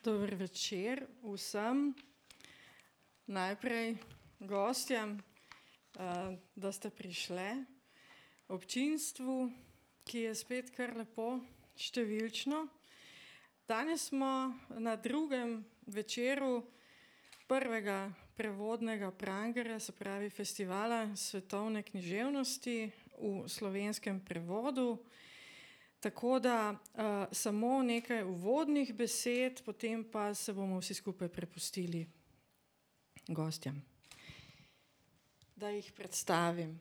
Dober večer vsem, najprej gostjem, da ste prišli, občinstvu, ki je spet kar lepo številčno. Danes smo na drugem večeru prvega prevodnega prangerja, se pravi festivala svetovne književnosti v slovenskem prevodu. Tako da samo nekaj uvodnih besed, potem pa se bomo vsi skupaj prepustili gostjem. Da jih predstavim.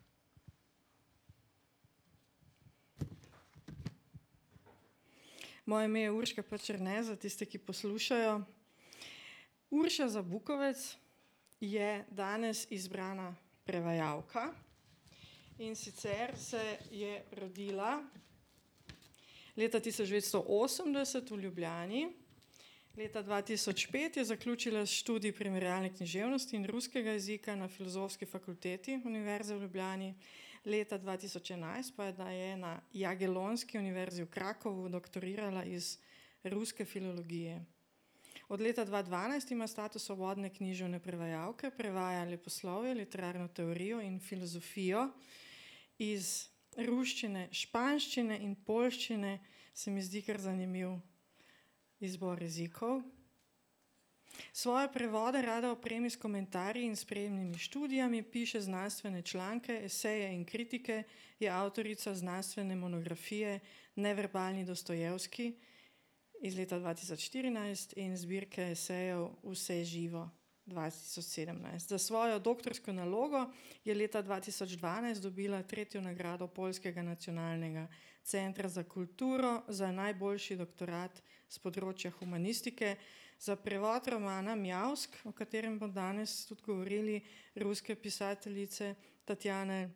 Moje ime je Urška Černe, za tiste, ki poslušajo. Urša Zabukovec je danes izbrana prevajalka in sicer se je rodila leta 1980 v Ljubljani. Leta 2005 je zaključila študij primerjalne književnosti in ruskega jezika na Filozofski fakulteti Univerze v Ljubljani. Leta 2011 pa je na Jagelonski univerzi v Krakovu doktorirala iz ruske filologije. Od leta 2012 ima status svobodne književne prevajalke, prevaja leposlovje, literarno teorijo in filozofijo iz ruščine, španščine in poljščine. Se mi zdi kar zanimiv izbor jezikov. Svoje prevode rada opremi s komentarji in sprejemnimi študijami, piše znanstvene članke, eseje in kritike, je avtorica znanstvene monografije Neverbalni Dostojevski iz leta 2014 in zbirke esejev Vse živo 2017. Za svojo doktorsko nalogo je leta 2012 dobila 3. nagrado Poljskega nacionalnega centra za kulturo za najboljši doktorat z področja humanistike, za prevod romana Mjavsk, o katerem bomo danes tudi govorili, ruske pisateljice Tatjane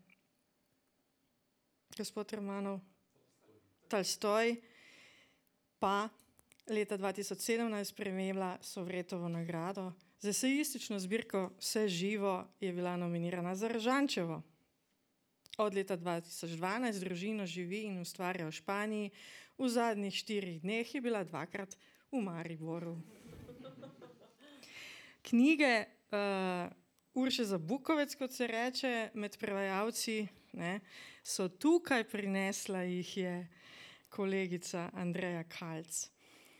Tolstoj, pa leta 2017 prejela Sovretovo nagrado. Za esejistično zbirko Vse živo je bila nominirana za Rožančevo. Od leta 2012 družino živi in ustvarja v Španiji. V zadnjih 4 dneh je bila 2-krat v Mariboru. Knjige Urše Zabukovec, kot se reče, med prevajalci, ne, so tukaj, prinesla jih je kolegica Andreja Kalc.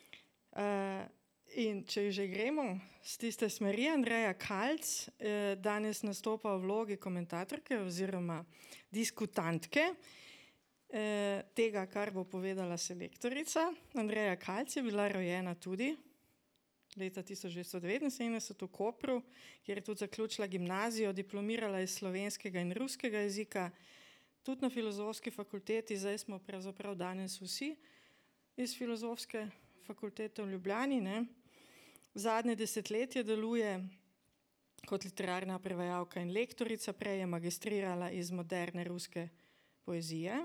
In če že gremo z tiste smeri, Andreja Kalc danes nastopa v vlogi komentatorke oziroma diskutantke tega, kar bo povedala selektorica. Andreja Kalc je bila rojena tudi leta 1979 v Kopru, kjer je tudi zaključila gimnazijo, diplomirala iz slovenskega in ruskega jezika, tudi na Filozofski fakulteti. Zdaj smo pravzaprav danes vsi iz Filozofske fakultete v Ljubljani, ne. Zadnje desetletje deluje kot literarna prevajalka in lektorica, prej je magistrirala iz moderne ruske poezije.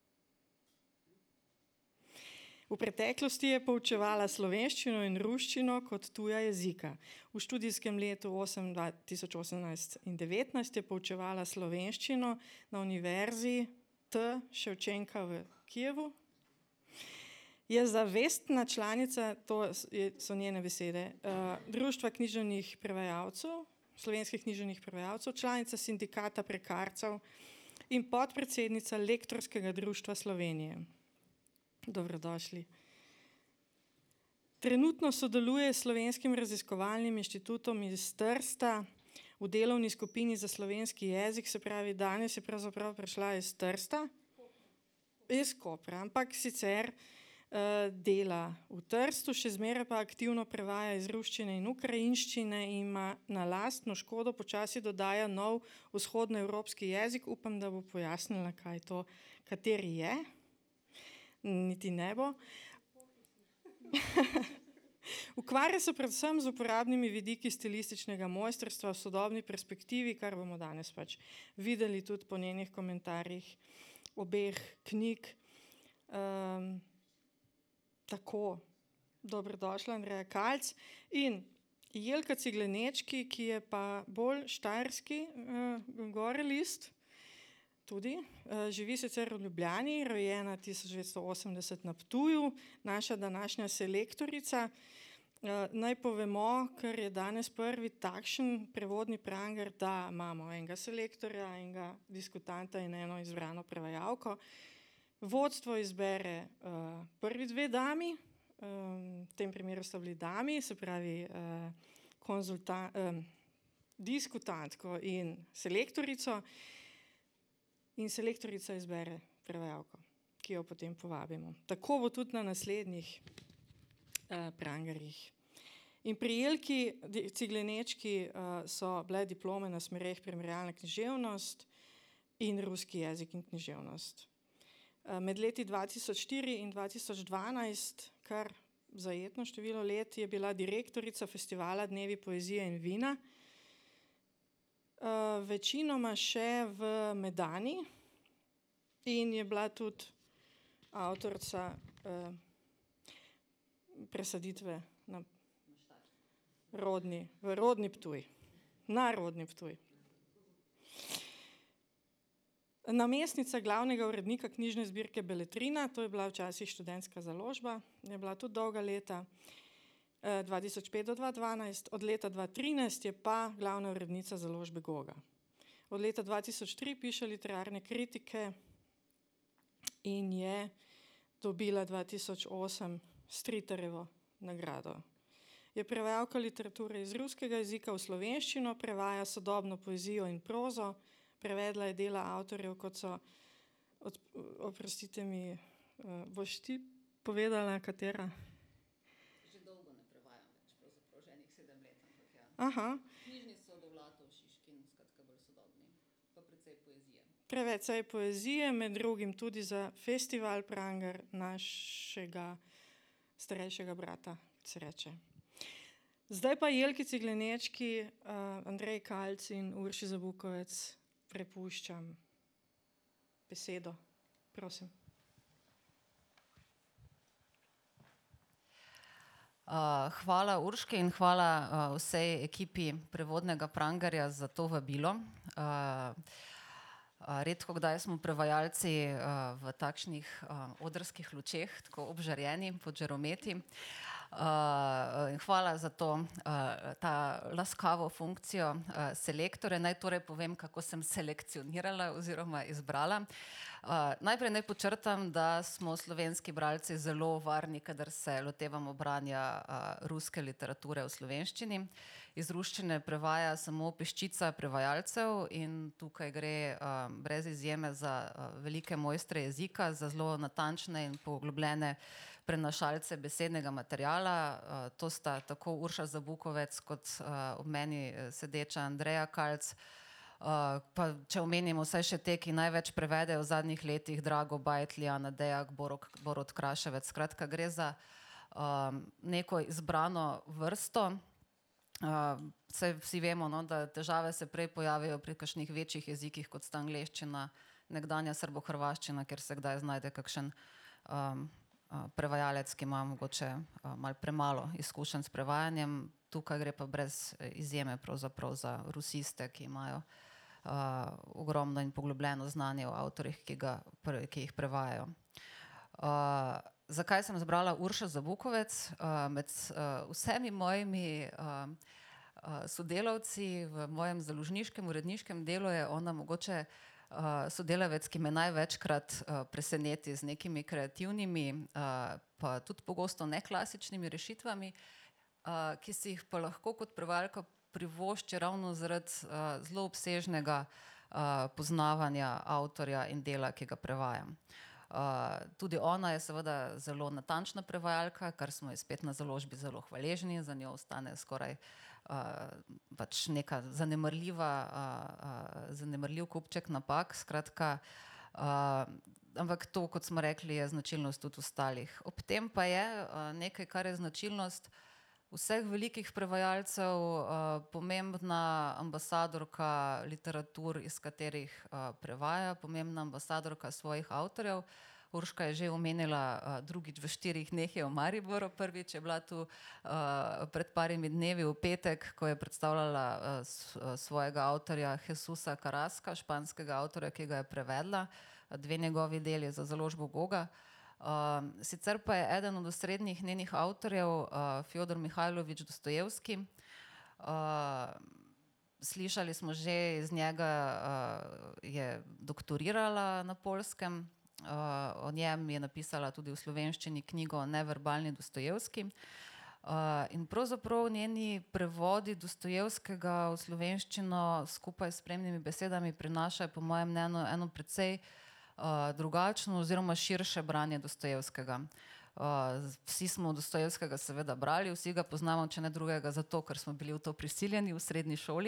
V preteklosti je poučevala slovenščino in ruščino kot tuja jezika. V študijskem letu 2018 in 2019 je poučevala slovenščino na Univerzi T. Ševčenka v Kijevu. Je zavestna članica, to so njene besede, Društva književnih prevajalcev, slovenskih književnih prevajalcev, članica Sindikata prekarcev in podpredsednica Lektorskega društva Slovenije. Dobrodošli. Trenutno sodeluje s Slovenskim raziskovalnim inštitutom iz Trsta v delovni skupini za slovenski jezik, se pravi, danes je pravzaprav prišla iz Trsta, iz Kopra, ampak sicer dela v Trstu, še zmeraj pa aktivno prevaja iz ruščine in ukrajinščine in ima na lastno škodo počasi dodaja nov vzhodnoevropski jezik. Upam, da bo pojasnila, kaj to, kateri je. Niti ne bo. Ukvarja se predvsem z uporabnimi vidiki stilističnega mojstrstva v sodobni perspektivi, kar bomo danes pač videli tudi po njenih komentarjih obeh knjig. Tako, dobrodošla Andreja Kalc. In Jelka Ciglenečki, ki je pa bolj štajerski gorelist, tudi. Živi sicer v Ljubljani, rojena 1980 na Ptuju, naša današnja selektorica. Naj povemo, ker je danes prvi takšen prevodni pranger, da imamo enega selektorja, enega diskutanta in eno izbrano prevajalko. Vodstvo izbere prvi dve dami, v tem primeru sta bili dami, se pravi diskutantko in selektorico, in selektorica izbere prevajalko, ki jo potem povabimo. Tako bo tudi na naslednjih prangerjih. In pri Jelki Ciglenečki so bile diplome na smereh primerjalna književnost in ruski jezik in književnost. Med leti 2004 in 2012, kar zajetno število let, je bila direktorica festivala Dnevi poezije in vina, večinoma še v Medani, in je bila tudi avtorica presaditve na rodni Ptuj. Na rodni Ptuj. Namestnica glavnega urednika knjižne zbirke Beletrina, to je bila včasih študentska založba, je bila tudi dolga leta, 2005 do 2012, od leta 2013 je pa glavna urednica založbe Goga. Od leta 2003 piše literarne kritike in je dobila 2008 Stritarjevo nagrado. Je prevajalka literature iz ruskega jezika v slovenščino, prevaja sodobno poezijo in prozo, prevedla je dela avtorjev, kot so, oprostite mi, boš ti povedala, katera? Že dolgo ne prevajam več, pravzaprav že enih 7 let, ampak ja. Aha. Knjižni so Dovlatov, Šiškin, skratka bolj sodobni, pa precej poezije. Precej poezije, med drugim tudi za festival Pranger našega starejšega brata, kot se reče. Zdaj pa Jelki Ciglenečki, Andrej Kalc in Urši Zabukovec prepuščam besedo. Prosim. Hvala Urški in hvala vsej ekipi prevodnega Prangerja za to vabilo. Redkokdaj smo prevajalci v takšnih odrskih lučeh, tako obžarjeni pod žarometi. Hvala za to, ta laskavo funkcijo selektorja. Naj torej povem, kako sem selekcionirala oziroma izbrala. Najprej naj podčrtam, da smo slovenski bralci zelo varni, kadar se lotevamo branja ruske literature v slovenščini. Iz ruščine prevaja samo peščica prevajalcev in tukaj gre brez izjeme za velike mojstre jezika, za zelo natančne in poglobljene prenašalce besednega materiala. To sta tako Urša Zabukovec kot ob meni sedeča Andreja Kalc. Pa če omenimo vsaj še te, ki največ prevedejo v zadnjih letih, Drago Bajt, Lijana Dejak, Borut Kraševec. Skratka, gre za neko izbrano vrsto. Saj vsi vemo, no, da težave se prej pojavijo pri kakšnih večjih jezikih, kot sta angleščina, nekdanja srbohrvaščina, kjer se kdaj znajde kakšen prevajalec, ki ima mogoče malo premalo izkušenj s prevajanjem. Tukaj gre pa brez izjeme pravzaprav za rusiste, ki imajo ogromno in poglobljeno znanje o avtorjih, ki jih prevajajo. Zakaj sem izbrala Uršo Zabukovec? Med vsemi mojimi sodelavci v mojem založniškem, uredniškem delu je ona mogoče sodelavec, ki me največkrat preseneti z nekimi kreativnimi, pa tudi pogosto neklasičnimi rešitvami, ki si jih pa lahko kot prevajalka privošči ravno zaradi zelo obsežnega poznavanja avtorja in dela, ki ga prevajam. Tudi ona je seveda zelo natančna prevajalka, kar smo ji spet na založbi zelo hvaležni, za njo ostane skoraj pač neka zanemarljiv kupček napak, skratka, ampak to, kot smo rekli, je značilnost tudi ostalih. Ob tem pa je nekaj, kar je značilnost vseh velikih prevajalcev, pomembna ambasadorka literatur, iz katerih prevaja, pomembna ambasadorka svojih avtorjev. Urška je že omenila drugič v 4 dneh je v Mariboru, prvič je bila tu pred parimi dnevi v petek, ko je predstavljala svojega avtorja Jesusa Carrasca, španskega avtorja, ki ga je prevedla, 2 njegovi deli za založbo Goga. Sicer pa je eden od osrednjih njenih avtorjev Fjodor Mihajlovič Dostojevski. Slišali smo že, iz njega je doktorirala na Poljskem. O njem je napisala tudi v slovenščini knjigo Neverbalni Dostojevski. In pravzaprav njeni prevodi Dostojevskega v slovenščino skupaj s spremnimi besedami prinašajo po mojem mnenju eno precej drugačno oziroma širše branje Dostojevskega. Vsi smo Dostojevskega seveda brali, vsi ga poznamo, če ne drugega zato, ker smo bili v to prisiljeni v srednji šoli.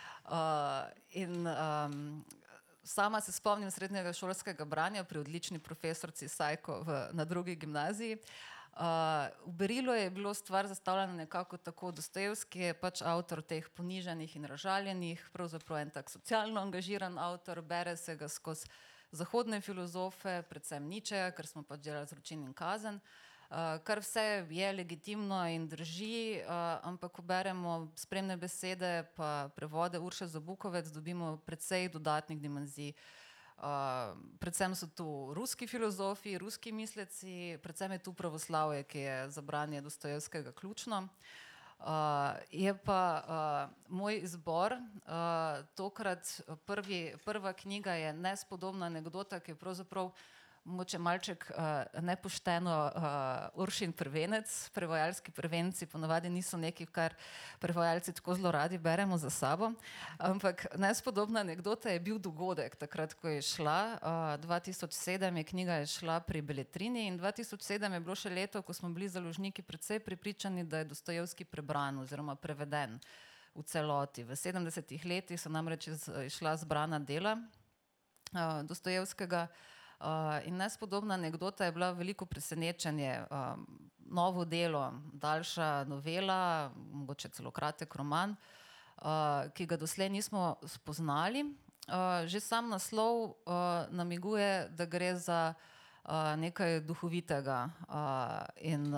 Sama se spomnim srednjega šolskega branja pri odlični profesorci Sajko na drugi gimnaziji. V berilu je bilo stvar zastavljena nekako tako. Dostojevski je pač avtor teh ponižanih in razžaljenih, pravzaprav en tak socialno angažiran avtor, bere se ga skozi zahodne filozofe, predvsem Nietzscheja, ker smo pač delali Zločin in kazen, kar vse je legitimno in drži, ampak ko beremo spremne besede pa prevode Urše Zabukovec, dobimo precej dodatnih dimenzij. Predvsem so tu ruski filozofi, ruski misleci, predvsem je tu pravoslavje, ki je za branje Dostojevskega ključno. Je pa moj izbor tokrat prva knjiga je Nespodobna anekdota, ki je pravzaprav mogoče malček nepošteno Uršin prvenec. Prevajalski prvenci ponavadi niso nekaj, kar prevajalci tako zelo radi beremo za sabo, ampak Nespodobna anekdota je bil dogodek takrat, ko je šla. 2007 je knjiga šla pri Beletrini in 2007 je bilo še leto, ko smo bili založniki precej prepričani, da je Dostojevski prebran oziroma preveden v celoti. V 70-ih letih so namreč išla zbrana dela Dostojevskega. In Nespodobna anekdota je bila veliko presenečenje. Novo delo, daljša novela, mogoče celo kratek roman, ki ga doslej nismo spoznali. Že sam naslov namiguje, da gre za nekaj duhovitega. In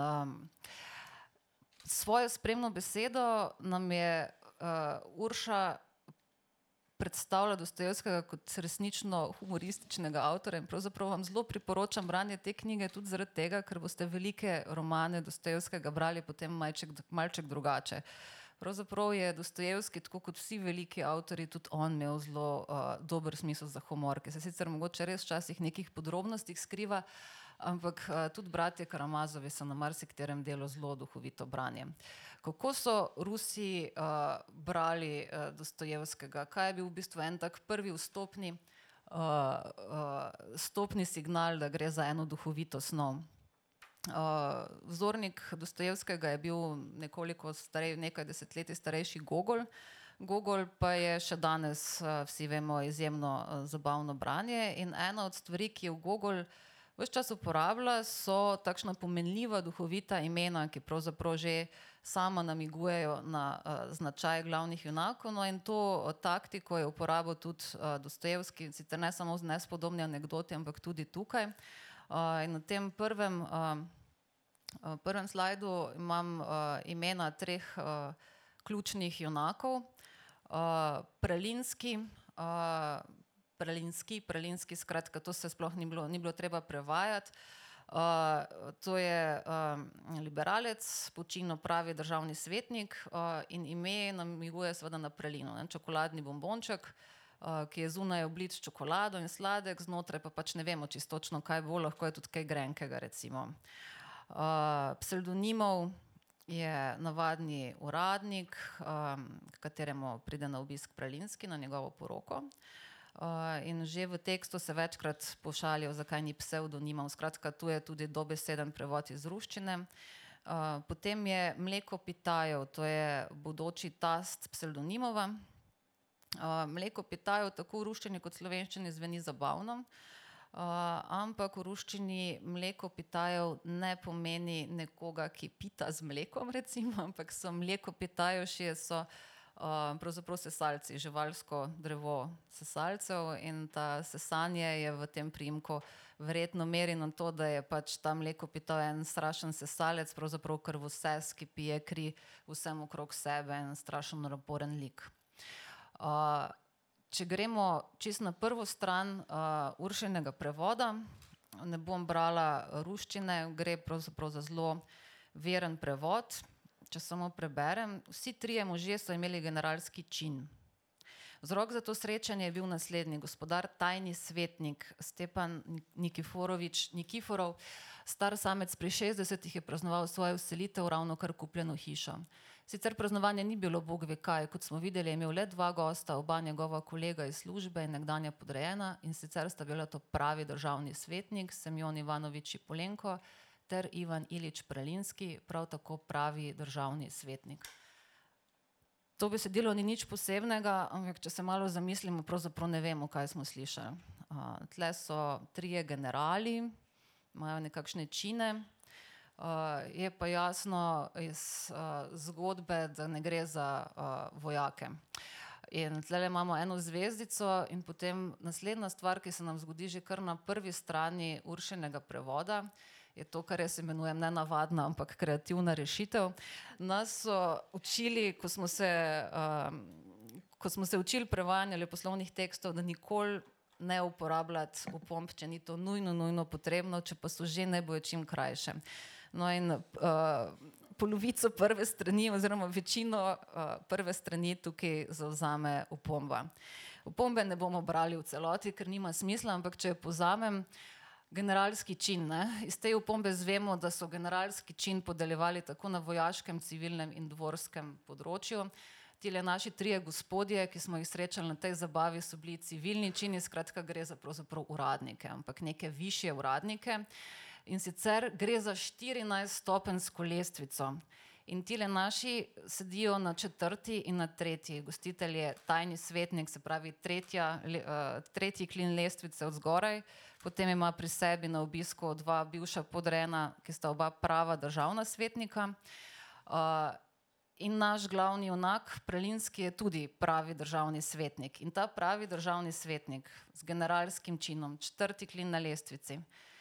svojo spremno besedo nam je Urša predstavlja Dostojevskega kot resnično humorističnega avtorja in pravzaprav vam zelo priporočam branje te knjige tudi zaradi tega, ker boste velike romane Dostojevskega brali potem malček drugače. Pravzaprav je Dostojevski, tako kot vsi veliki avtorji, tudi on imel zelo dober smisel za humor, ki se sicer mogoče res včasih nekih podrobnostih skriva, ampak tudi bratje Karamazovi so na marsikaterem delu zelo duhovito branje. Kako so Rusi brali Dostojevskega? Kaj je bil v bistvu en tak prvi vstopni signal, da gre za eno duhovito snov? Vzornik Dostojevskega je bil nekoliko nekaj desetletij starejši Gogol. Gogol pa je še danes, vsi vemo, izjemno zabavno branje in ena od stvari, ki je v Gogol ves čas uporablja, so takšna pomenljiva duhovita imena, ki pravzaprav že sama namigujejo na značaj glavnih junakov. No, in to taktiko je uporabil tudi Dostojevski, sicer ne samo z Nespodobni anekdoti, ampak tudi tukaj. In na tem prvem slajdu imam imena treh ključnih junakov. Prelinski, skratka, to se sploh ni bilo treba prevajati. To je liberalec, počino pravi državni svetnik in ime namiguje seveda na prelino. Čokoladni bombonček, ki je zunaj oblit s čokolado in sladek, znotraj pa pač ne vemo čisto točno, kaj bo, lahko je tudi kaj grenkega recimo. Psevdonimov je navadni uradnik, kateremu pride na obisk Prelinski na njegovo poroko. In že v tekstu se večkrat pošalijo, zakaj ni psevdonimov. Skratka, tu je tudi dobeseden prevod iz ruščine. Potem je Mleko Pitajev, to je bodoči tast psevdonimova. Mleko Pitajev tako v ruščini kot slovenščini zveni zabavno, ampak v ruščini Mleko Pitajev ne pomeni nekoga, ki pita z mlekom recimo, ampak so Mleko Pitajevši so pravzaprav sesalci, živalsko drevo sesalcev in ta sesanje je v tem priimku verjetno meri na to, da je pač ta Mleko Pitajev en strašen sesalec, pravzaprav krvoses, ki pije kri vsem okrog sebe, en strašen naporen lik. Če gremo čisto na prvo stran Uršinega prevoda, ne bom brala ruščine, gre pravzaprav za zelo veren prevod. Če samo preberem, vsi trije možje so imeli generalski čin. Vzrok za to srečanje je bil naslednji. Gospodar tajni svetnik Stepan Nikiforov, star samec pri 60 je praznoval svojo vselitev ravno kar kupljeno hišo. Sicer praznovanje ni bilo bog ve kaj, kot smo videli, je imel le 2 gosta, oba njegova kolega iz službe in nekdanja podrejena, in sicer sta bila to pravi državni svetnik Semjon Ivanovič Polenko ter Ivan Ilič Pralinski, prav tako pravi državni svetnik. To besedilo ni nič posebnega, ampak če se malo zamislimo, pravzaprav ne vemo, kaj smo slišali. Tle so 3 generali, imajo nekakšne čine, je pa jasno iz zgodbe, da ne gre za vojake. In tle imamo eno zvezdico in potem naslednja stvar, ki se nam zgodi že kar na prvi strani Uršinega prevoda, je to, kar jaz imenujem nenavadna, ampak kreativna rešitev. Nas so učili, ko smo se učili prevajanja leposlovnih tekstov, da nikoli ne uporabljati opomb, če ni to nujno potrebno, če pa so že, ne bojo čim krajše. No in polovico prve strani oziroma večino prve strani tukaj zavzame opomba. Opombe ne bomo brali v celoti, ker nima smisla, ampak če jo povzamem, generalski čin. Iz te opombe zvemo, da so generalski čin podeljevali tako na vojaškem, civilnem in dvorskem področju. Tile naši 3 gospodje, ki smo jih srečali na tej zabavi, so bili civilni čini, skratka gre za pravzaprav uradnike, ampak neke višje uradnike. In sicer gre za 14-stopenjsko lestvico. In tile naši sedijo na 4. in na 3. Gostitelj je tajni svetnik, se pravi 3. klin lestvice od zgoraj, potem ima pri sebi na obisku 2 bivša podrejena, ki sta oba prava državna svetnika. In naš glavni junak Pralinski je tudi pravi državni svetnik. In ta pravi državni svetnik z generalskim činom, 4. klin na lestvici,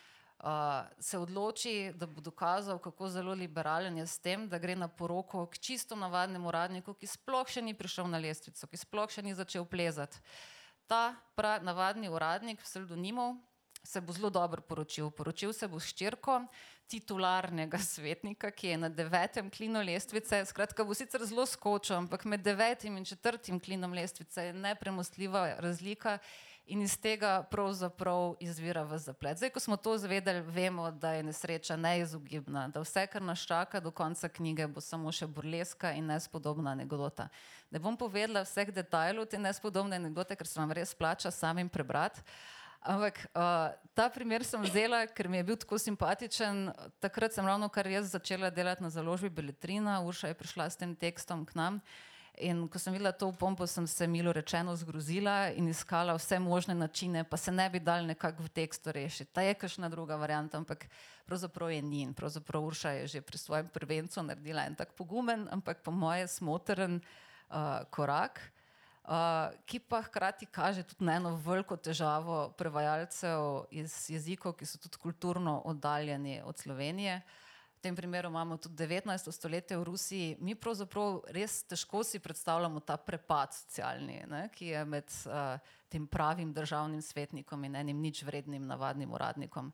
se odloči, da bo dokazal, kako zelo liberalen je s tem, da gre na poroko k čisto navadnemu uradniku, ki sploh še ni prišel na lestvico, ki sploh še ni začel plezati. Ta navadni uradnik psevdonimov se bo zelo dobro poročil. Poročil se bo s hčerko titularnega svetnika, ki je na 9. klinu lestvice. Skratka, bo sicer zelo skočil, ampak med 9. in 4. klinom lestvice je nepremostljiva razlika in iz tega pravzaprav izvira ves zaplet. Zdaj, ko smo to izvedeli, vemo, da je nesreča neizogibna, da vse, kar nas čaka do konca knjige, bo samo še burleska in nespodobna anekdota. Ne bom povedala vseh detajlov te nespodobne anekdote, ker se vam res plača samim prebrati. Ampak ta primer sem vzela, ker mi je bil tako simpatičen. Takrat sem ravno kar jaz začela delati na založbi Beletrina, Urša je prišla s tem tekstom k nam in ko sem videla to opombo, sem se milo rečeno zgrozila in iskala vse možne načine, pa se ne bi dal nekako v tekstu rešiti. Ta je kakšna druga varianta, ampak pravzaprav je ni. Pravzaprav Urša je že pri svojem prvencu naredila en tak pogumen, ampak po moje smotren korak, ki pa hkrati kaže tudi na eno veliko težavo prevajalcev iz jezikov, ki so tudi kulturno oddaljeni od Slovenije. V tem primeru imamo tudi 19. stoletje v Rusiji. Mi pravzaprav res težko si predstavljamo ta prepad socialni, ki je med tem pravim državnim svetnikom in enim nič vrednim navadnim uradnikom.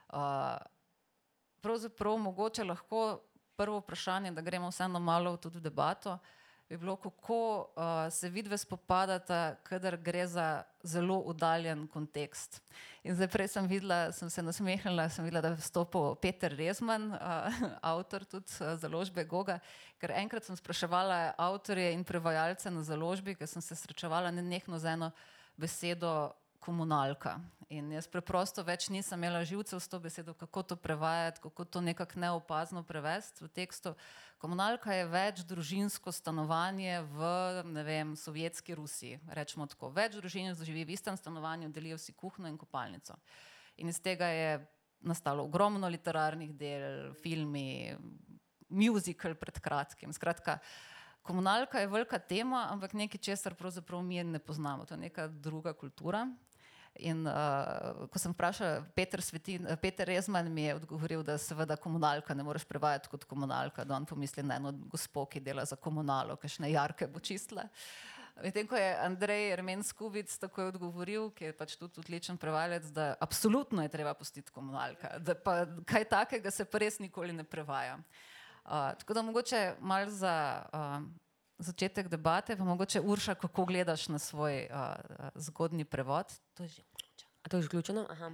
Pravzaprav mogoče lahko prvo vprašanje, da gremo vseeno malo tudi v debato, bi bilo, kako se vidve spopadata, kadar gre za zelo oddaljen kontekst. In zdaj prej sem se nasmehnila, sem videla, da je vstopil Peter Rezman, avtor tudi založbe Goga, ker enkrat sem spraševala avtorje in prevajalce na založbi, ker sem se srečevala nenehno z eno besedo komunalka. In jaz preprosto več nisem imela živcev s to besedo, kako to prevajati, kako to nekako neopazno prevesti v tekstu. Komunalka je več družinsko stanovanje v, ne vem, sovjetski Rusiji, rečemo tako. Več družin živi v istem stanovanju, delijo si kuhinjo in kopalnico. In iz tega je nastalo ogromno literarnih del, filmi, musical pred kratkim. Skratka, komunalka je velika tema, ampak nekaj česar pravzaprav mi ne poznamo. To je neka druga kultura. In ko sem vprašala, Peter Rezman mi je odgovoril, da seveda komunalka ne moreš prevajati kot komunalka, da on pomisli na eno gospo, ki dela za komunalo, kakšne jarke bo čistila. Medtem ko je Andrej Ermen-Skubic takoj odgovoril, ki je pač tudi odličen prevajalec, da absolutno je treba pustiti komunalka, da pa kaj takega se pa res nikoli ne prevaja. Tako da mogoče malo za začetek debate, pa mogoče Urša, kako gledaš na svoj zgodnji prevod? To je že vključeno. A to je že vključeno? Aha.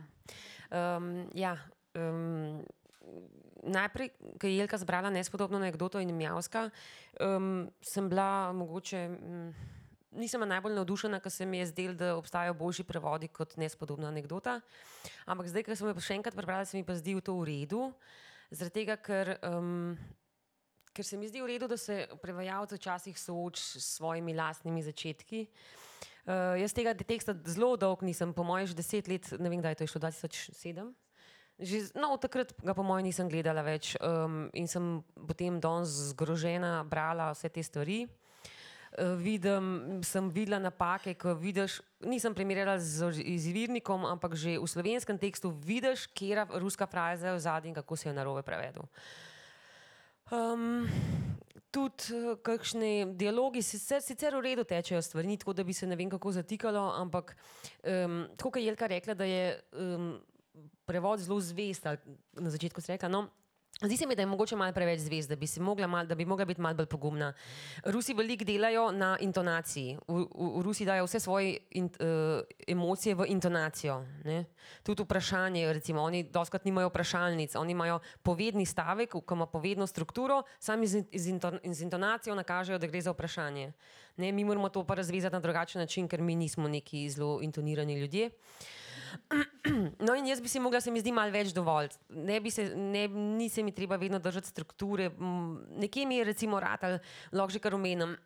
Najprej, ko je Jelka zbrala Nespodobno anekdoto in Mjavska, sem bila mogoče, nisem najbolj navdušena, ker se mi je zdelo, da obstajajo boljši prevodi kot Nespodobna anekdota, ampak zdaj, ko sem jo še enkrat prebrala, se mi pa zdi to v redu, zaradi tega, ker se mi zdi v redu, da se prevajalci včasih sooči s svojimi lastnimi začetki. Jaz tega teksta zelo dolg nisem, po moje že 10 let, ne vem, kdaj je to išlo, 2007. Od takrat ga po moje nisem gledala več in sem potem danes zgrožena brala vse te stvari. Sem videla napake, ko vidiš, nisem primerjala z izvirnikom, ampak že v slovenskem tekstu vidiš, kera ruska fraza je v zadnji in kako se je narobe prevedel. Tudi kakšni dialogi sicer v redu tečejo stvari, ni tako, da bi se ne vem kako zatikalo, ampak tako, kot je Jelka rekla, da je prevod zelo zvest, na začetku si rekla, no, zdi se mi, da je mogoče malo preveč zvest, da bi mogla biti malo bolj pogumna. Rusi veliko delajo na intonaciji. V Rusi dajo vse svoje emocije v intonacijo. Ne? Tudi vprašanje, recimo, oni doskrat nimajo vprašalnic, oni imajo povedni stavek, ko ima povedno strukturo, sami z intonacijo nakažejo, da gre za vprašanje. Ne? Mi moramo to pa razvezati na drugačen način, ker mi nismo neki zelo intonirani ljudje. No in jaz bi si mogla, se mi zdi, malo več dovolj. Ni se mi treba vedno držati strukture. Nekje mi je recimo ratal, lahko že kar omenim,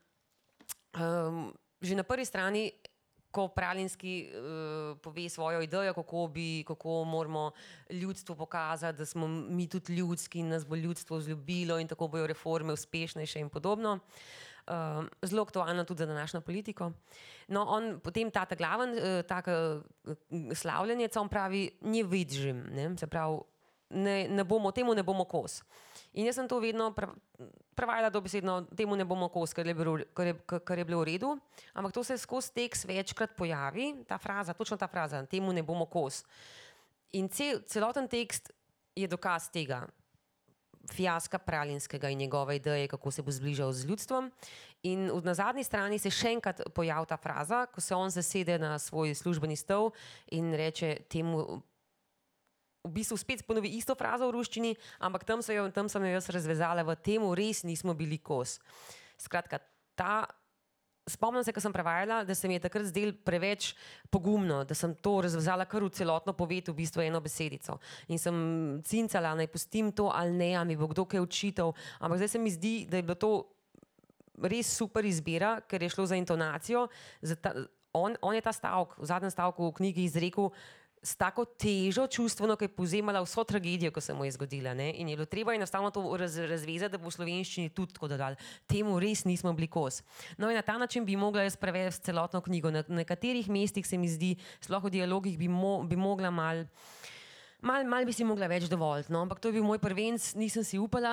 že na prvi strani, ko Pralinski pove svojo idejo, kako moramo ljudstvo pokazati, da smo mi tudi ljudski in nas bo ljudstvo vzljubilo in tako bojo reforme uspešnejše in podobno. Zelo aktualno tudi za današnjo politiko. No, on potem ta glaven, slavljenec, on pravi, ne vidžim, se pravi, temu ne bomo kos. In jaz sem to vedno prevajala dobesedno, temu ne bomo kos, kar je bilo v redu, ampak to se skozi tekst večkrat pojavi, točno ta fraza, temu ne bomo kos. In celoten tekst je dokaz tega, fiaska Pralinskega in njegove ideje, kako se bo zbližal z ljudstvom. In na zadnji strani se še enkrat pojavi ta fraza, ko se on zasede na svoj službeni stol in reče temu, v bistvu spet ponovi isto frazo v ruščini, ampak tam sem jo jaz razvezala, v temu res nismo bili kos. Skratka, spomnim se, ko sem prevajala, da se mi je takrat zdel preveč pogumno, da sem to razvezala kar v celotno poved, v bistvu eno besedico. In sem cincala, naj pustim to ali ne, a mi bo kdo kaj učitelj, ampak zdaj se mi zdi, da je bilo to res super izbira, ker je šlo za intonacijo. On je ta stavek, v zadnjem stavku v knjigi izrekel s tako težo čustveno, ki je povzemala vso tragedijo, ko se mu je zgodila. Ne? In je bilo treba enostavno to razvezati, da bo v slovenščini tudi tako dodali. Temu res nismo bili kos. No in na ta način bi mogla jaz prevesti celotno knjigo. Na nekaterih mestih se mi zdi, sploh v dialogih bi mogla mal bi si mogla več dovoliti. No? Ampak to je bil moj prvenc, nisem si upala.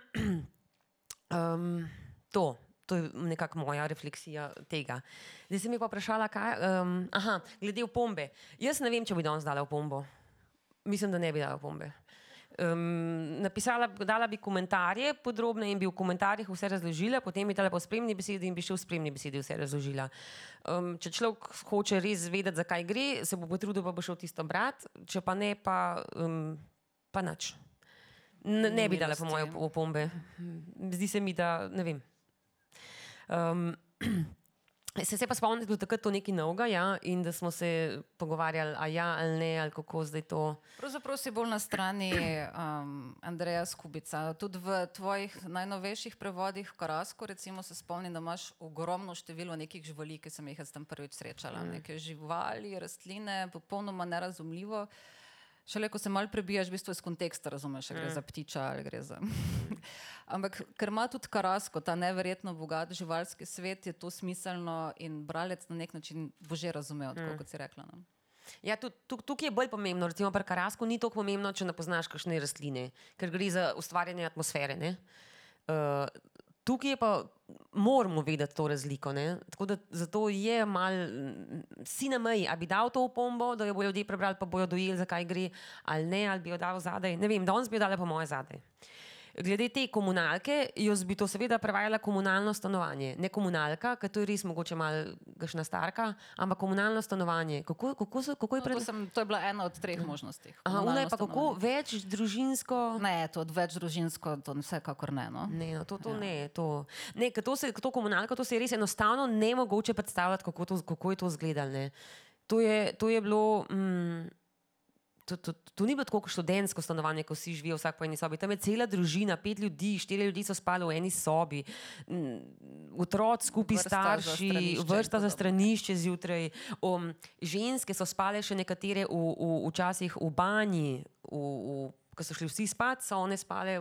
To je nekako moja refleksija tega. Zdaj se mi pa vprašala, glede opombe. Jaz ne vem, če bi danes dala opombo. Mislim, da ne bi dala opombe. Dala bi komentarje podrobne in bi v komentarjih vse razložila, potem bi dala po spremni besedi in bi še v spremni besedi vse razložila. Če človek hoče res vedeti, zakaj gre, se bo potrudil, pa bo šel tisto brat, če pa ne, pa nič. Ne bi dala po moje opombe. Zdi se mi, da ne vem. Se pa spomnim, da je bilo takrat to nekaj novega, ja, in da smo se pogovarjali, a ja ali ne, ali kako zdaj to. Pravzaprav si bolj na strani Andreja Skubica. Tudi v tvojih najnovejših prevodih v Karasko, recimo, se spomnim, da imaš ogromno število nekih živali, ki sem jih tam prvič srečala. Neke živali, rastline, popolnoma nerazumljivo. Šele, ko se malo prebijaš, v bistvu iz konteksta razumeš, gre za ptiča ali gre za... Ampak, ker ima tudi Karasko, ta neverjetno bogat živalski svet, je to smiselno in bralec na nek način bo že razumel, tako kot si rekla. No? Ja, tukaj je bolj pomembno, recimo pri Karasku ni toliko pomembno, če ne poznaš kakšne rastline, ker gre za ustvarjanje atmosfere, ne? Tukaj je pa moramo vedeti to razliko, ne? Tako da zato je malo si na meji, a bi dal to opombo, da jo bojo ljudje prebrali, pa bojo dojeli, zakaj gre, ali ne, ali bi jo dal zadaj. Ne vem, danes bi jo dala po moje zadaj. Glede te komunalke, jaz bi to seveda prevajala komunalno stanovanje. Ne komunalka, ker to je res mogoče malo kakšna starka, ampak komunalno stanovanje. Kako je To je bila ena od 3 možnosti. Aha, ona je pa kako? Več družinsko? Ne, to več družinsko, to vsekakor ne, no. Ne, no, ne, ker to komunalko, to se je res enostavno nemogoče predstavljati, kako je to izgledalo, ne. To je bilo... To ni bilo tako kot študentsko stanovanje, ko vsi živijo vsak po eni sobi. Tam je cela družina, 5 ljudi, 4 ljudi so spali v eni sobi, otroci skupaj starši, vrsta za stranišče zjutraj. Ženske so spale še nekatere včasih v banji, ko so šli vsi spat, so one spale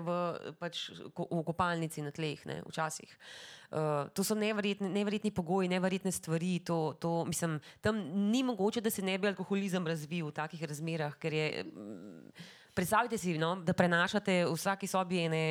v kopalnici na tleh, ne, včasih. To so neverjetni pogoji, neverjetne stvari, mislim, tam ni mogoče, da se ne bi alkoholizem razvil v takih razmerah, ker je, predstavljate si, no, da prenašate v vsaki sobi ene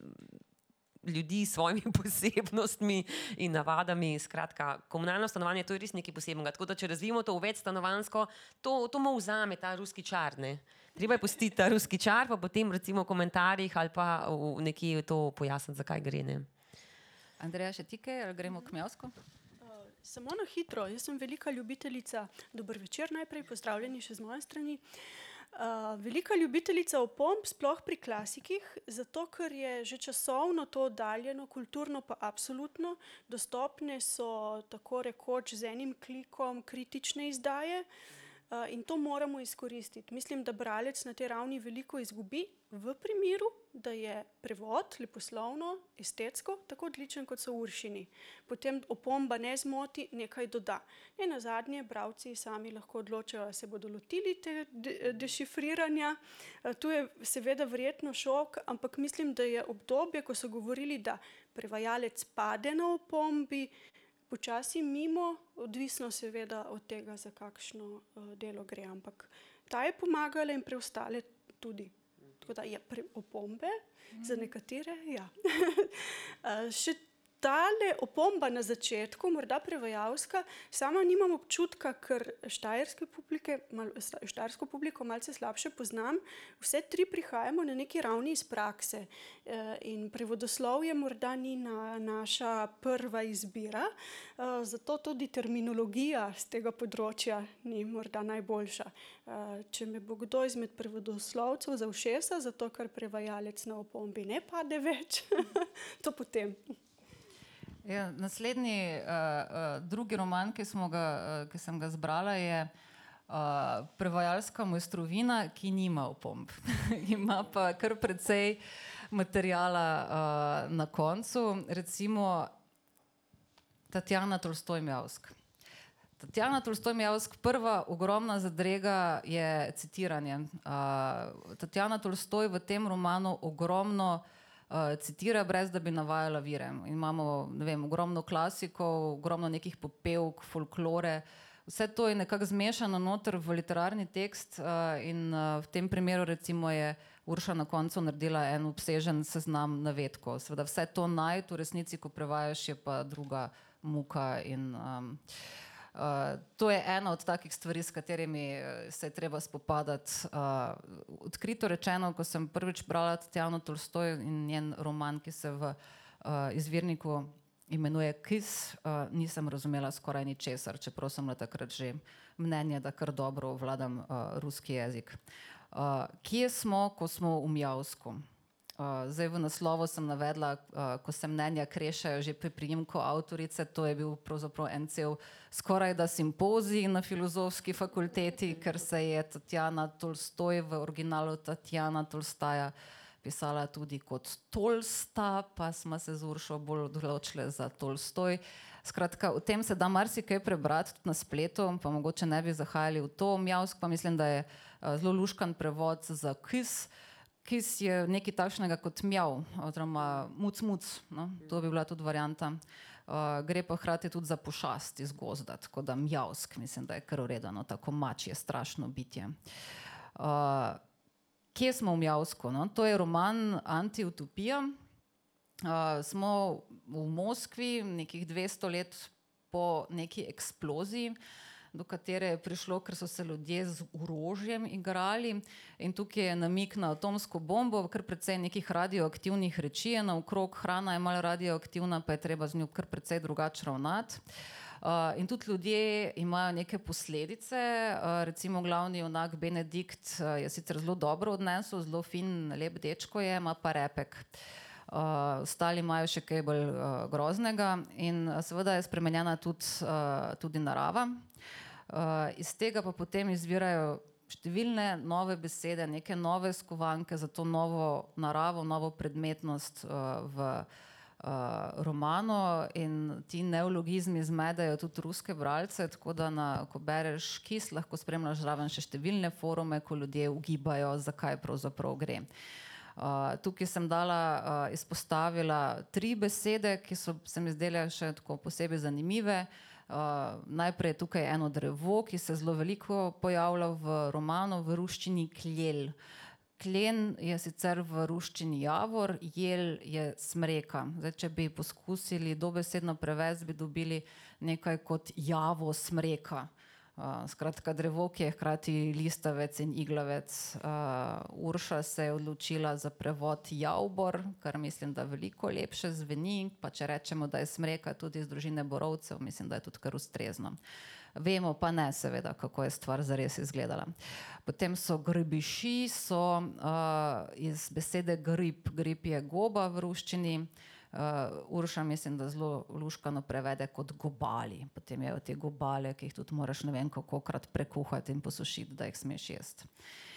ljudi s svojimi posebnostmi in navadami, skratka, komunalno stanovanje, to je res nekaj posebnega, tako da če razvijemo to v večstanovanjsko, to mu vzame ta ruski čar, ne. Treba je pustiti ta ruski čar, pa potem recimo v komentarjih ali pa v nekje to pojasniti, zakaj gre, ne. Andreja, še ti kaj, ali gremo k Mjavsku? Samo na hitro, jaz sem velika ljubiteljica, dober večer najprej, pozdravljeni še z moje strani. Velika ljubiteljica opomb, sploh pri klasikih, zato ker je že časovno to oddaljeno, kulturno pa absolutno, dostopne so tako rekoč z enim klikom kritične izdaje, in to moramo izkoristiti. Mislim, da bralec na tej ravni veliko izgubi v primeru, da je prevod leposlovno, estetsko, tako odličen kot so Uršini. Potem opomba ne zmoti, nekaj doda. Ne nazadnje, bralci sami lahko odločajo, se bodo lotili te dešifriranja. Tu je seveda verjetno šok, ampak mislim, da je obdobje, ko so govorili, da prevajalec pade na opombi, počasi mimo, odvisno seveda od tega, za kakšno delo gre, ampak ta je pomagala in preostale tudi. Tako da je opombe, za nekatere, ja. Še tale opomba na začetku, morda prevajalska, sama nimam občutka, ker štajersko publiko malce slabše poznam, vse 3 prihajamo na neki ravni iz prakse in prevodoslovje morda ni naša prva izbira, zato tudi terminologija z tega področja ni morda najboljša. Če me bo kdo izmed prevodoslovcev za ušesa, zato ker prevajalec na opombi ne pade več, to potem. Ja, naslednji, drugi roman, ki sem ga zbrala, je Prevajalska mojstrovina, ki nima opomb. Ima pa kar precej materiala na koncu, recimo Tatjana Tolstoj-Mjavsk. Tatjana Tolstoj-Mjavsk, prva ogromna zadrega je citiranje. Tatjana Tolstoj v tem romanu ogromno citira, brez da bi navajala vire. Imamo, ne vem, ogromno klasikov, ogromno nekih popevk, folklore. Vse to je nekako zmešano noter v literarni tekst in v tem primeru recimo je Urša na koncu naredila en obsežen seznam navedkov. Seveda vse to najti v resnici, ko prevajaš, je pa druga muka in to je ena od takih stvari, s katerimi se je treba spopadati. Odkrito rečeno, ko sem prvič brala Tatjano Tolstoj in njen roman, ki se v izvirniku imenuje Kis, nisem razumela skoraj ničesar, čeprav sem bila takrat že mnenje, da kar dobro obvladam ruski jezik. Kje smo, ko smo v Mjavsku? Zdaj v naslovu sem navedla, ko se mnenja krešajo že pri priimku avtorice, to je bil pravzaprav en cel skoraj da simpozij na filozofski fakulteti, ker se je Tatjana Tolstoj v originalu Tatjana Tolstaja pisala tudi kot Tolsta, pa smo se z Uršo bolj odločile za Tolstoj. Skratka, o tem se da marsikaj prebrati tudi na spletu, pa mogoče ne bi zahajali v to. Mjavsk pa mislim, da je zelo luškan prevod za Kis. Kis je nekaj takšnega kot mjav, oziroma muc, no? To bi bila tudi varianta. Gre pa hkrati tudi za pošast iz gozda, tako da Mjavsk, mislim, da je kar uredano, tako mač je strašno bitje. Kje smo v Mjavsku? No? To je roman Antiutopija smo v Moskvi nekih 200 let po neki eksploziji, do katere je prišlo, ker so se ljudje z orožjem igrali, in tukaj je namik na atomsko bombo, kar precej nekih radioaktivnih reči je naokrog, hrana je malo radioaktivna, pa je treba z njo kar precej drugače ravnati. In tudi ljudje imajo neke posledice, recimo glavni junak Benedikt je sicer zelo dobro odnesel, zelo fin, lep dečko je, ima pa repek. Ostali imajo še kaj bolj groznega in seveda je spremenjena tudi narava. Iz tega pa potem izvirajo številne nove besede, neke nove skovanke za to novo naravo, novo predmetnost v romanu, in ti neologizmi zmedejo tudi ruske bralce, tako da ko bereš Kis, lahko spremljaš zraven še številne forume, ko ljudje ugibajo, zakaj pravzaprav gre. Tukaj sem izpostavila 3 besede, ki so se mi zdele še tako posebej zanimive. Najprej je tukaj eno drevo, ki se zelo veliko pojavlja v romanu, v ruščini klel. Klen je sicer v ruščini javor, jel je smreka. Zdaj, če bi poskusili dobesedno prevesti, bi dobili nekaj kot javo smreka. Skratka, drevo, ki je hkrati listavec in iglavec. Urša se je odločila za prevod javbor, kar mislim, da veliko lepše zveni, pa če rečemo, da je smreka tudi iz družine borovcev, mislim, da je tudi kar ustrezno. Vemo pa ne, seveda, kako je stvar zares izgledala. Potem so grbiši, so iz besede grib. Grib je goba v ruščini. Urša mislim, da zelo luškano prevede kot gobali. Potem je te gobale, ki jih tudi moraš ne vem kolikokrat prekuhati in posušiti, da jih smeš jesti.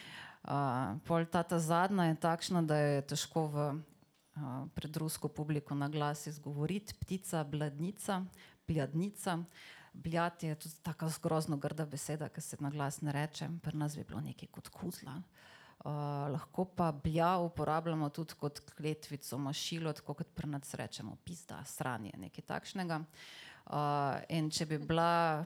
Pol ta zadnja je takšna, da je težko pred rusko publiko na glas izgovoriti. Ptica, bladnica, bljadnica. Bljad je tudi taka grozno grda beseda, ki se na glas ne reče. Pri nas bi bilo nekaj kot kuzla. Lahko pa blja uporabljamo tudi kot kletvico, mašilo, tako kot pri nas rečemo pizda, sranje, nekaj takšnega. In če bi bila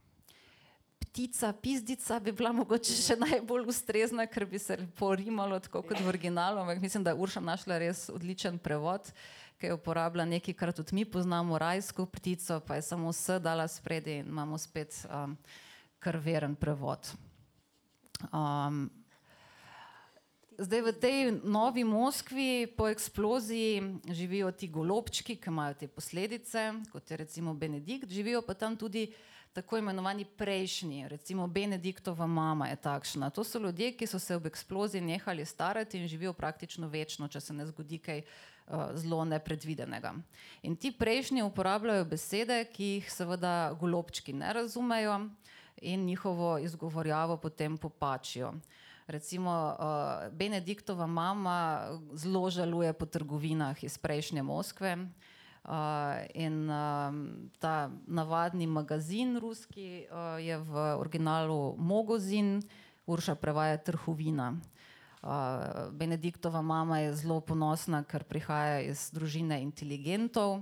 ptica, pizdica, bi bila mogoče še najbolj ustrezna, ker bi se lepo rimalo, tako kot v originalu. Mislim, da je Urša našla res odličen prevod, ki je uporablja nekaj, kar tudi mi poznamo, rajsko ptico, pa je samo S dala spredi in imamo spet kar veren prevod. Zdaj v tej novi Moskvi po eksploziji živijo ti golobčki, ki imajo te posledice, kot je recimo Benedikt, živijo pa tam tudi tako imenovani prejšnji, recimo Benediktova mama je takšna. To so ljudje, ki so se ob eksploziji nehali starati in živijo praktično večno, če se ne zgodi kaj zelo nepredvidenega. In ti prejšnji uporabljajo besede, ki jih seveda golobčki ne razumejo in njihovo izgovorjavo potem popačijo. Recimo Benediktova mama zelo žaluje po trgovinah iz prejšnje Moskve in ta navadni magazin ruski je v originalu Mogozin, Urša prevaja trhovina. Benediktova mama je zelo ponosna, ker prihaja iz družine inteligentov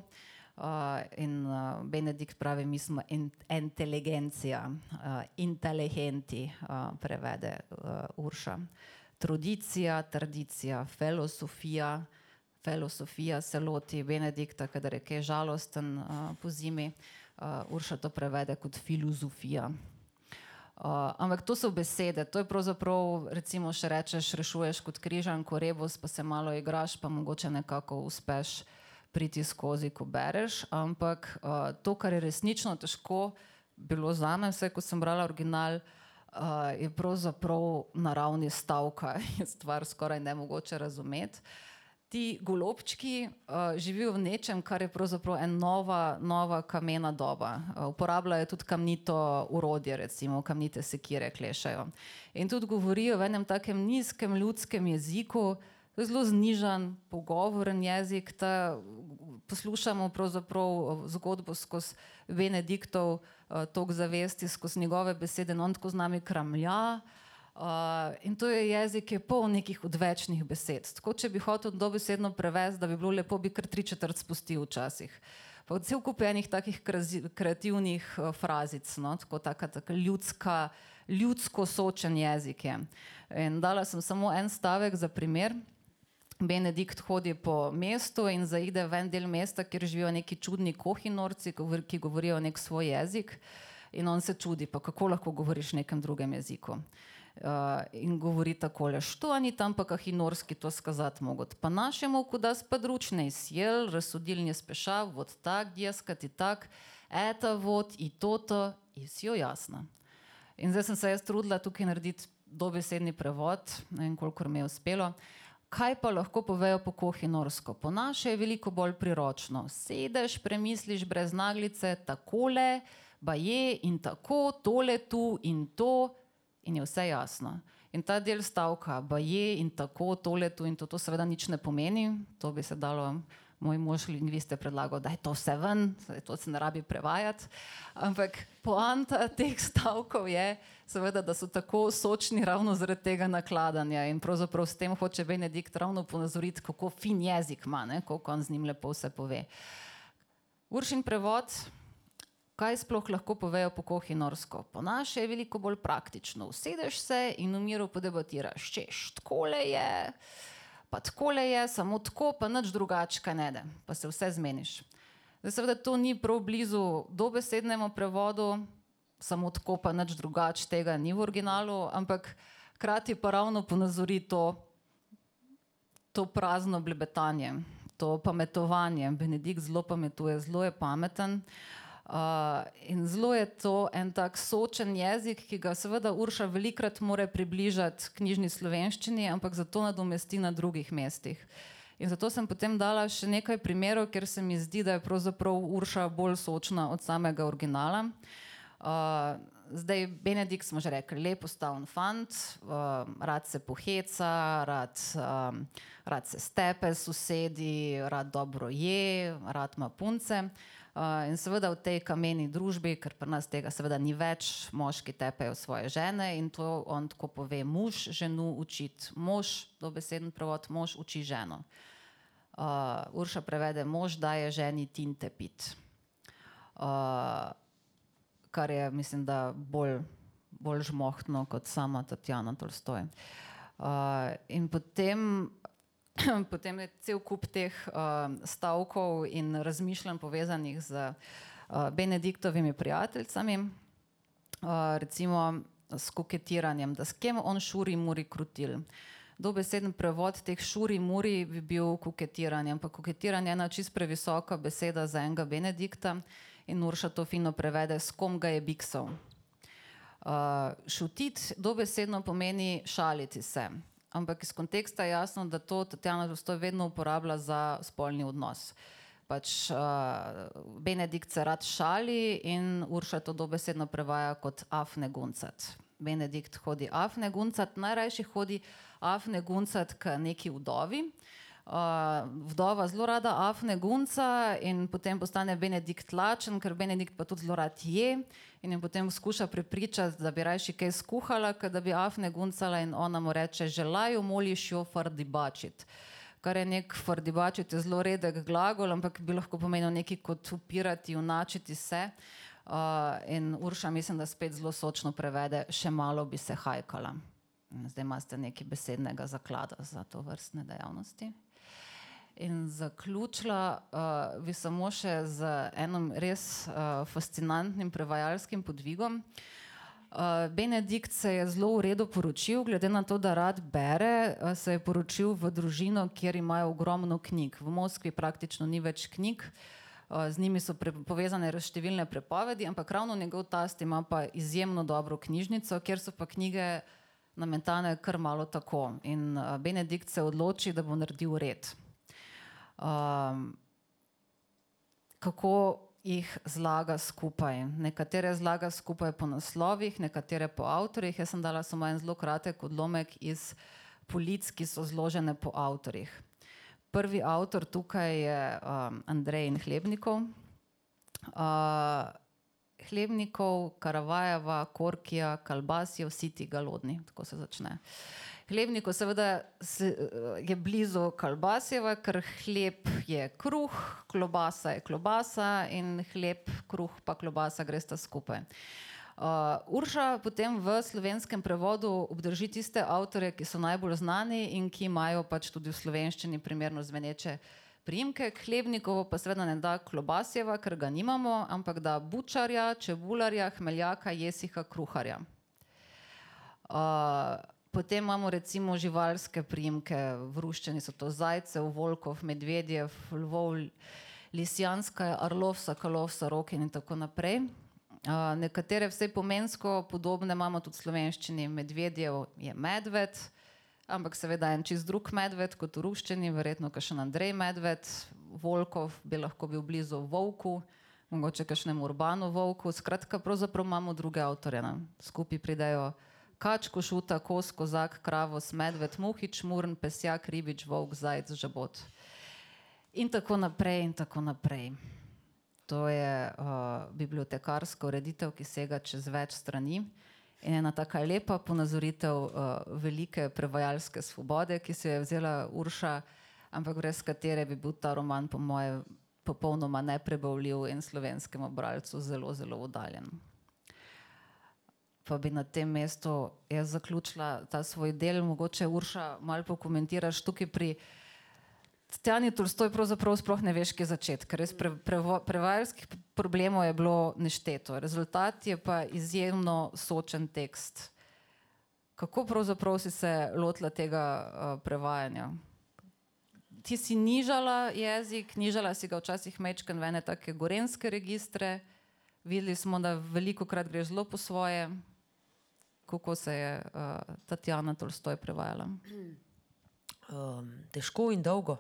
in Benedikt pravi, mi smo inteligencija, inteligenti, prevede Urša. Tradicija, tradicija, filosofija, filosofija se loti Benedikta, kadar je kaj žalosten pozimi. Urša to prevede kot filozofija. Ampak to so besede, to je pravzaprav, recimo še rečeš, rešuješ kot križanko rebus, pa se malo igraš, pa mogoče nekako uspeš priti skozi, ko bereš, ampak to, kar je resnično težko bilo zame, vse, ko sem brala original, je pravzaprav naravni stavka, je stvar skoraj nemogoče razumeti. Ti golobčki živijo v nečem, kar je pravzaprav nova kamena doba. Uporabljajo tudi kamnito orodje, recimo kamnite sekire klešajo. In tudi govorijo v enem takem nizkem ljudskem jeziku, zelo znižan, pogovoren jezik, poslušamo pravzaprav zgodbo skozi Benediktov tok zavesti, skozi njegove besede, on tako z nami kramlja. In to je jezik, ki je poln nekih odvečnih besed. Tako, če bi hotel dobesedno prevesti, da bi bilo lepo, bi kar 3/4 spustil včasih. Pa cel kup enih takih kreativnih frazic, no? Tako ljudsko sočen jezik je. In dala sem samo en stavek za primer. Benedikt hodi po mestu in zaide v en del mesta, kjer živijo neki čudni kohinorci, ki govorijo nek svoj jezik in on se čudi, pa kako lahko govoriš v nekem drugem jeziku. In govori takole, što они там по-кохинорски то сказать могут. По нашему куда сподручней съел, рассудил не спеша, вот так, дескать, и так, это вот, и то-то, и все ясно. In zdaj sem se jaz trudila tukaj narediti dobesedni prevod, ne vem, kolikor mi je uspelo. Kaj pa lahko povejo po kohinorsko? Po naše je veliko bolj priročno. Sedeš, premisliš brez naglice, takole, baje in tako, tole tu in to, in je vse jasno. In ta del stavka, baje in tako, tole tu in to seveda nič ne pomeni. To bi se dalo, moj mož lingvist je predlagal, da je to vse ven, to se ne rabi prevajati. Ampak poanta teh stavkov je, seveda, da so tako sočni ravno zaradi tega nakladanja in pravzaprav s tem hoče Benedikt ravno ponazoriti, kako fin jezik ima, ne? Koliko on z njim lepo vse pove. Uršin prevod, kaj sploh lahko povejo po kohinorsko? Po naše je veliko bolj praktično. Usedeš se in v miru podebatiraš, češ, takole je, pa takole je, samo tako, pa nič drugačka ne de, pa se vse zmeniš. Zdaj seveda to ni prav blizu dobesednemu prevodu, samo tako pa nič drugač, tega ni v originalu, ampak hkrati pa ravno ponazori to prazno blebetanje, to pametovanje. Benedikt zelo pametuje, zelo je pameten in zelo je to en tak sočen jezik, ki ga seveda Urša velikrat more približati knjižni slovenščini, ampak zato nadomesti na drugih mestih. In zato sem potem dala še nekaj primerov, ker se mi zdi, da je pravzaprav Urša bolj sočna od samega originala. Zdaj, Benedikt smo že rekli, lep postaven fant, rad se poheca, rad se stepe s sosedi, rad dobro je, rad ima punce. In seveda v tej kameni družbi, ker pri nas tega seveda ni več, moški tepejo svoje žene in to on tako pove, mož ženu učiti. Mož, dobeseden prevod, mož uči ženo. Urša prevede, mož daje ženi tinte pit. Kar je, mislim, da bolj žmohtno kot sama Tatjana Tolstoj. In potem je cel kup teh stavkov in razmišljanj povezanih z Benediktovimi prijateljicami, recimo s koketiranjem, da s kem on šuri muri krutil. Dobeseden prevod teh šuri muri bi bil koketiranje, ampak koketiranje je ena čist previsoka beseda za enega Benedikta in Urša to fino prevede, s kom ga je biksal. Šutit dobesedno pomeni šaliti se, ampak iz konteksta je jasno, da to Tatjana Tolstoj vedno uporablja za spolni odnos. Pač Benedikt se rad šali in Urša to dobesedno prevaja kot afne guncat. Benedikt hodi afne guncat, najrajši hodi afne guncat k neki vdovi. Vdova zelo rada afne gunca in potem postane Benedikt lačen, ker Benedikt pa tudi zelo rad je in jim potem skuša prepričati, da bi rajši kaj skuhala, da bi afne guncala in ona mu reče, želaju moliš jo fardibačit. Kar je nek fardibačit, je zelo redek glagol, ampak bi lahko pomenil nekaj kot upirati, unačiti se. In Urša mislim, da spet zelo sočno prevede, še malo bi se hajkala. Zdaj imate nekaj besednega zaklada za to vrstne dejavnosti. In zaključila bi samo še z enim res fascinantnim prevajalskim podvigom. Benedikt se je zelo v redu poročil, glede na to, da rad bere, se je poročil v družino, kjer imajo ogromno knjig. V Moskvi praktično ni več knjig, z njimi so povezane številne prepovedi, ampak ravno njegov tast ima pa izjemno dobro knjižnico, kjer so pa knjige nametane kar malo tako. In Benedikt se odloči, da bo naredil red. Kako jih zlaga skupaj. Nekatere zlaga skupaj po naslovih, nekatere po avtorjih. Jaz sem dala samo en zelo kratek odlomek iz polic, ki so zložene po avtorjih. Prvi avtor tukaj je Andrej in Hlebnikov. Hlebnikov, Karavajeva, Korkija, Kalbasjev, Siti, Galodni. Tako se začne. Hlebnikov seveda je blizu Kalbasjeva, ker hleb je kruh, klobasa je klobasa in hleb, kruh pa klobasa gresta skupaj. Urša potem v slovenskem prevodu obdrži tiste avtorje, ki so najbolj znani in ki imajo pač tudi v slovenščini primerno zveneče priimke. Hlebnikovo pa seveda ne da Klobasjeva, ker ga nimamo, ampak da Bučarja, Čebularja, Hmeljaka, Jesika, Kruharja. Potem imamo recimo živalske priimke, v ruščini so to Zajcev, Volkov, Medvedjev, Lvov, Lisjanska, Arlov, Sokolov, Sorokin in tako naprej. Nekatere vsej pomensko podobne imamo tudi v slovenščini. Medvedjev je medved, ampak seveda en čist drug medved kot v ruščini, verjetno kakšen Andrej Medved. Volkov bi lahko bil blizu volku, mogoče kakšnemu Urbanu volku. Skratka, pravzaprav imamo druge avtorje. Skupaj pridejo Kač, Košuta, Kos, Kozak, Kravos, Medved, Muhič, Murn, Pesjak, Ribič, Volk, Zajec, Žabot. In tako naprej in tako naprej. To je bibliotekarska ureditev, ki sega čez več strani. In ena taka lepa ponazoritev velike prevajalske svobode, ki se je vzela Urša, ampak brez katere bi bil ta roman po moje popolnoma neprebavljiv in slovenskemu bralcu zelo, zelo oddaljen. Pa bi na tem mestu jaz zaključila ta svoj del. Mogoče, Urša, malo pokomentiraš tukaj pri Tatjani Tolstoj pravzaprav sploh ne veš, kje začeti, ker res prevajalskih problemov je bilo nešteto. Rezultat je pa izjemno sočen tekst. Kako pravzaprav si se lotila tega prevajanja? Ti si nižala jezik, nižala si ga včasih mečken v ene take gorenjske registre. Videli smo, da velikokrat greš zelo po svoje. Kako se je Tatjana Tolstoj prevajala? Težko in dolgo.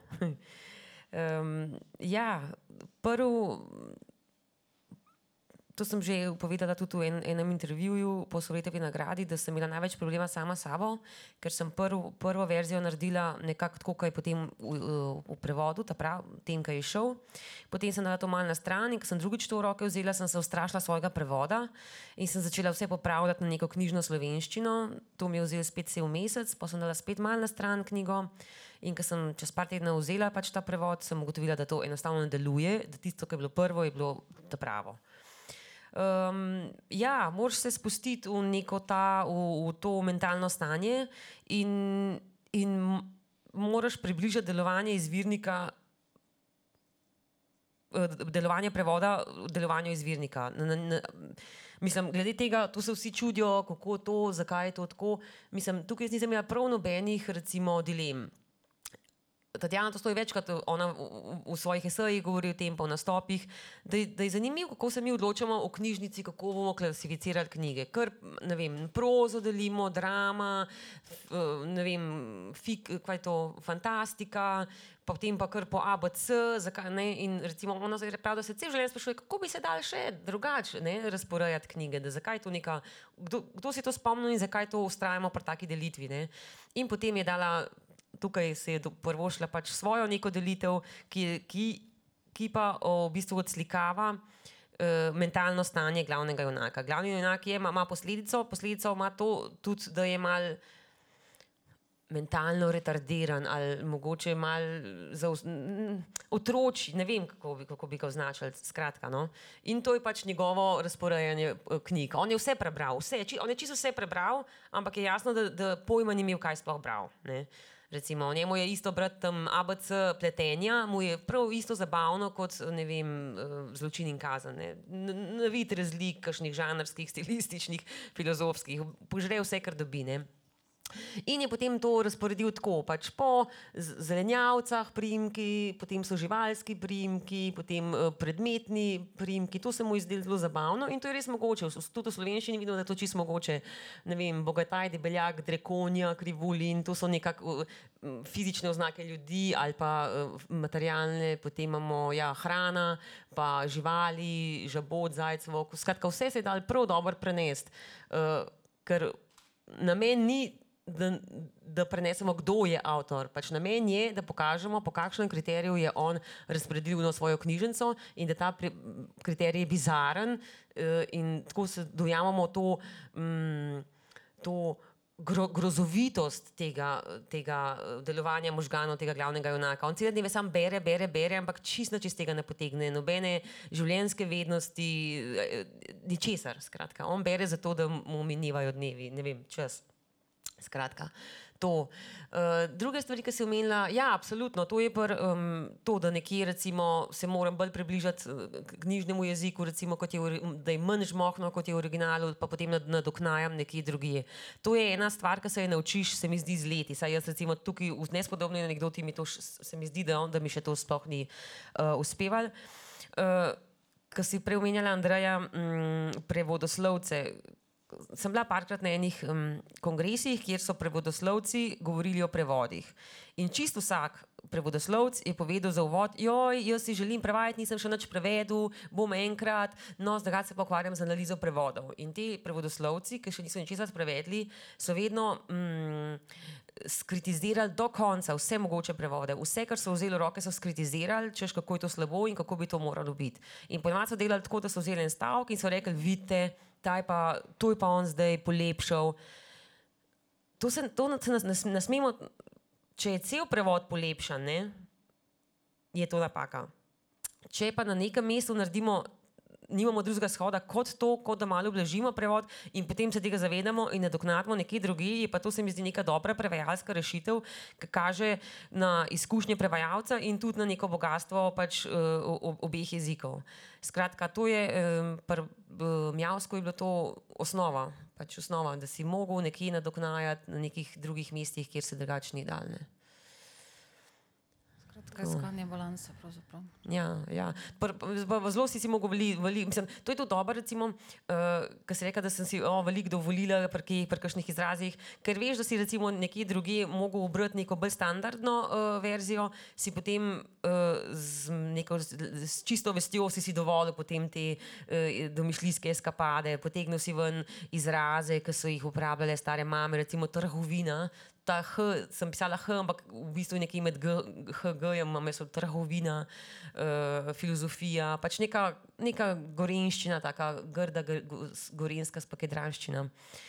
To sem že povedala tudi v enem intervjuju po Sovretovi nagradi, da sem imela največ problema sama s sabo, ker sem prvo verzijo naredila nekako tako, kaj je potem v prevodu, tem, kaj je šel. Potem sem dala to malo na stran in ko sem drugič to v roke vzela, sem se ustrašila svojega prevoda in sem začela vse popravljati na neko knjižno slovenščino. To mi je vzelo spet cel mesec, pa sem dala spet malo na stran knjigo. In ko sem čez par tedna vzela pač ta prevod, sem ugotovila, da to enostavno ne deluje, da tisto, kar je bilo prvo, je bilo ta pravo. Moraš se spustiti v neko v to mentalno stanje in moraš približati delovanje izvirnika, delovanje prevoda delovanju izvirnika. Mislim, glede tega, tu se vsi čudijo, kako to, zakaj je to tako. Mislim, tukaj nisem imela prav nobenih, recimo, dilem. Tatjana Tolstoj večkrat ona v svojih esejih govori o tem, pa v nastopih, da je zanimivo, kako se mi odločamo v knjižnici, kako bomo klasificirali knjige. Ker, ne vem, prozo delimo, drama, ne vem, kaj je to, fantastika, pa potem pa kar po ABC, zakaj ne, in recimo ona pravi, da se cel življenje sprašuje, kako bi se dal še drugače razporejati knjige, da zakaj to neka, kdo si to spomnil in zakaj to ustrajamo pri taki delitvi, ne. In potem je dala, tukaj se je prvošla pač svojo neko delitev, ki pa v bistvu odslikava mentalno stanje glavnega junaka. Glavni junak ima posledico ima to tudi, da je malo mentalno retardiran ali mogoče malo otročji, ne vem, kako bi ga označili, skratka, no. In to je pač njegovo razporejanje knjig. On je vse prebral, on je čisto vse prebral, ampak je jasno, da pojma ni imel, kaj sploh bral, ne. Recimo, njemu je isto brati tam ABC pletenja, mu je prav isto zabavno kot, ne vem, Zločin in kazen, ne. Ne vidi razlik kakšnih žanrskih, stilističnih, filozofskih, požre vse, kar dobi, ne. In je potem to razporedil tako, pač po zelenjavcah priimki, potem so živalski priimki, potem predmetni priimki, to se mu je zdelo zelo zabavno in to je res mogoče, tudi v slovenščini vidimo, da je to čisto mogoče, ne vem, Bogataj, Debeljak, Drekonja, Krivulin, to so nekako fizične oznake ljudi ali pa materialne, potem imamo, hrana, pa živali, žabot, zajec, volk, skratka, vse se je dalo prav dobro prenesti, ker namen ni, da prenesemo, kdo je avtor. Pač namen je, da pokažemo, po kakšnem kriteriju je on razporedil na svojo knjižnico in da ta kriterij je bizaren in tako se dojamamo to grozovitost tega delovanja možganov, tega glavnega junaka. On cele dneve sam bere, ampak čisto čez tega ne potegne nobene življenjske vednosti, ničesar, skratka. On bere zato, da mu minivajo dnevi, ne vem, čas. Skratka, to. Druge stvari, ki si omenila, ja, absolutno, to je to, da nekje recimo se moram bolj približati knjižnemu jeziku, recimo, da je manj žmohno, kot je v originalu, pa potem nadoknajam nekje drugje. To je ena stvar, ki se je naučiš, se mi zdi z leti. Saj jaz recimo tukaj v nespodobni anekdoti se mi zdi, da mi še to sploh ni uspevalo. Ko si prej omenjala, Andreja, prevodoslovce. Sem bila parkrat na enih kongresih, kjer so prevodoslovci govorili o prevodih. In čisto vsak prevodoslovc je povedal za uvod, jaz si želim prevajati, nisem še nič prevedel, bom enkrat, no, zdaj se pa ukvarjam z analizo prevodov. In ti prevodoslovci, ki še niso ničesar prevedli, so vedno skritizirali do konca vse mogoče prevode. Vse, kar so vzeli v roke, so skritizirali, češ kako je to slabo in kako bi to moralo biti. In ponovadi so delali tako, da so vzeli en stavek in so rekli, vidite, to je pa on zdaj polepšal. To se ne smemo, če je cel prevod polepšan, ne, je to napaka. Če pa na nekem mestu nimamo drugega shoda kot da malo ublažimo prevod in potem se tega zavedamo in nadoknadimo nekje drugje, pa to se mi zdi neka dobra prevajalska rešitev, ki kaže na izkušnje prevajalca in tudi na neko bogatstvo pač obeh jezikov. Skratka, to je, pri Mjavsku je bilo to osnova, da si mogel nekje nadoknajati na nekih drugih mestih, kjer se drugače ni dal, ne. Skratka, iskanje balansa pravzaprav. Ja. Zelo si mogel mislim, to je to dobro, recimo, ko si rekla, da sem si veliko dovolila pri kakšnih izrazih, ker veš, da si recimo nekje drugje mogel ubrati neko bolj standardno verzijo, si potem s čisto vestjo si dovolil potem te domišljijske eskapade, potegnil si ven izraze, ki so jih uporabljale stare mame, recimo trgovina. Ta H, sem pisala H, ampak v bistvu je nekaj med G-jem, mesto trgovina, filozofija, pač neka gorenščina, taka grda gorenska spakedranščina.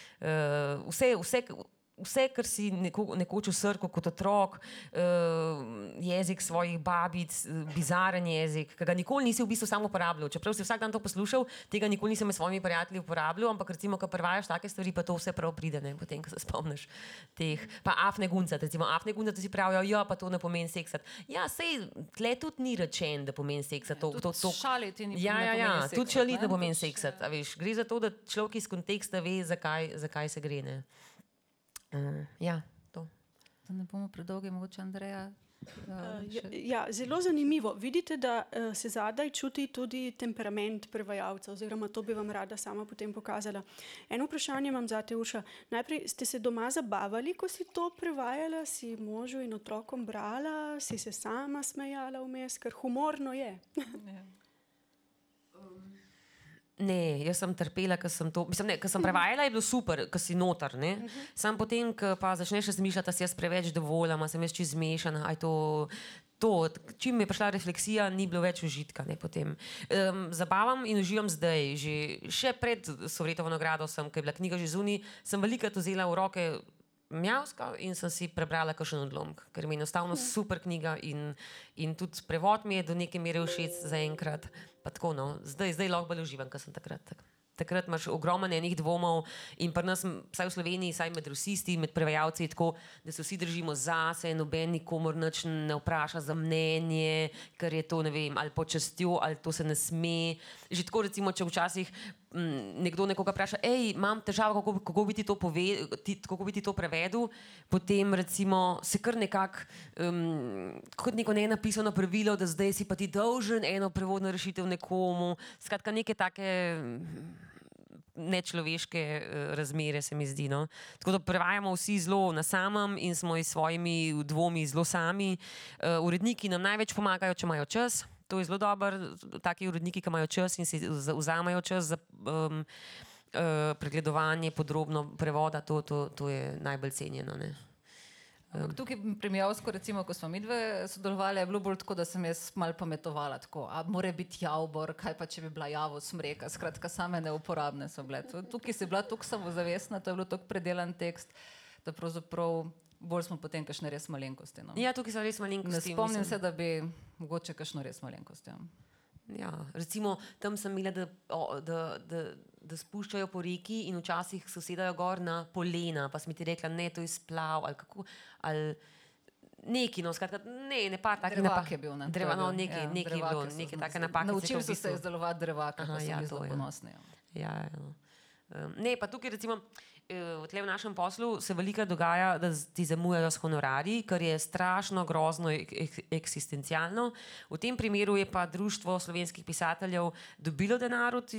Vse, kar si nekoč vsrkal kot otrok, jezik svojih babic, bizaren jezik, ki ga nikoli nisi v bistvu sam uporabljal. Čeprav si vsak dan to poslušal, tega nikoli nisem med svojimi prijatelji uporabljal, ampak recimo, ko prevajaš take stvari, pa to vse prav pride, ne, potem, ko se spomniš teh. Pa afne guncat, recimo afne guncat, si pravijo, ja, pa to ne pomeni seksat. Ja, sej, tle tudi ni rečen, da pomeni seksat. Tudi šaliti ni pomeni seksat. Tudi šaliti ne pomeni seksat, ja. A veš, gre za to, da človek iz konteksta ve, zakaj se gre, ne. Ja, to. Da ne bomo predolgi, mogoče Andreja. Ja, zelo zanimivo. Vidite, da se zadaj čuti tudi temperament prevajalca, oziroma to bi vam rada sama potem pokazala. Eno vprašanje imam zate, Urša. Najprej, ste se doma zabavali, ko si to prevajala, si možu in otrokom brala, si se sama smejala vmes, ker humorno je. Ne, jaz sem trpela, ko sem prevajala, je bilo super, ko si noter, ne. Sam potem, ko pa začneš razmišljati, da si jaz preveč dovoljam, sem jaz čisto zmešana, čim mi je prišla refleksija, ni bilo več užitka, ne, potem. Zabavam in uživam zdaj, še pred Sovretovo nagrado sem, ko je bila knjiga že zunaj, sem velikokrat vzela v roke Mjavska in sem si prebrala kakšen odlomek, ker mi je enostavno super knjiga in tudi prevod mi je do neke mere všeč zaenkrat. Pa tako, no, zdaj lahko bolj uživam, ko sem takrat. Takrat imaš ogromno enih dvomov in pri nas, vsaj v Sloveniji, vsaj med rusisti, med prevajalci, tako, da se vsi držimo zase, noben nikomur nič ne vpraša za mnenje, ker je to, ne vem, ali pod častjo, ali to se ne sme. Že tako, recimo, če včasih nekdo nekoga vpraša, imam težavo, kako bi ti to prevedel, potem recimo se kar nekako kot neko nenapisano pravilo, da zdaj si pa ti dolžen eno prevodno rešitev nekomu, skratka neke take nečloveške razmere, se mi zdi, no. Tako da prevajamo vsi zelo na samem in smo s svojimi dvomi zelo sami. Uredniki nam največ pomagajo, če imajo čas. To je zelo dobro, taki uredniki, ki imajo čas in si vzamejo čas za pregledovanje podrobno prevoda, to je najbolj cenjeno, ne. Tukaj pri Mjavsku, recimo, ko smo midve sodelovali, je bilo bolj tako, da sem jaz malo pametovala tako, a more biti javbor, kaj pa če bi bila javo smreka, skratka same neuporabne so bile. Tukaj si bila toliko samozavestna, to je bilo toliko predelan tekst. da pravzaprav bolj smo potem kakšne res malenkosti. No. Ja, tukaj so res malenkosti. Ne spomnim se, da bi mogoče kakšno res malenkost. Ja. Ja, recimo tam sem imela, da spuščajo po reki in včasih se usedajo gor na polena, pa sem ti rekla, ne, to je splav ali kako, ali neki, no, skratka, ne par takih napak je bil, ne? Neki je bilo, neke take napake. Naučili so se izdelovati drevake, pa so bili zelo ponosni. Ja. Ne, pa tukaj recimo, tle v našem poslu se veliko dogaja, da ti zamujajo s honorarji, kar je strašno, grozno, eksistencialno. V tem primeru je pa Društvo slovenskih pisateljev dobilo denar od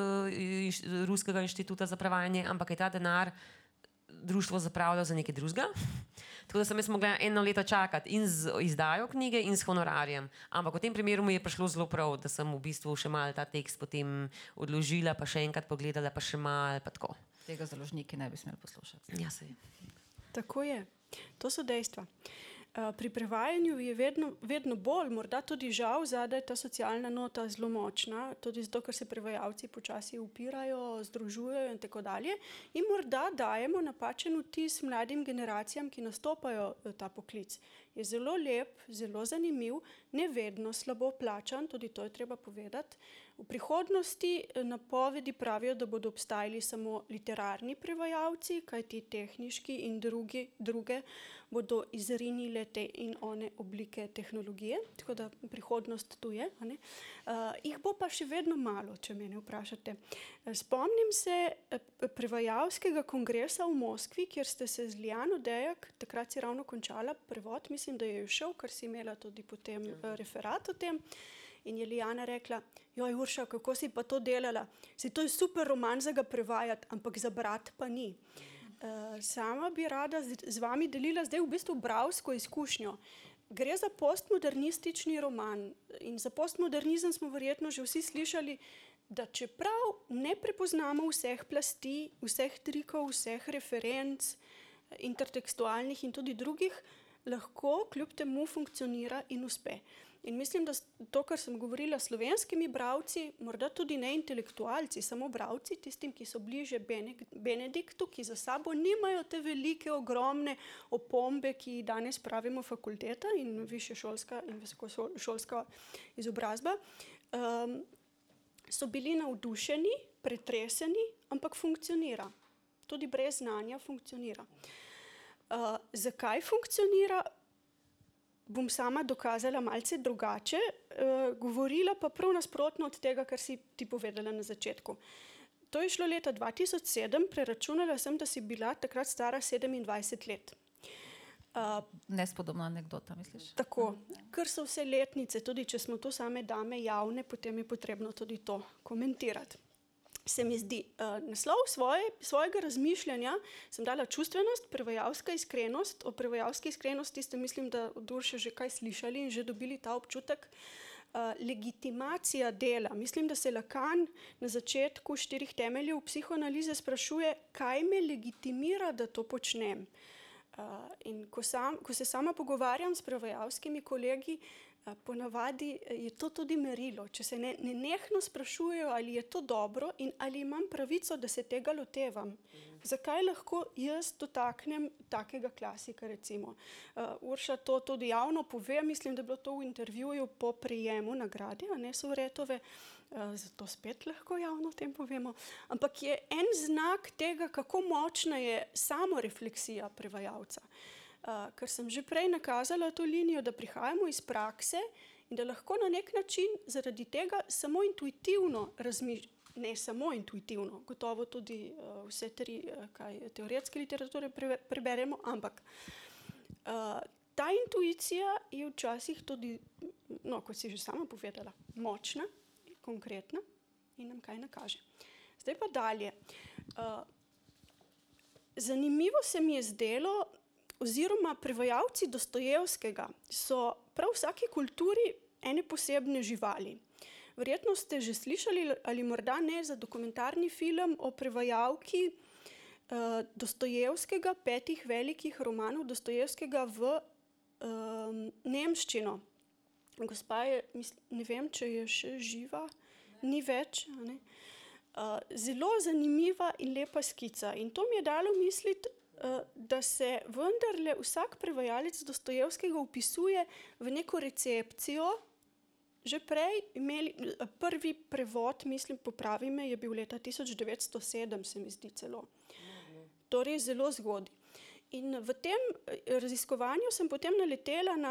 Ruskega inštituta za prevajanje, ampak je ta denar društvo zapravljalo za nekaj drugega. Tako da sem jaz mogla 1 leto čakati in z izdajo knjige in s honorarjem. Ampak v tem primeru mi je prišlo zelo prav, da sem v bistvu še malo ta tekst potem odložila, pa še enkrat pogledala, pa še malo, pa tako. Tega založniki ne bi smeli poslušati. Ja, sej. Tako je. To so dejstva. Pri prevajanju je vedno bolj, morda tudi žal, zadaj ta socialna nota zelo močna, tudi zato, ker se prevajalci počasi upirajo, združujejo in tako dalje. In morda dajemo napačen vtis mladim generacijam, ki nastopajo ta poklic. Je zelo lep, zelo zanimiv, ne vedno slabo plačan, tudi to je treba povedati. V prihodnosti napovedi pravijo, da bodo obstajali samo literarni prevajalci, kajti tehniški in druge bodo izrinile te in one oblike tehnologije, tako da prihodnost tu je. Jih bo pa še vedno malo, če mene vprašate. Spomnim se prevajalskega kongresa v Moskvi, kjer ste se z Liljano Dejak, takrat si ravno končala prevod, mislim, da je šel, ker si imela tudi potem referat o tem. In je Liljana rekla, joj Urša, kako si pa to delala? Si to je super roman za ga prevajati, ampak za brat pa ni. Sama bi rada z vami delila zdaj v bistvu bralsko izkušnjo. Gre za postmodernistični roman in za postmodernizem smo verjetno že vsi slišali, da čeprav ne prepoznamo vseh plasti, vseh trikov, vseh referenc, intertekstualnih in tudi drugih, lahko kljub temu funkcionira in uspe. In mislim, da to, kar sem govorila s slovenskimi bralci, morda tudi ne intelektualci, samo bralci, tistim, ki so bliže Benediktu, ki za sabo nimajo te velike, ogromne opombe, ki danes pravimo fakulteta in višješolska in visokošolska izobrazba, so bili navdušeni, pretreseni, ampak funkcionira. Tudi brez znanja funkcionira. Zakaj funkcionira? Bom sama dokazala malce drugače, govorila pa prav nasprotno od tega, kar si ti povedala na začetku. To je šlo leta 2007, preračunala sem, da si bila takrat stara 27 let. Nespodobna anekdota, misliš? Tako, ker so vse letnice, tudi če smo tu same dame javne, potem je potrebno tudi to komentirati. Se mi zdi, naslov svojega razmišljanja sem dala čustvenost, prevajalska iskrenost. O prevajalski iskrenosti ste, mislim, da od Urše že kaj slišali in že dobili ta občutek. Legitimacija dela. Mislim, da se Lacan na začetku 4 temeljev psihoanalize sprašuje, kaj me legitimira, da to počnem. In ko se sama pogovarjam s prevajalskimi kolegi, ponavadi je to tudi merilo. Če se nenehno sprašujejo, ali je to dobro in ali imam pravico, da se tega lotevam. Zakaj lahko jaz dotaknem takega klasika, recimo. Urša to tudi javno pove, mislim, da je bilo to v intervjuju po prijemu nagrade, Sovretove, zato spet lahko javno o tem povemo. Ampak je en znak tega, kako močna je samorefleksija prevajalca. Ker sem že prej nakazala to linijo, da prihajamo iz prakse in da lahko na nek način zaradi tega samo intuitivno ne samo intuitivno, gotovo tudi vse 3 teoretske literature preberemo, ampak ta intuicija je včasih tudi, kot si že sama povedala, močna, konkretna in nam kaj nakaže. Zdaj pa dalje. Zanimivo se mi je zdelo, oziroma prevajalci Dostojevskega so prav v vsaki kulturi ene posebne živali. Verjetno ste že slišali, ali morda ne, za dokumentarni film o prevajalki Dostojevskega, 5 velikih romanov Dostojevskega v nemščino. Gospa je, ne vem, če je še živa, ni več. Zelo zanimiva in lepa skica. In to mi je dalo misliti, da se vendarle vsak prevajalec Dostojevskega vpisuje v neko recepcijo. Že prej imeli prvi prevod, mislim, popravi me, je bil leta 1907, se mi zdi celo. Torej zelo zgodaj. In v tem raziskovanju sem potem naletela na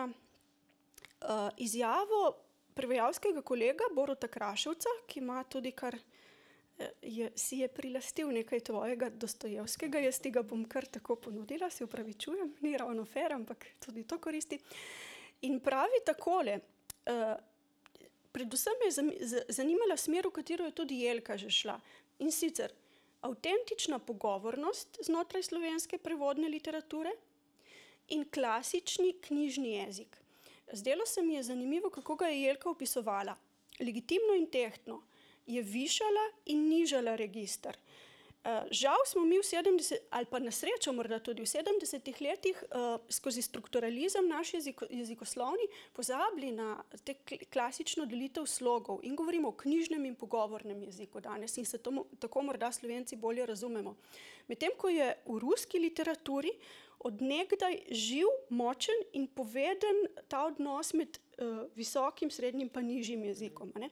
izjavo prevajalskega kolega Boruta Kraševca, ki ima tudi si je prilastil nekaj tvojega Dostojevskega, jaz ti ga bom kar tako ponudila, se opravičujem, ni ravno fair, ampak tudi to koristi. In pravi takole, predvsem me je zanimala smer, v katero je tudi Jelka že šla. In sicer avtentična pogovornost znotraj slovenske prevodne literature in klasični knjižni jezik. Zdelo se mi je zanimivo, kako ga je Jelka opisovala. Legitimno in tehtno je višala in nižala register. Žal smo mi v 70, ali pa na srečo morda tudi v 70 letih skozi strukturalizem naš jezikoslovni pozabili na te klasično delitev slogov in govorimo o knjižnem in pogovornem jeziku danes in se tako morda Slovenci bolje razumemo. Medtem ko je v ruski literaturi od nekdaj živ, močen in poveden ta odnos med visokim, srednjim pa nižjim jezikom. Ne?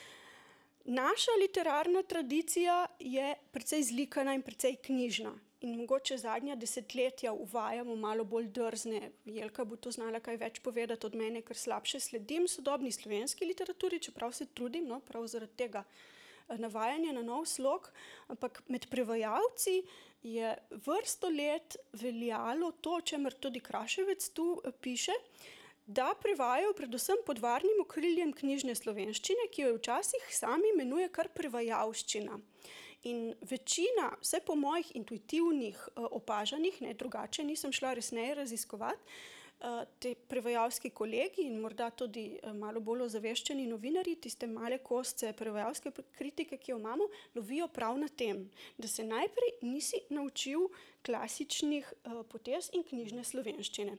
Naša literarna tradicija je precej zlikana in precej knjižna in mogoče zadnja desetletja uvajamo malo bolj drzne. Jelka bo to znala kaj več povedati od mene, ker slabše sledim sodobni slovenski literaturi, čeprav se trudim, no, prav zaradi tega navajanja na nov slog, ampak med prevajalci je vrsto let veljalo to, o čemer tudi Kraševec tu piše, da prevajajo predvsem pod varnim okriljem knjižne slovenščine, ki jo včasih sami imenuje kar prevajalščina. In večina, vse po mojih intuitivnih opažanjih, ne drugače, nisem šla resneje raziskovati, te prevajalski kolegi in morda tudi malo bolj ozaveščeni novinarji, tiste male kostce prevajalske kritike, ki jo imamo, lovijo prav na tem, da se najprej nisi naučil klasičnih potez in knjižne slovenščine.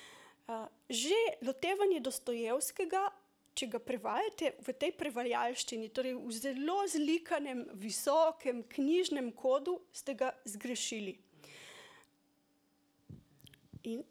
Že lotevanje Dostojevskega, če ga prevajate v tej prevajalščini, torej v zelo zlikanem, visokem knjižnem kodu, ste ga zgrešili. In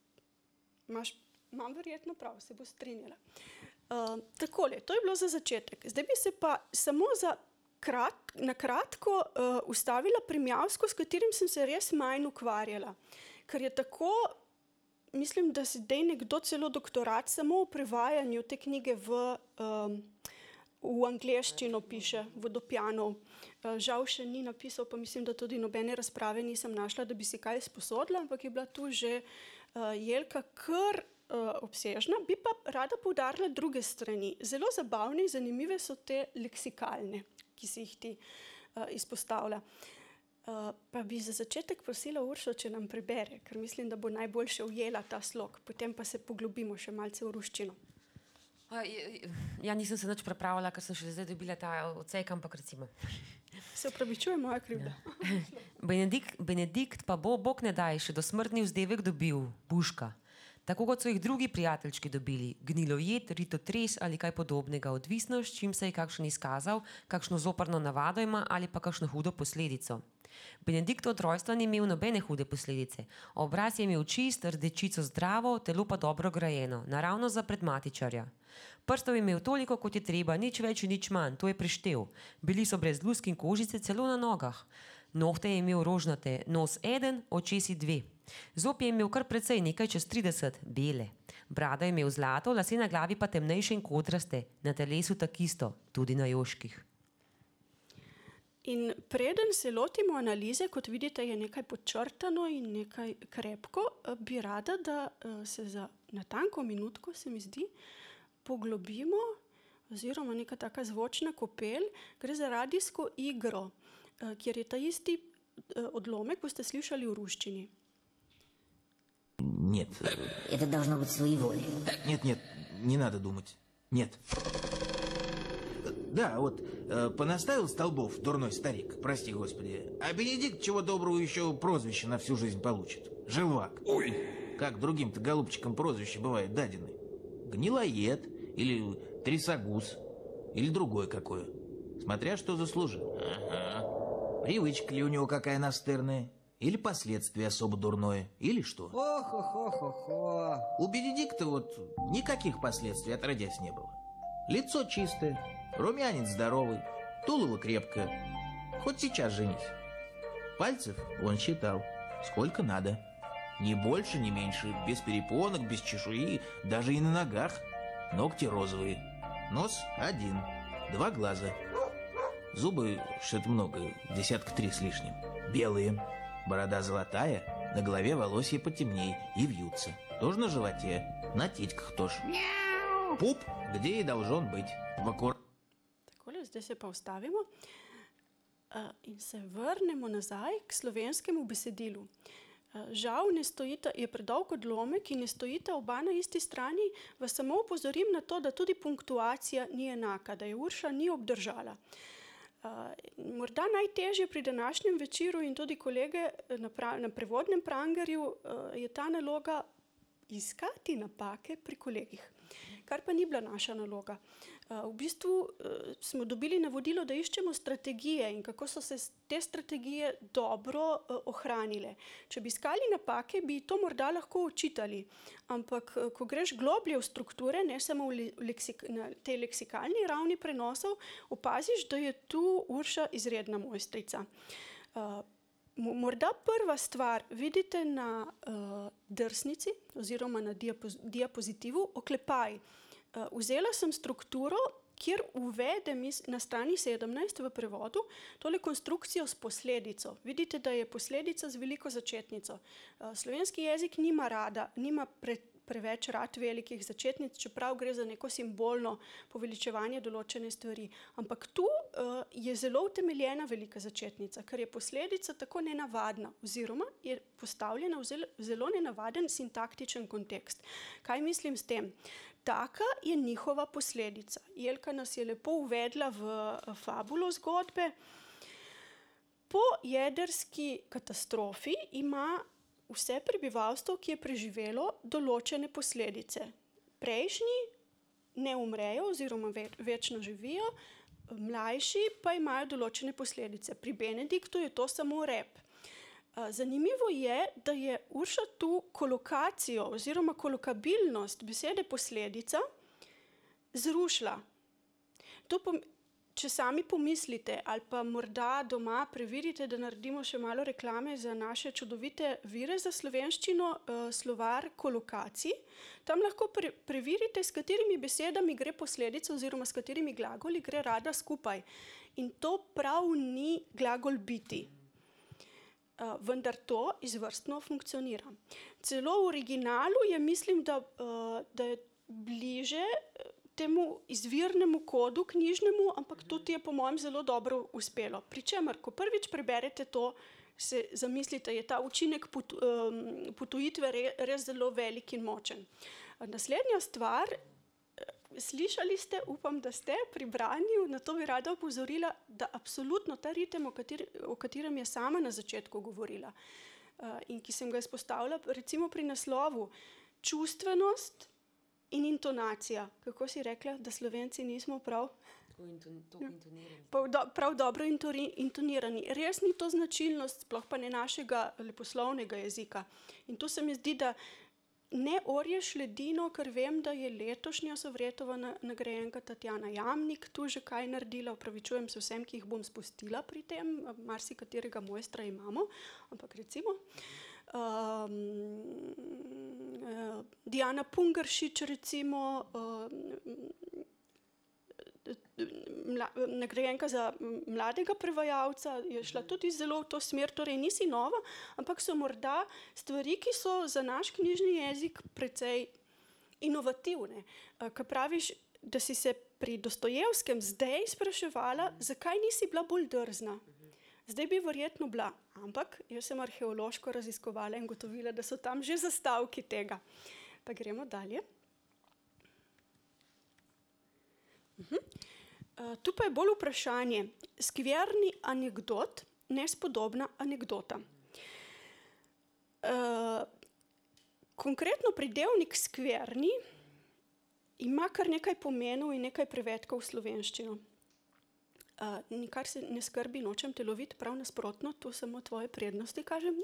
imam verjetno prav, se bo strinjala. Takole, to je bilo za začetek. Zdaj bi se pa samo na kratko ustavila pri Mjavsku, s katerim sem se res manj ukvarjala. Ker je tako, mislim, da se dej nekdo celo doktorat samo o prevajanju te knjige v angleščino piše, Vodopjanov. Žal še ni napisal, pa mislim, da tudi nobene razprave nisem našla, da bi si kaj sposodila, ampak je bila tu že Jelka kar obsežna. Bi pa rada poudarila druge strani. Zelo zabavne in zanimive so te leksikalne, ki si jih ti izpostavlja. Pa bi za začetek prosila Uršo, če nam prebere, ker mislim, da bo najboljše ujela ta slog. Potem pa se poglobimo še malce v ruščino. Ja, nisem se nič pripravila, ker sem še zdaj dobila ta odsek, ampak recimo. Se opravičujem, moja krivda. Benedikt pa Bog ne daj, še dosmrtni vzdevek dobil, Buška. Tako kot so jih drugi prijateljčki dobili, gnilojed, ritotres ali kaj podobnega, odvisno, s čim se je kakšen izkazal, kakšno zoprno navado ima ali pa kakšno hudo posledico. Benedikt od rojstva ni imel nobene hude posledice. Obraz je imel čist, rdečico zdravo, telo pa dobro grajeno, naravno za predmatičarja. Prstov je imel toliko, kot je treba, nič več in nič manj, to je preštel. Bili so brez lusk in kožice, celo na nogah. Nohte je imel rožnate, nos 1, očesi 2. Zob je imel kar precej, nekaj čez 30, bele. Brada je imel zlato, lase na glavi pa temnejše in kodraste, na telesu takisto, tudi na joških. In preden se lotimo analize, kot vidite, je nekaj podčrtano in nekaj krepko, bi rada, da se za natanko minutko, se mi zdi, poglobimo, oziroma neka taka zvočna kopel, gre za radijsko igro, kjer je ta isti odlomek, boste slišali v ruščini. Нет. Это должно быть своеволие. Нет, не надо думать. Нет. Да, вот, понаставил столбов дурной старик, прости господи. А Бенедикт, чего доброго, еще прозвище на всю жизнь получит. Желвак. Ой. Как другим-то голубчикам прозвище бывает дадены. Гнилоед или трясогуз, или другое какое. Смотря что заслужил. Ага. Привычка ли у него какая настырная. Или последствие особо дурное, или что? Ох-ох-ох-ох-ох. У Бенедикта вот никаких последствий отродясь не было. Лицо чистое, румянец здоровый, тулово крепкое. Хоть сейчас женись. Пальцев он считал, сколько надо. Ни больше, ни меньше, без перепонок, без чешуи, даже и на ногах. Ногти розовые, нос один, 2 глаза. Зубы, что-то много, 3 с лишним, белые. Борода золотая, на голове волосья потемней и вьются. Тоже на животе, на титьках тоже. Пуп, где и должен быть, в аккуратном. Takole, zdaj se pa ustavimo in se vrnemo nazaj k slovenskemu besedilu. Žal ne stojita, je predolg odlomek in ne stojita oba na isti strani, vas samo opozorim na to, da tudi punktuacija ni enaka, da je Urša ni obdržala. Morda najtežje pri današnjem večeru in tudi kolege na prevodnem prangerju je ta naloga iskati napake pri kolegih, kar pa ni bila naša naloga. V bistvu smo dobili navodilo, da iščemo strategije in kako so se te strategije dobro ohranile. Če bi iskali napake, bi to morda lahko učitali, ampak ko greš globlje v strukture, ne samo na tej leksikalni ravni prenosov, opaziš, da je tu Urša izredna mojstrica. Morda prva stvar, vidite na drsnici oziroma na diapozitivu oklepaj. Vzela sem strukturo, kjer uvedem na strani 17 v prevodu tole konstrukcijo s posledico. Vidite, da je posledica z veliko začetnico. Slovenski jezik nima preveč rad velikih začetnic, čeprav gre za neko simbolno poveličevanje določene stvari. Ampak tu je zelo utemeljena velika začetnica, ker je posledica tako nenavadna oziroma je postavljena v zelo nenavaden sintaktičen kontekst. Kaj mislim s tem? Taka je njihova posledica. Jelka nas je lepo uvedla v fabulo zgodbe. Po jedrski katastrofi ima vse prebivalstvo, ki je preživelo, določene posledice. Prejšnji ne umrejo oziroma večno živijo, mlajši pa imajo določene posledice. Pri Benediktu je to samo rep. Zanimivo je, da je Urša tu kolokacijo oziroma kolokabilnost besede posledica zrušila. Če sami pomislite ali pa morda doma preverite, da naredimo še malo reklame za naše čudovite vire za slovenščino, slovar kolokacij, tam lahko preverite, s katerimi besedami gre posledica oziroma s katerimi glagoli gre rada skupaj. In to prav ni glagol biti. Vendar to izvrstno funkcionira. Celo v originalu je, mislim, da je bliže temu izvirnemu kodu knjižnemu, ampak tudi je po mojem zelo dobro uspelo. Pričemer, ko prvič preberete to, se zamislite, je ta učinek potujitve res zelo velik in močen. Naslednja stvar, slišali ste, upam, da ste pri branju, na to bi rada opozorila, da absolutno ta ritem, o katerem je sama na začetku govorila in ki sem ga izpostavila recimo pri naslovu, čustvenost in intonacija. Kako si rekla, da Slovenci nismo prav dobro intonirani. Res ni to značilnost, sploh pa ne našega leposlovnega jezika. In tu se mi zdi, da ne orješ ledino, ker vem, da je letošnja Sovretova nagrajenka Tatjana Jamnik tu že kaj naredila, opravičujem se vsem, ki jih bom spustila pri tem, marsikaterega mojstra imamo, ampak recimo Diana Pungaršič recimo, nagrajenka za mladega prevajalca, je šla tudi zelo v to smer, torej nisi nova, ampak so morda stvari, ki so za naš knjižni jezik precej inovativne. Ko praviš, da si se pri Dostojevskem zdaj spraševala, zakaj nisi bila bolj drzna. Zdaj bi verjetno bila, ampak jaz sem arheološko raziskovala in gotovila, da so tam že zastavki tega. Pa gremo dalje. Tu pa je bolj vprašanje. Skverni anekdot, nespodobna anekdota. Konkretno pridevnik skverni ima kar nekaj pomenov in nekaj prevedkov v slovenščino. nikar se ne skrbi, nočem te loviti, prav nasprotno, to samo tvoje prednosti kažem.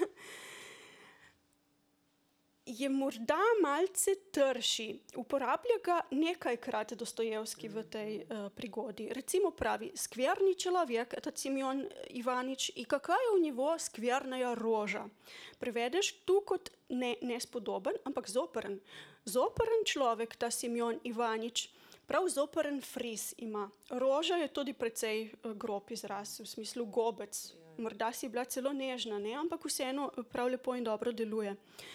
Je morda malce trši. Uporablja ga nekajkrat Dostojevski v tej prigodi. Recimo pravi, skverni človek, этот Семен Иванович, и какая у него скверная рожа. Prevedeš tu kot nespodoben, ampak zoprn. Zoprn človek, ta Семен Ivanovič, prav zoprn fris ima. Roža je tudi precej grob izraz, v smislu gobec. Morda si bila celo nežna, ne? Ampak vseeno prav lepo in dobro deluje.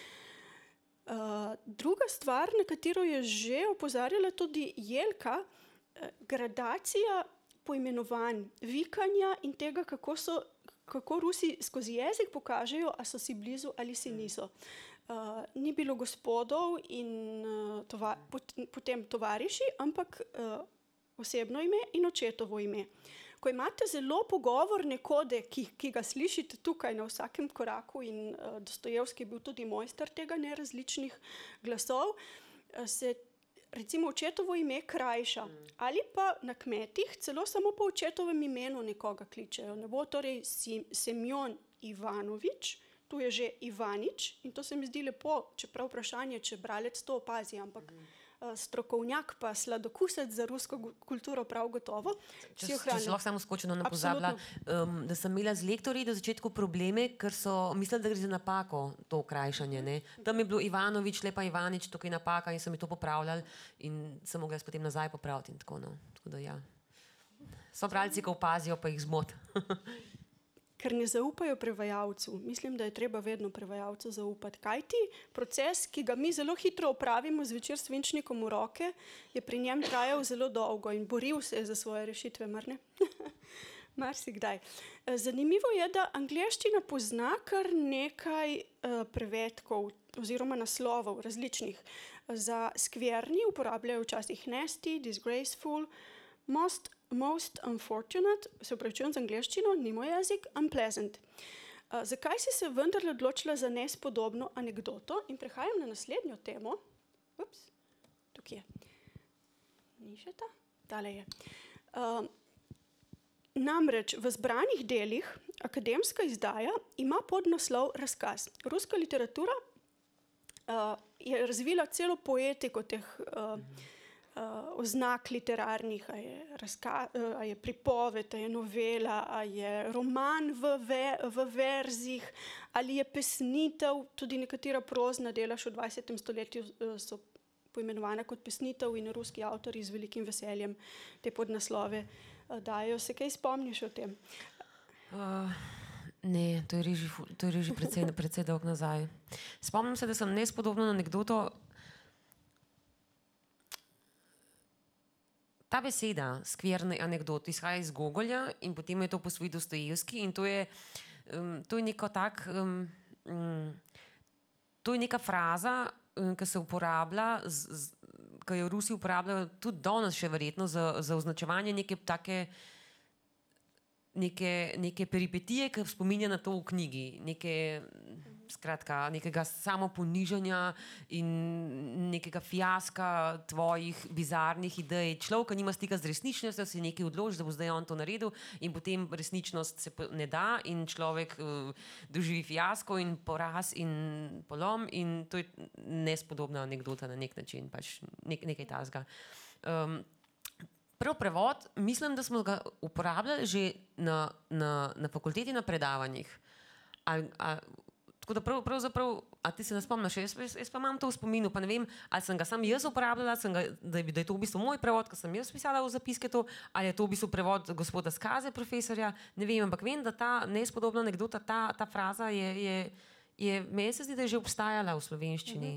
Druga stvar, na katero je že opozarjala tudi Jelka, gradacija poimenovanj, vikanja in tega, kako Rusi skozi jezik pokažejo, a so si blizu ali si niso. Ni bilo gospodov in potem tovariši, ampak osebno ime in očetovo ime. Ko imate zelo pogovorne kode, ki ga slišite tukaj na vsakem koraku in Dostojevski je bil tudi mojster tega nerazličnih glasov, se recimo očetovo ime krajša. Ali pa na kmetih celo samo po očetovem imenu nekoga kličejo. Ne bo torej Semjon Ivanovič, tu je že Ivanič in to se mi zdi lepo, čeprav vprašanje, če bralec to opazi, ampak strokovnjak pa sladokusec za rusko kulturo prav gotovo. Če lahko samo skočeno napozabila, da sem imela z lektorji do začetku probleme, ker so mislili, da gre za napako to krajšanje. Ne? Tam je bilo Ivanovič, lepa Ivanič, tukaj napaka in so mi to popravljali in sem mogla potem nazaj popraviti in tako. No. Tako da ja. So bralci, ko opazijo, pa jih zmot. Ker ne zaupajo prevajalcu. Mislim, da je treba vedno prevajalcu zaupati. Kajti proces, ki ga mi zelo hitro opravimo zvečer s svinčnikom v roke, je pri njem trajal zelo dolgo in boril se je za svoje rešitve, mar ne? Marsikdaj. Zanimivo je, da angleščina pozna kar nekaj prevedkov oziroma naslovov različnih. Za skverni uporabljajo včasih nasty, disgraceful, most unfortunate, se upravičujem z angleščino, ni moj jezik, unpleasant. Zakaj si se vendarle odločila za nespodobno anekdoto? In prehajam na naslednjo temo. Ups, tukaj je. Ni še ta? Tale je. Namreč v zbranih delih akademska izdaja ima podnaslov razkaz. Ruska literatura je razvila celo poetiko teh oznak literarnih, a je pripoved, a je novela, a je roman v verzih, ali je pesnitev, tudi nekatera prozna dela še v 20. stoletju so poimenovana kot pesnitev in ruski avtorji z velikim veseljem te podnaslove dajo. Se kaj spomniš o tem? Ne, to je že precej dolg nazaj. Spomnim se, da sem nespodobno anekdoto. Ta beseda, skverni anekdot, izhaja iz Gogolja in potem je to posvojil Dostojevski in to je neko tak, to je neka fraza, ki se uporablja, ki jo Rusi uporabljajo tudi danes še verjetno za označevanje neke take, neke peripetije, ki spominja na to v knjigi, nekega samoponižanja in nekega fiaska tvojih bizarnih idej. Človek nima stika z resničnostjo, se nekaj odloči, da bo zdaj on to naredil in potem resničnost se ne da in človek doživi fiasko in poraz in polom in to je nespodobna anekdota na nek način, pač nekaj tasga. Prvi prevod, mislim, da smo ga uporabljali že na fakulteti na predavanjih. Tako da pravzaprav, a ti se ne spomniš, jaz pa imam to v spominu, pa ne vem, ali sem ga sam jaz uporabljala, da je to v bistvu moj prevod, ki sem jaz pisala v zapiske to, ali je to v bistvu prevod gospoda Skaze, profesorja, ne vem, ampak vem, da ta nespodobna anekdota, ta fraza meni se zdi, da je že obstajala v slovenščini.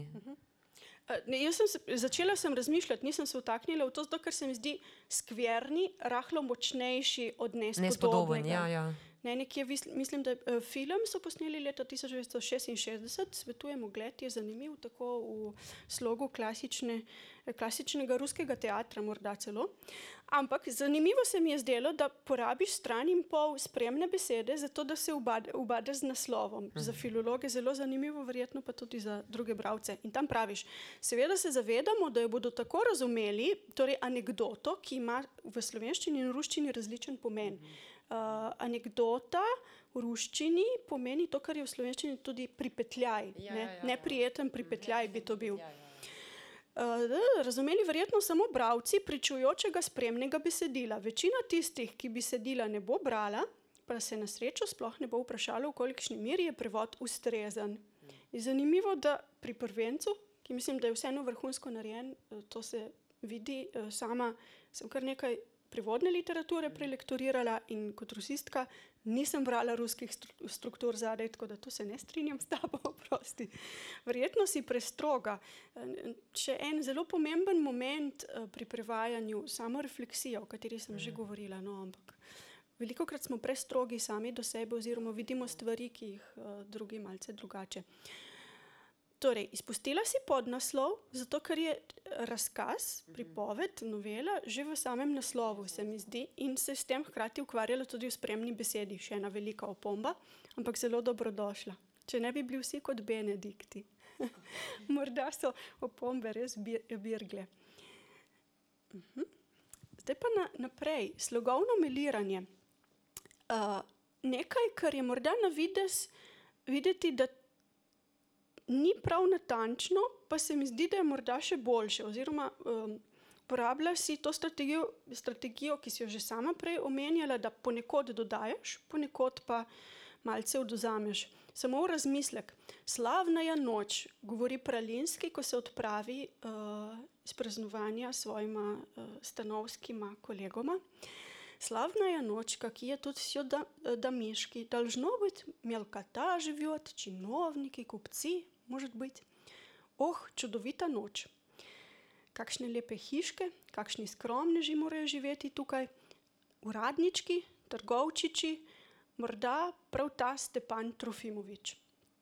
Začela sem razmišljati, nisem se vtaknila v to, zato ker se mi zdi skverni rahlo močnejši od nespodobnega. Ja. Nekje, mislim, da film so posneli leta 1966, svetujem ogled, je zanimiv, tako v slogu klasične klasičnega ruskega teatra, morda celo. Ampak zanimivo se mi je zdelo, da porabiš 1,5 spremne besede, zato da se ubade z naslovom. Za filologe zelo zanimivo, verjetno pa tudi za druge bralce. In tam praviš, seveda se zavedamo, da jo bodo tako razumeli, torej anekdoto, ki ima v slovenščini in ruščini različen pomen. Anekdota v ruščini pomeni to, kar je v slovenščini tudi pripetljaj. Neprijeten pripetljaj bi to bil. Razumeli verjetno samo bralci pričujočega spremnega besedila. Večina tistih, ki besedila ne bo brala, pa se na srečo sploh ne bo vprašala, v kolikšni meri je prevod ustrezen. Je zanimivo, da pri prvencu, ki mislim, da je vseeno vrhunsko narejen, to se vidi, sama sem kar nekaj prevodne literature prelektorirala in kot rusistka nisem brala ruskih struktur zadaj, tako da to se ne strinjam s tabo, oprosti. Verjetno si prestroga. Še en zelo pomemben moment pri prevajanju, samorefleksija, o kateri sem že govorila, no, ampak velikokrat smo prestrogi sami do sebe oziroma vidimo stvari, ki jih drugi malce drugače. Torej, izpustila si podnaslov, zato ker je razkaz, pripoved, novela že v samem naslovu, se mi zdi, in se s tem hkrati ukvarjala tudi v spremni besedi. Še ena velika opomba, ampak zelo dobrodošla. Če ne bi bili vsi kot Benedikti. Morda so opombe res birgle. Zdaj pa naprej. Slogovno meliranje. Nekaj, kar je morda na videz videti, da ni prav natančno, pa se mi zdi, da je morda še boljše, oziroma uporablja si to strategijo, ki si jo že sama prej omenjala, da ponekod dodajaš, ponekod pa malce odvzameš. Samo v razmislek. Slavna je noč, govori Pralinski, ko se odpravi iz praznovanja s svojima stanovskima kolegoma. Славная ночь, какие тут все домишки. Должно быть, мелкота живет, чиновники, купцы, может быть. Ох, чудовита ночь. Kakšne lepe hiške, kakšni skromneži morajo živeti tukaj. Uradnički, trgovčiči, morda prav ta Stepan Trofimovič.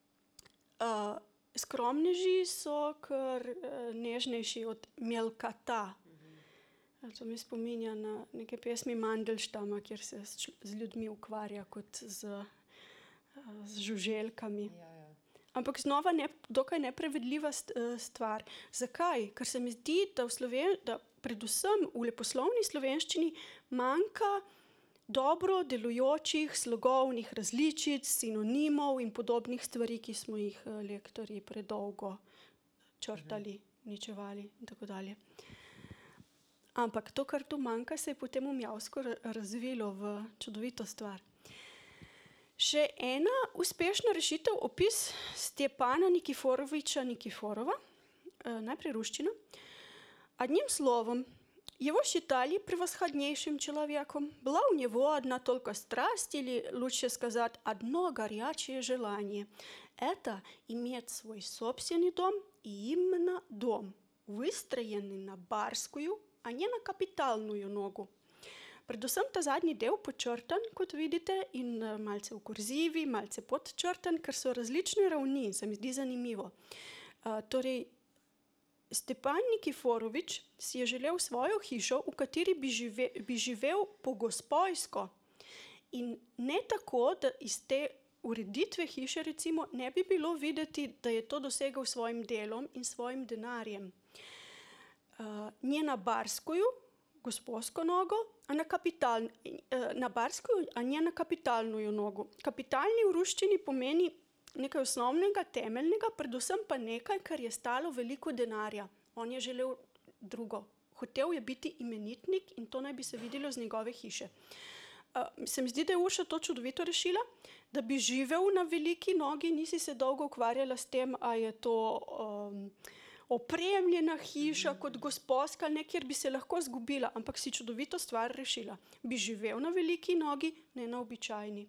Skromneži so kar nežnejši od melkata. To mi spominja na neke pesmi Mandelštama, kjer se z ljudmi ukvarja kot z žuželkami. Ampak znova dokaj neprevedljiva stvar. Zakaj? Ker se mi zdi, da predvsem v leposlovni slovenščini manjka dobro delujočih slogovnih različic, sinonimov in podobnih stvari, ki smo jih lektorji predolgo črtali, uničevali in tako dalje. Ampak to, kar tu manjka, se je potem v Mjavsko razvilo v čudovito stvar. Še ena uspešna rešitev, opis Stjepana Nikiforoviča Nikiforova, najprej ruščina. Одним словом, его считали превосходнейшим человеком. Была у него одна только страсть, или, лучше сказать, одно горячее желание. Это иметь свой собственный дом, и именно дом, выстроенный на барскую, a ne na kapitalno nogo. Predvsem ta zadnji del podčrtan, kot vidite, in malce v kurzivi, malce podčrtan, ker so različne ravni, se mi zdi zanimivo. Torej, Stepan Nikiforovič si je želel svojo hišo, v kateri bi živel pogospojsko. In ne tako, da iz te ureditve hiše, recimo, ne bi bilo videti, da je to dosegel svojim delom in svojim denarjem. Не на барскую, господскую ногу, а на барскую, а не на капитальную ногу. Капитальni v ruščini pomeni nekaj osnovnega, temeljnega, predvsem pa nekaj, kar je stalo veliko denarja. On je želel drugo. Hotel je biti imenitnik in to naj bi se videlo z njegove hiše. Se mi zdi, da je Urša to čudovito rešila, da bi živel na veliki nogi, nisi se dolgo ukvarjala s tem, a je to opremljena hiša kot gospodska, kjer bi se lahko zgubila, ampak si čudovito stvar rešila. Bi živel na veliki nogi, ne na običajni.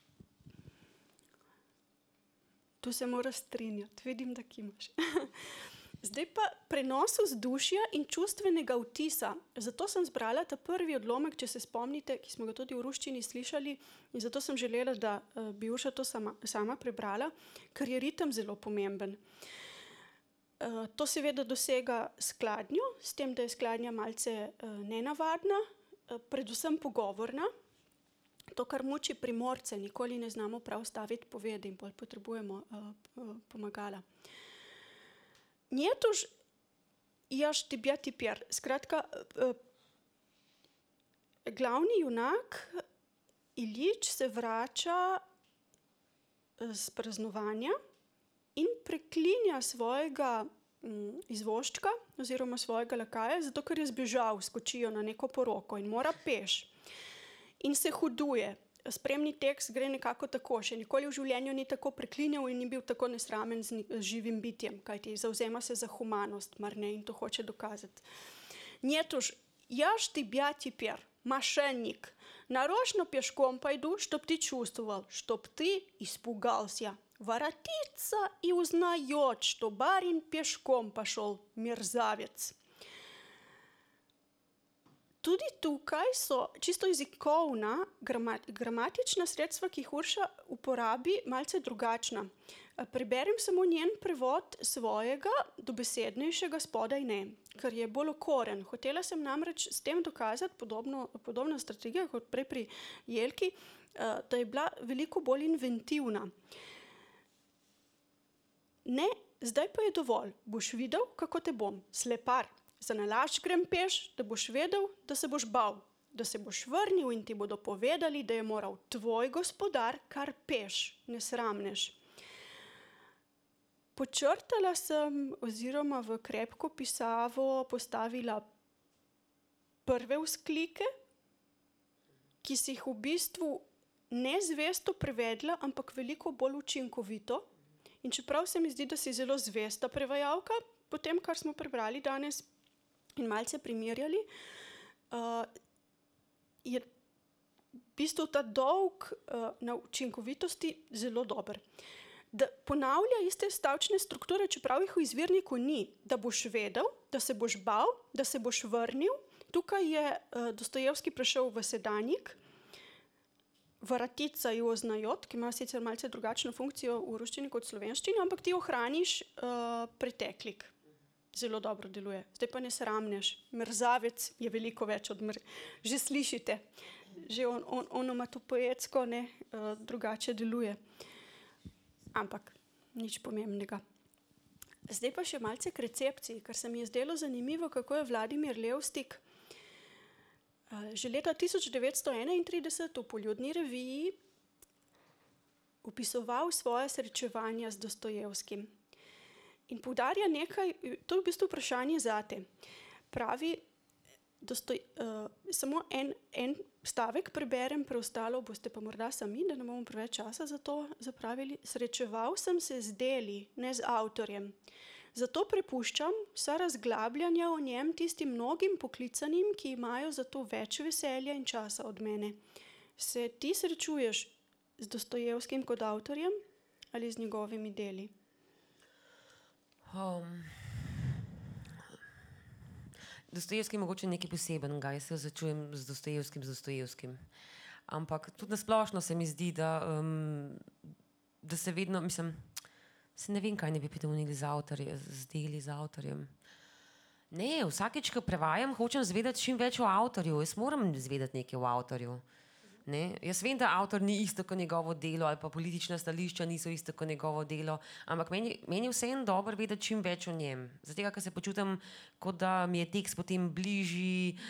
Tu se moraš strinjati, vidim, da kimaš. Zdaj pa prenos vzdušja in čustvenega vtisa. Zato sem zbrala ta prvi odlomek, če se spomnite, ki smo ga tudi v ruščini slišali, in zato sem želela, da bi Urša to sama prebrala, ker je ritem zelo pomemben. To seveda dosega skladnjo, s tem, da je skladnja malce nenavadna, predvsem pogovorna. To, kar muči Primorce, nikoli ne znamo prav staviti povedi in bolj potrebujemo pomagala. Njetož jaš ti bja ti pjer. Skratka, glavni junak Iljič se vrača z praznovanja in preklinja svojega izvoščka oziroma svojega lakaja, zato ker je zbežal, skočijo na neko poroko in mora peš. In se huduje. Spremni tekst gre nekako tako, še nikoli v življenju ni tako preklinjal in ni bil tako nesramen z živim bitjem, kajti zavzema se za humanost, mar ne, in to hoče dokazati. Njetož, jaš ti bja ti pjer, мошенник. Нарочно пешком пойду, чтоб ты чувствовал, чтоб ты испугался. Воротится и узнает, что барин пешком пошел, мерзавец. Tudi tukaj so čisto jezikovna, gramatična sredstva, ki jih Urša uporabi, malce drugačna. Preberem samo njen prevod svojega dobesednejšega spodaj ne, ker je bolj okoren. Hotela sem namreč s tem dokazati podobno strategijo kot prej pri Jelki, da je bila veliko bolj inventivna. Ne, zdaj pa je dovolj. Boš videl, kako te bom, slepar. Za nalašč grem peš, da boš vedel, da se boš bal, da se boš vrnil in ti bodo povedali, da je moral tvoj gospodar kar peš, ne sramneš. Počrtala sem oziroma v krepko pisavo postavila prve vzklike, ki si jih v bistvu nezvesto prevedla, ampak veliko bolj učinkovito. In čeprav se mi zdi, da si zelo zvesta prevajalka, potem, kar smo prebrali danes in malce primerjali, je v bistvu ta dolg na učinkovitosti zelo dober. Da ponavlja iste stavčne strukture, čeprav jih v izvirniku ni. Da boš vedel, da se boš bal, da se boš vrnil. Tukaj je Dostojevski prešel v sedanjik, vratica jo oznajot, ki ima sicer malce drugačno funkcijo v ruščini kot slovenščini, ampak ti ohraniš preteklik. Zelo dobro deluje. Zdaj pa ne sramneš. Mrzavec je veliko več od Že slišite, že onomatopoetsko drugače deluje. Ampak nič pomembnega. Zdaj pa še malce k recepciji, ker se mi je zdelo zanimivo, kako je Vladimir Levstik že leta 1931 v Poljudni reviji opisoval svoje srečevanja z Dostojevskim. In poudarja nekaj, to je v bistvu vprašanje zate. Pravi, samo en stavek preberem, preostalo boste pa morda sami, da ne bomo preveč časa za to zapravili. Srečeval sem se z deli, ne z avtorjem. Zato prepuščam vsa razglabljanja o njem tistim mnogim poklicanim, ki imajo za to več veselja in časa od mene. Se ti srečuješ z Dostojevskim kot avtorjem ali z njegovimi deli? Dostojevski je mogoče nekaj posebenega, jaz se začujem z Dostojevskim. Ampak tudi nasplošno se mi zdi, da se vedno, se ne vem, kaj ne bi potegnili z deli z avtorjem. Ne, vsakeč, ko prevajam, hočem zvedeti čim več o avtorju. Jaz moram zvedeti nekaj o avtorju. Ne? Jaz vem, da avtor ni isto kot njegovo delo ali pa politična stališča niso isto kot njegovo delo, ampak meni je vseeno dobro vedeti čim več o njem. Zato, ker se počutim, kot da mi je tekst potem bližji,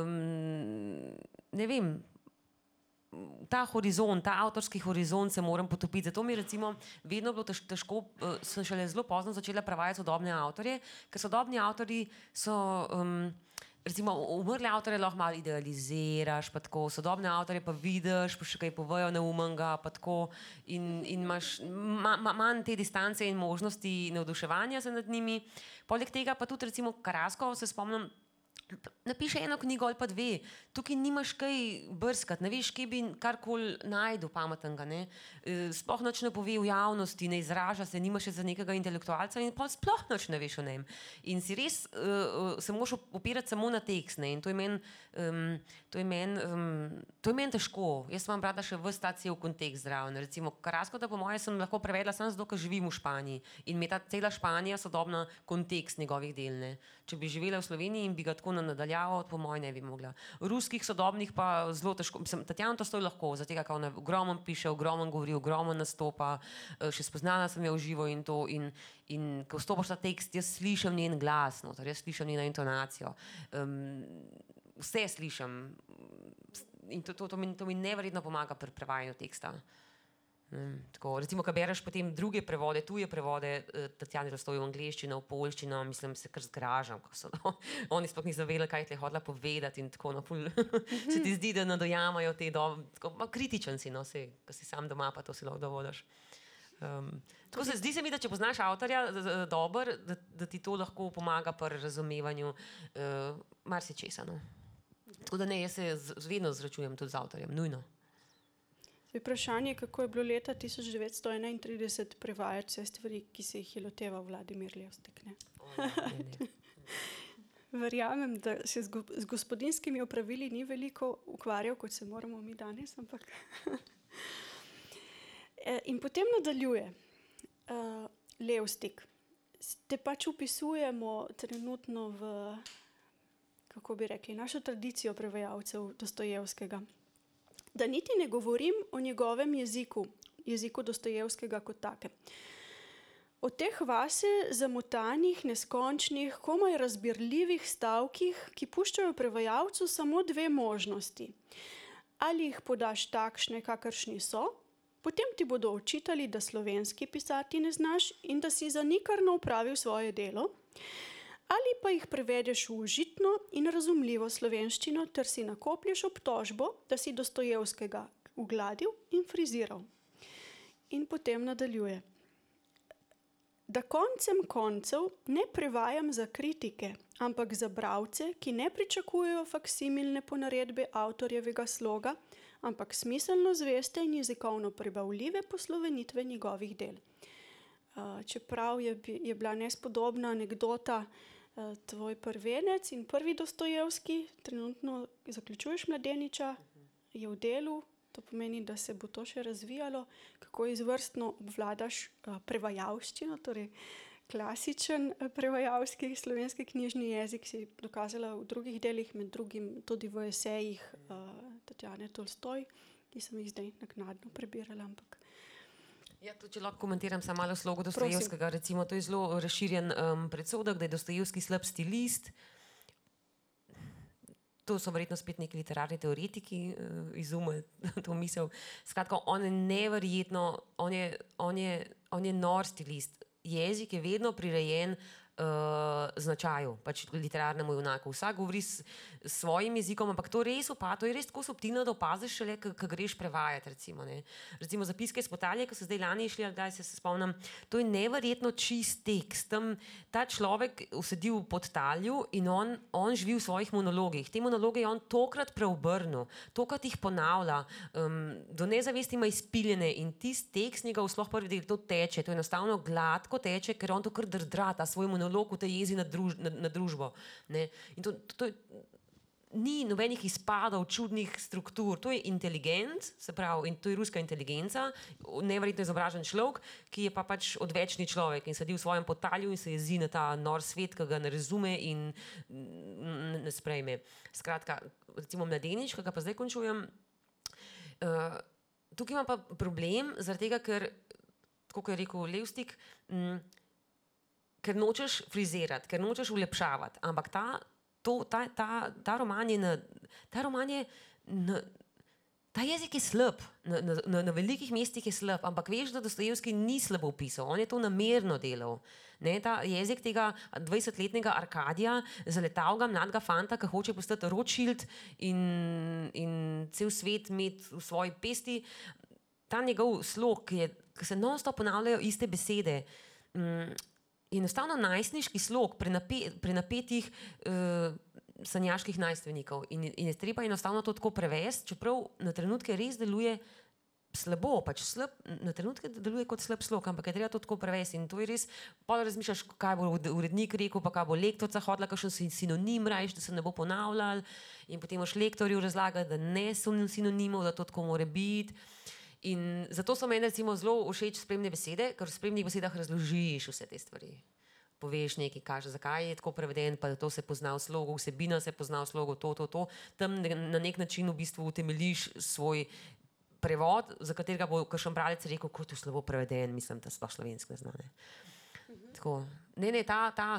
ne vem, ta horizont, ta avtorski horizont se moram potopiti. Zato mi je recimo vedno bilo težko, sem šele zelo pozno začela prevajati sodobne avtorje, ker sodobni avtorji so... Recimo, umrle avtorje lahko malo idealiziraš, pa tako, sodobne avtorje pa vidiš, pa še kaj povejo neumenga, pa tako, in imaš manj te distance in možnosti navduševanja se nad njimi. Poleg tega pa tudi recimo Karasko, se spomnim, napiši eno knjigo ali pa dve, tukaj nimaš kaj brskati, ne veš, kje bi karkoli najdel pametnega, ne. Sploh nič ne pove v javnosti, ne izraža se, nimaš še za nekega intelektualca in pol sploh nič ne veš o njem. In si res se moraš opirati samo na tekst, ne, in to je meni težko. Jaz imam rada še ves ta cel kontekst zraven. Recimo Carrasco, da po moje sem lahko prevedla samo zato, ker živim v Španiji in mi ta cela Španija sodobna kontekst njegovih del, ne. Če bi živela v Sloveniji in bi ga tako nadaljavo, po moje ne bi mogla. Ruskih sodobnih pa zelo težko. Tatjana Tolstoj lahko, zato ker ona ogromno piše, ogromno govori, ogromno nastopa, še spoznala sem jo v živo in to in ko vstopaš ta tekst, jaz slišim njen glas, noter, jaz slišim njeno intonacijo. Vse slišim in to mi neverjetno pomaga pri prevajanju teksta. Tako, recimo, ko bereš potem druge prevode, tuje prevode, Tatjane Tolstoj v angleščino, v poljščino, mislim, se kar zgražam, ko so, oni sploh niso vedeli, kaj je hotela povedati in tako naprej. Se ti zdi, da nadojamajo te kritičen si, no, ko si sam doma, pa to si lahko dovoliš. Tako zdi se mi, da če poznaš avtorja dobro, da ti to lahko pomaga pri razumevanju marsičesa, no. Tako da ne, jaz se vedno zračujem tudi z avtorjem, nujno. Vprašanje, kako je bilo leta 1931 prevajati vse stvari, ki se jih je loteval Vladimir Levstik, ne? Verjamem, da se z gospodinjskimi opravili ni veliko ukvarjal, kot se moramo mi danes, ampak... In potem nadaljuje Levstik. Te pač upisujemo trenutno v, kako bi rekli, našo tradicijo prevajalcev Dostojevskega. Da niti ne govorim o njegovem jeziku Dostojevskega kot take. O teh vase zamotanih, neskončnih, komaj razbirljivih stavkih, ki puščajo prevajalcu samo dve možnosti. Ali jih podaš takšne, kakršni so, potem ti bodo očitali, da slovenski pisati ne znaš in da si zanikrno opravil svoje delo, ali pa jih prevedeš v užitno in razumljivo slovenščino ter si nakoplješ obtožbo, da si Dostojevskega ugladil in friziral. In potem nadaljuje. Da koncem koncev ne prevajam za kritike, ampak za bralce, ki ne pričakujejo faksimilne ponaredbe avtorjevega sloga, ampak smiselno zveste in jezikovno prebavljive poslovenitve njegovih del. Čeprav je bila nespodobna anekdota, tvoj prvenec in prvi Dostojevski, trenutno zaključuješ Mladeniča, je v delu, to pomeni, da se bo to še razvijalo, kako izvrstno obvladaš prevajalščino, torej klasičen prevajalski slovenski knjižni jezik si dokazala v drugih delih, med drugim tudi v esejih Tatjane Tolstoj, ki sem jih zdaj naknadno prebirala, ampak Ja, to, če lahko komentiram samo malo slogo Dostojevskega, recimo, to je zelo razširjen predsodek, da je Dostojevski slab stilist. To so verjetno spet neki literarni teoretiki izumili to misel. Skratka, on je neverjetno, on je nor stilist. Jezik je vedno prirejen značaju, pač literarnemu junaku. Vsak govori s svojim jezikom, ampak to res to je res tako subtilno, da opaziš šele, ko greš prevajati, recimo, ne. Recimo Zapiske iz Potalje, ko so zdaj lani išli, ali kdaj se spomnim, to je neverjetno čist tekst. Tam ta človek sedi v podtalju in on živi v svojih monologih. Te monologe je on tokrat preobrnil, tokrat jih ponavlja, do nezavesti ima izpiljene in tisti tekst njegov, sploh prvi del, to teče, to enostavno gladko teče, ker on to kar drdra, ta svoj monolog v tej jezi na družbo. Ne? In to ni nobenih izpadov, čudnih struktur, to je inteligent, se pravi, in to je ruska inteligenca, neverjetno izobražen človek, ki je pa pač odvečni človek in sedi v svojem podtalju in se jezi na ta nor svet, ki ga ne razume in ne sprejme. Skratka, recimo Mladenič, ki ga pa zdaj končujem, tukaj ima pa problem, zaradi tega, ker, tako kot je rekel Levstik, ker nočeš frizirati, ker nočeš ulepšavati, ampak ta roman je ta jezik je slab, na velikih mestih je slab, ampak veš, da Dostojevski ni slabo pisal, on je to namerno delal. Ne, ta jezik tega 20-letnega Arkadija, zaletavega mladega fanta, ki hoče postati Rothschild in cel svet imeti v svoji pesti, ta njegov slog, ki se non-stop ponavljajo iste besede, enostavno najstniški slog pri napetih sanjaških najstvenikov in je treba enostavno to tako prevesti, čeprav na trenutke res deluje slabo, pač na trenutke deluje kot slab slog, ampak je treba to tako prevesti in to je res, pa razmišljaš, kaj bo urednik rekel, pa kaj bo lektorica hotela, kakšen sinonim rajš, da se ne bo ponavljal in potem moš lektorju razlagati, da ne so sinonimov, da to tako more biti. In zato so meni recimo zelo všeč spremne besede, ker v spremnih besedah razložiš vse te stvari. Poveš nekaj, kaže, zakaj je tako preveden, pa to se pozna v slogu, vsebina se pozna v slogu, to. Tam na nek način v bistvu utemeljiš svoj prevod, za katerega bo kakšen bralec rekel, kot je slabo preveden, mislim, da sploh slovensko ne zna. Tako. Ta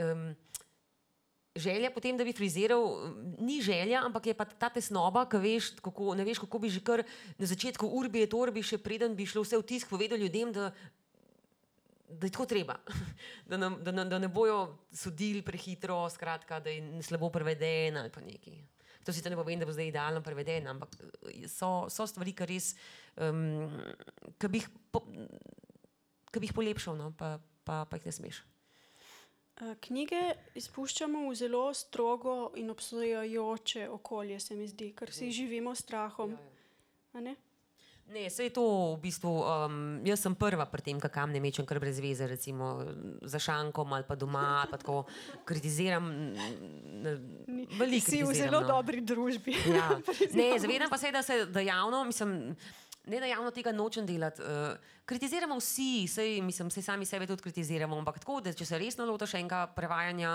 želja potem, da bi friziral, ni želja, ampak je pa ta tesnoba, ki veš, ne veš, kako bi že kar na začetku urbi et orbi, še preden bi šlo vse v tisk, povedal ljudem, da je tako treba, da ne bojo sodili prehitro, skratka, da je slabo preveden ali pa nekaj. To sicer ne povem, da bo zdaj idealno preveden, ampak so stvari, ki res, ki bi jih polepšal, no, pa jih ne smeš. Knjige izpuščamo v zelo strogo in obsojajoče okolje, se mi zdi, ker vsi živimo s strahom. A ne? Ne, saj je to v bistvu, jaz sem prva pri tem, kakam ne mečem kar brez veze, recimo za šankom ali pa doma, ali pa tako kritiziram, veliko kritiziram. Si v zelo dobri družbi. Ja. Ne, zavedam pa se, da javno, mislim, ne da javno tega nočem delati, kritiziramo vsi, saj sami sebe tudi kritiziramo, ampak tako, da če se resno lotaš enega prevajanja,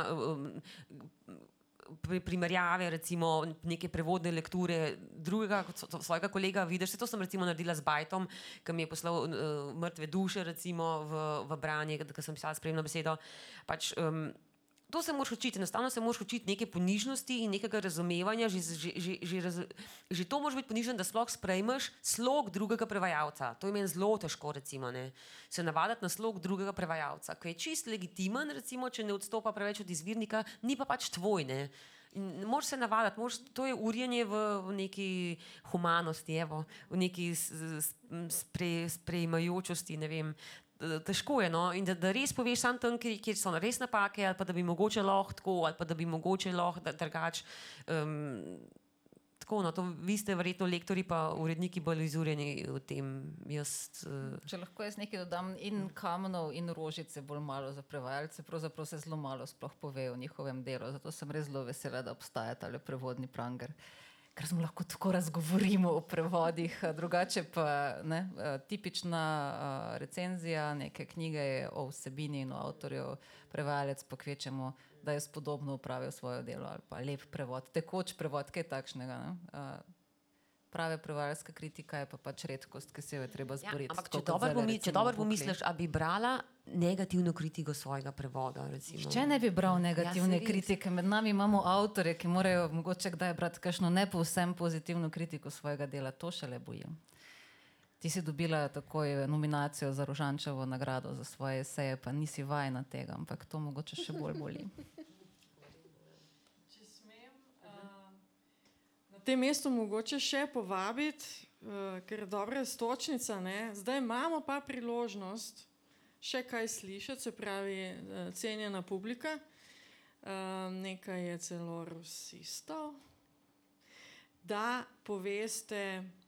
primerjave, recimo neke prevodne lekture drugega kot svojega kolega vidiš, to sem recimo naredila z Bajtom, ki mi je poslal Mrtve duše recimo v branje, ko sem pisala spremno besedo, pač to se moraš učiti, enostavno se moraš učiti neke ponižnosti in nekega razumevanja, že to moraš biti ponižen, da sploh sprejmeš slog drugega prevajalca. To je meni zelo težko, recimo, ne. Se navaditi na slog drugega prevajalca, ki je čist legitimen, recimo, če ne odstopa preveč od izvirnika, ni pa pač tvoj, ne. In moraš se navaditi, to je urjenje v neki humanosti, v neki sprejemajočosti, ne vem. Težko je, no, in da res poveš sam tam, kjer so res napake, ali pa da bi mogoče lahko tako, ali pa da bi mogoče lahko drugače. Tako, no, to vi ste verjetno lektorji pa uredniki bolj izurjeni v tem. Če lahko jaz nekaj dodam, in Kamenov in Rožice bolj malo za prevajalce, pravzaprav se zelo malo sploh pove o njihovem delu, zato sem res zelo vesela, da obstaja tale prevodni pranger. Ker smo lahko tako razgovorimo o prevodih, drugače pa ne, tipična recenzija neke knjige je o vsebini in o avtorju, prevajalec pa kvečemo, da je spodobno upravil svoje delo ali pa lep prevod, tekoč prevod, kaj takšnega. Ne? Prave prevajalska kritika je pa pač redkost, ki se jo je treba zboriti. Ampak če dobro pomisliš, a bi brala negativno kritiko svojega prevoda, recimo? Če ne bi bral negativne kritike, med nami imamo avtorje, ki morajo mogoče kdaj brati kakšno ne povsem pozitivno kritiko svojega dela, to šele bojim. Ti si dobila takoj nominacijo za Rožančevo nagrado za svoje eseje, pa nisi vajena tega, ampak to mogoče še bolj boli. Na tem mestu mogoče še povabiti, ker je dobra stočnica, ne? Zdaj imamo pa priložnost še kaj slišati, se pravi cenjena publika, nekaj je celo rusistov, da poveste,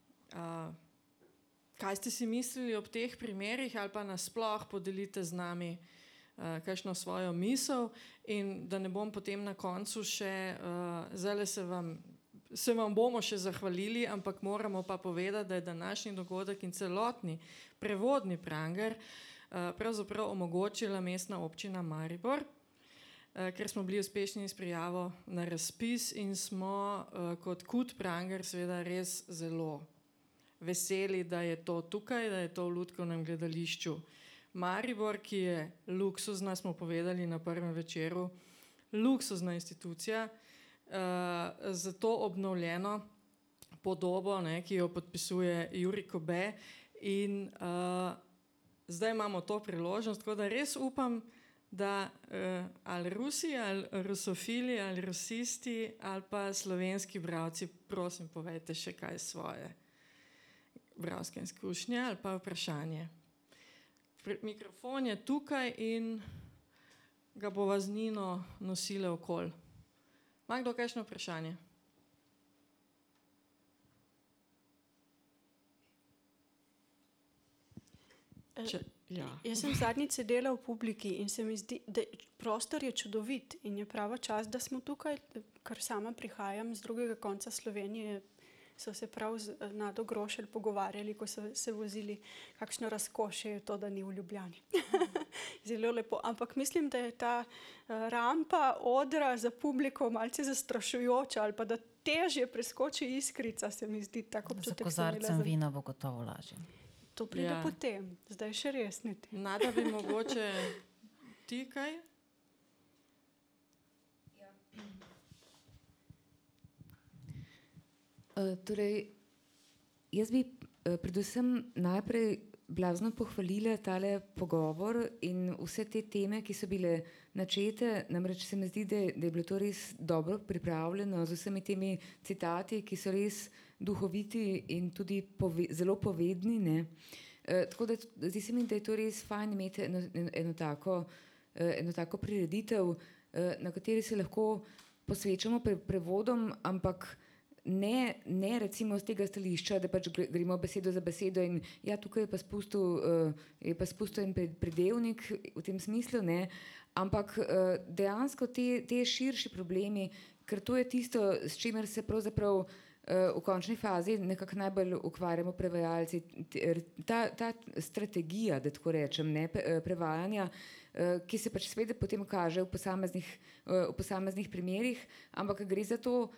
kaj ste si mislili ob teh primerih ali pa nasploh podelite z nami kakšno svojo misel in da ne bom potem na koncu še, zdajle se vam bomo še zahvalili, ampak moramo pa povedati, da je današnji dogodek in celotni prevodni pranger pravzaprav omogočila mestna občina Maribor, ker smo bili uspešni s prijavo na razpis in smo kot KUD pranger seveda res zelo veseli, da je to tukaj, da je to v Lutkovnem gledališču Maribor, ki je luksuzna, smo povedali na prvem večeru, luksuzna institucija, za to obnovljeno podobo, ne, ki jo podpisuje Jurij Kobe in zdaj imamo to priložnost, tako da res upam, da ali Rusi, ali rusofili, ali rusisti, ali pa slovenski bralci, prosim, povejte še kaj svoje bralske izkušnje ali pa vprašanje. Mikrofon je tukaj in ga bova z Nino nosile okoli. Ima kdo kakšno vprašanje? Jaz sem zadnjič sedela v publiki in se mi zdi, da prostor je čudovit in je prava čas, da smo tukaj, ker sama prihajam z drugega konca Slovenije. So se prav z Nado Grošelj pogovarjali, ko so se vozili, kakšno razkošje je to, da ni v Ljubljani. Zelo lepo, ampak mislim, da je ta rampa odra za publiko malce zastrašujoča ali pa da težje preskoči iskrica, se mi zdi tako občutek. Za kozarcem vina bo gotovo lažje. To pride potem, zdaj še res ne. Nada bi mogoče ti kaj? Torej, jaz bi predvsem najprej blazno pohvalila tale pogovor in vse te teme, ki so bile načete, namreč se mi zdi, da je bilo to res dobro pripravljeno z vsemi temi citati, ki so res duhoviti in tudi zelo povedni, ne. Tako da zdi se mi, da je to res fajn imeti eno tako prireditev, na kateri se lahko posvečamo prevodom, ampak ne recimo z tega stališča, da pač gremo besedo za besedo in tukaj je pa spustil en pridevnik v tem smislu, ne, ampak dejansko te širši problemi, ker to je tisto, s čimer se pravzaprav v končni fazi nekako najbolj ukvarjamo prevajalci. Ta strategija, da tako rečem, ne, prevajanja, ki se pač seveda potem kaže v posameznih primerih, ampak gre za to,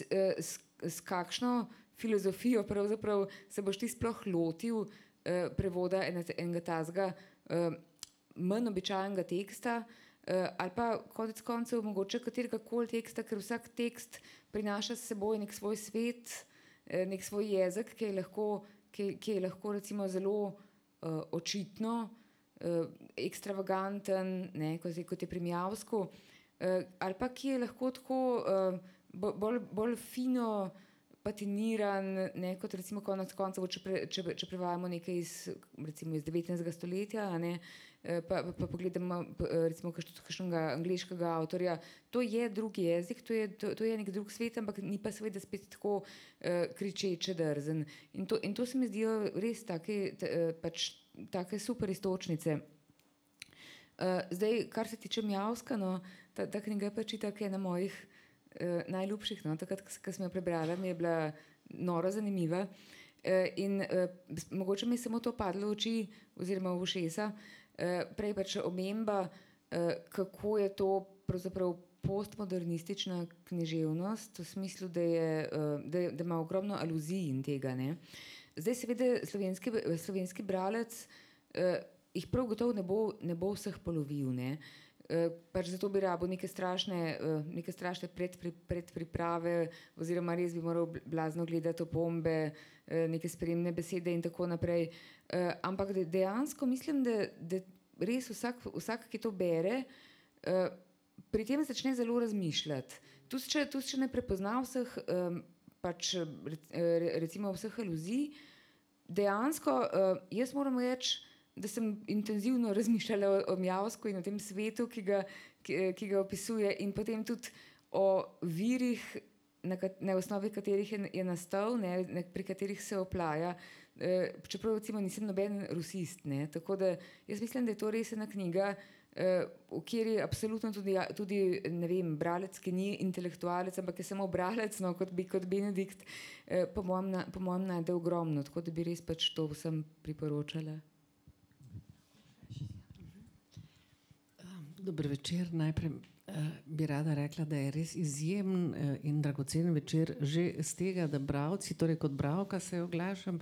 s kakšno filozofijo pravzaprav se boš ti sploh lotil prevoda enega tazga manj običajnega teksta, ali pa konec koncev mogoče katerega-koli teksta, ker vsak tekst prinaša s seboj nek svoj svet, nek svoj jezik, ki je lahko recimo zelo očitno, ekstravaganten, ne, kot je pri Mjavsku, ali pa ki je lahko tako bolj fino patiniran, ne, kot recimo konec koncev, če prevajamo nekaj iz 19. stoletja, ne, pa pogledamo recimo kakšnega angleškega avtorja, to je drug jezik, to je nek drug svet, ampak ni pa seveda spet tako kričeče drzen. In to se mi zdijo res take super iztočnice. Zdaj, kar se tiče Mjavska, no, ta knjiga je pač itak ena mojih najljubših, no, takrat, ko sem jo prebrala, mi je bila noro zanimiva in mogoče mi je samo to padlo v oči oziroma v ušesa, prej pač omemba, kako je to pravzaprav postmodernistična književnost, v smislu, da ima ogromno aluzij in tega, ne. Zdaj seveda slovenski bralec jih prav gotovo ne bo vseh polovil, ne. Pač zato bi rabo neke strašne predpriprave oziroma res bi moral blazno gledati opombe, neke spremne besede in tako naprej. Ampak dejansko mislim, da res vsak, ki to bere, pri tem začne zelo razmišljati. Tudi če ne prepozna vseh pač recimo vseh aluzij, dejansko jaz moram reči, da sem intenzivno razmišljala o Mjavsku in o tem svetu, ki ga opisuje, in potem tudi o virih, na osnovi katerih je nastal, ne, pri katerih se oplaja, čeprav recimo nisem noben rusist, ne, tako da jaz mislim, da je to res ena knjiga, v kjer je absolutno tudi ne vem, bralec, ki ni intelektualec, ampak je samo bralec, no, kot Benedikt, po mojem najde ogromno, tako da bi res pač to vsem priporočala. Dober večer. Najprej bi rada rekla, da je res izjemen in dragocen večer že z tega, da bralci, torej kot bralka se oglašam,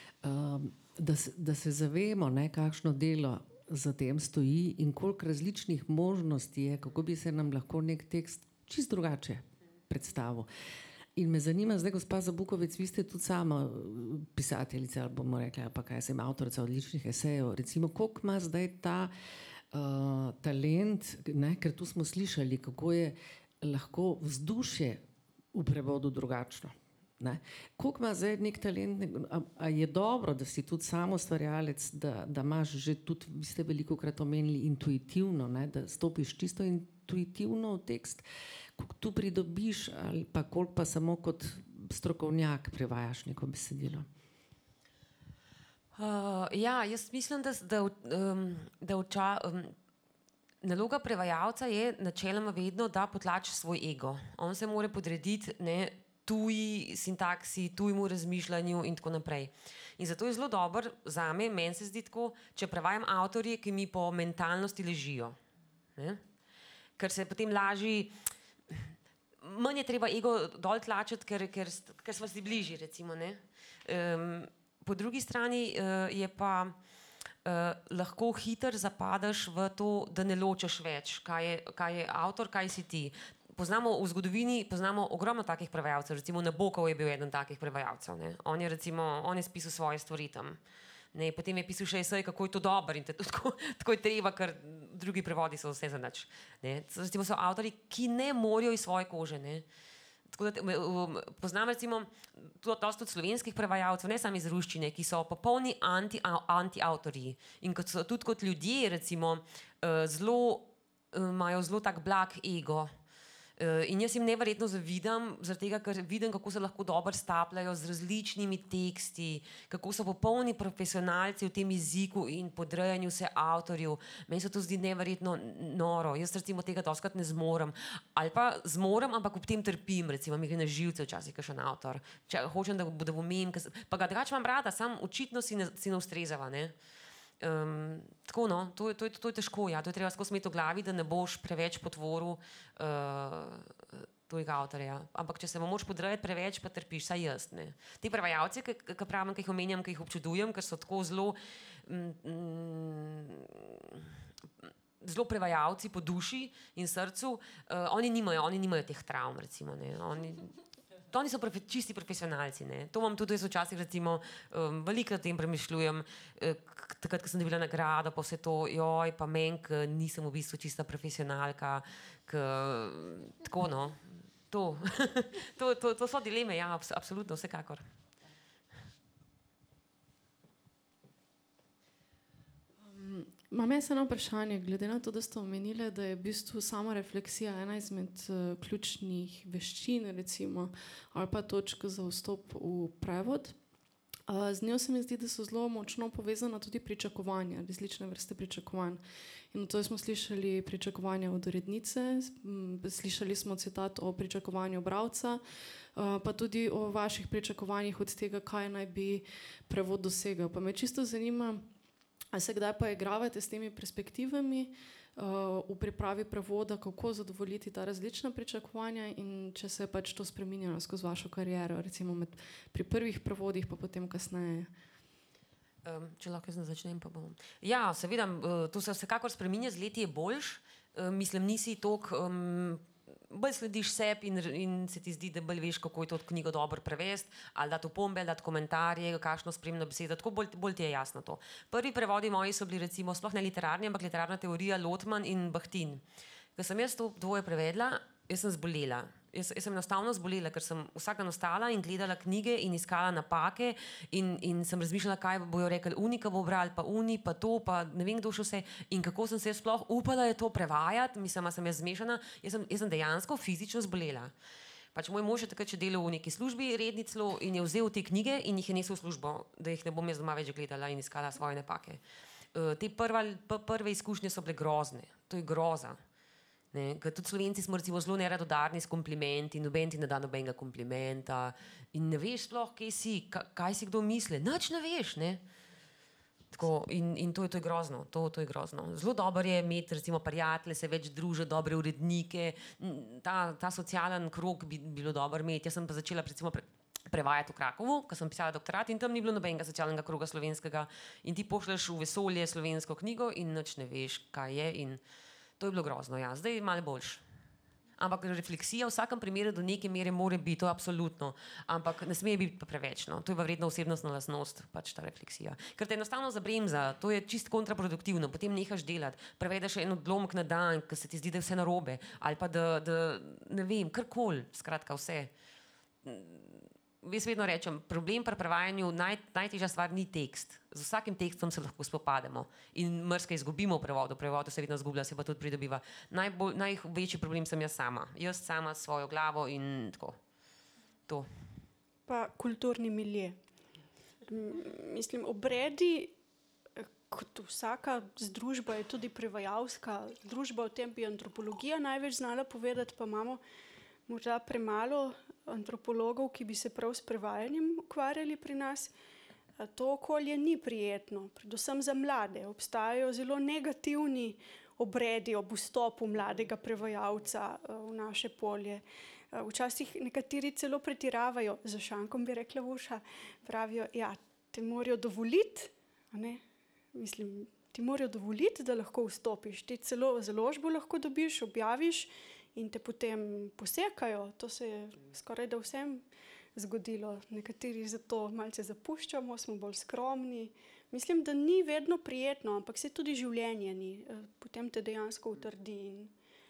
da se zavemo, ne, kakšno delo za tem stoji in koliko različnih možnosti je, kako bi se nam lahko nek tekst čisto drugače predstavil. In me zanima, zdaj gospa Zabukovec, vi ste tudi sama pisateljica, ali bomo rekli, pa kaj sem, avtorica odličnih esejev, recimo, koliko ima zdaj ta talent, ne, ker tu smo slišali, kako je lahko vzdušje v prevodu drugačno. Ne. Koliko ima zdaj nek talent, a je dobro, da si tudi sam ustvarjalec, da imaš že tudi, vi ste velikokrat omenili, intuitivno, ne, da stopiš čisto intuitivno v tekst, koliko tu pridobiš ali pa koliko pa samo kot strokovnjak prevajaš neko besedilo? Ja, jaz mislim, naloga prevajalca je načeloma vedno, da potlači svoj ego. On se mora podrediti tuji sintaksi, tujemu razmišljanju in tako naprej. In zato je zelo dobro zame, meni se zdi tako, če prevajam avtorje, ki mi po mentalnosti ležijo. Ne? Ker se potem laži, manj je treba ego dol tlačiti, ker smo si bližji, recimo. Ne? Po drugi strani je pa lahko hiter zapadeš v to, da ne ločeš več, kaj je avtor, kaj si ti. Poznamo v zgodovini, poznamo ogromno takih prevajalcev, recimo Nabokov je bil eden takih prevajalcev. Ne? On je spisal svoje stvari tam. Ne? Potem je pisal še esej, kako je to dobro in tako je treba, ker drugi prevodi so vse za nič. Recimo so avtori, ki ne morajo iz svoje kože. Ne? Tako da, poznam recimo dosti slovenskih prevajalcev, ne samo iz ruščine, ki so popolni anti-avtorji in so tudi kot ljudje recimo imajo zelo tak blag ego. In jaz jim neverjetno zavidam, zaradi tega, ker vidim, kako se lahko dobro stapljajo z različnimi teksti, kako so popolni profesionalci v tem jeziku in podrejanju se avtorjev. Meni se to zdi neverjetno noro. Jaz recimo tega dostikrat ne zmorem. Ali pa zmorem, ampak ob tem trpim, recimo mi gre na živce včasih kakšen avtor. Hočem, da bo umem, pa ga drugače imam rada, samo očitno si ne ustrezava, ne. Tako no, to je težko, ja. To je treba skozi imeti v glavi, da ne boš preveč potvoril tujega avtorja. Ampak če se mu moraš podrejati preveč, pa trpiš, saj jaz, ne. Ti prevajalci, ki pravim, ki jih omenjam, ki jih občudujem, ker so tako zelo prevajalci po duši in srcu, oni nimajo teh travm, recimo, ne. Oni so čisti profesionalci. Ne. To imam tudi jaz včasih, recimo, veliko o tem premišljujem, takrat, ko sem dobila nagrado, pa vse to, joj, pa meni, ki nisem v bistvu čista profesionalka, tako, no, to so dileme, ja, absolutno, vsekakor. Imam jaz eno vprašanje, glede na to, da ste omenili, da je v bistvu sama refleksija ena izmed ključnih veščin, recimo, ali pa točk za vstop v prevod. Z njo se mi zdi, da so zelo močno povezana tudi pričakovanja, različne vrste pričakovanj. In to smo slišali pričakovanja od urednice, slišali smo citat o pričakovanju bralca, pa tudi o vaših pričakovanjih od tega, kaj naj bi prevod dosegel. Pa me čisto zanima, a se kdaj pa igravate s temi perspektivami v pripravi prevoda, kako zadovoljiti ta različna pričakovanja in če se je pač to spreminjalo skozi vašo kariero, recimo pri prvih prevodih, pa potem kasneje? Če lahko jaz začnem, pa bom. Ja, seveda, to se vsekakor spreminja, z leti je boljš. Mislim, nisi toliko bolj slediš sebi in se ti zdi, da bolj veš, kako je to knjigo dobro prevesti, ali dati opombe, ali dati komentarje, kakšno spremno besedo, tako bolj ti je jasno to. Prvi prevodi moji so bili recimo sploh ne literarni, ampak literarna teorija Lotman in Bahtin. Ko sem jaz to dvoje prevedla, jaz sem zbolela. Jaz sem enostavno zbolela, ker sem vsak dan ostala in gledala knjige in iskala napake in sem razmišljala, kaj bojo rekli unika bo brali, pa uni, pa to, pa ne vem kdo še vse in kako sem se sploh upala je to prevajati, mislim, da sem jaz zmešana, jaz sem dejansko fizično zbolela. Pač moj mož je takrat še delal v neki službi redni celo in je vzel te knjige in jih je nesel v službo, da jih ne bom jaz doma več gledala in iskala svoje napake. Te prve izkušnje so bile grozne, to je groza. Ker tudi Slovenci smo recimo zelo neradodarni s komplimenti, noben ti ne da nobenega komplimenta in ne veš sploh, kje si, kaj si kdo misli, nič ne veš, ne. Tako, in to je grozno, to je grozno. Zelo dobro je imeti recimo prijatelje, se več družiti, dobre urednike, ta socialen krog bi bilo dobro imeti. Jaz sem pa začela recimo prevajati v Krakovu, ko sem pisala doktorat in tam ni bilo nobenega socialnega kroga slovenskega in ti pošlješ v vesolje slovensko knjigo in nič ne veš, kaj je in to je bilo grozno, ja. Zdaj je malo boljš. Ampak refleksija v vsakem primeru do neke mere more biti, to absolutno. Ampak ne sme biti pa preveč, no. To je pa vredno osebnostna lastnost, pač ta refleksija. Ker te enostavno zabremza, to je čist kontraproduktivno, potem nehaš delati, prevedeš en odlomek na dan, ker se ti zdi, da je vse narobe, ali pa da ne vem, karkoli, skratka vse. jaz vedno rečem, problem pri prevajanju, najtežja stvar ni tekst. Z vsakim tekstom se lahko spopademo in marsikaj izgubimo v prevodu se vedno izgublja, se pa tudi pridobiva. Največji problem sem jaz sama s svojo glavo in tako. To. Pa kulturni milje. Mislim, obredi, kot vsaka združba je tudi prevajalska združba, o tem bi antropologija največ znala povedati, pa imamo morda premalo antropologov, ki bi se prav s prevajanjem ukvarjali pri nas. To okolje ni prijetno, predvsem za mlade. Obstajajo zelo negativni obredi ob vstopu mladega prevajalca v naše polje. Včasih nekateri celo pretiravajo, za šankom bi rekla Urša, pravijo, ja, te morajo dovoliti, mislim, ti morajo dovoliti, da lahko vstopiš, ti celo založbo lahko dobiš, objaviš in te potem posekajo. To se je skoraj da vsem zgodilo. Nekateri zato malce zapuščamo, smo bolj skromni. Mislim, da ni vedno prijetno, ampak se tudi življenje ni. Potem te dejansko utrdi.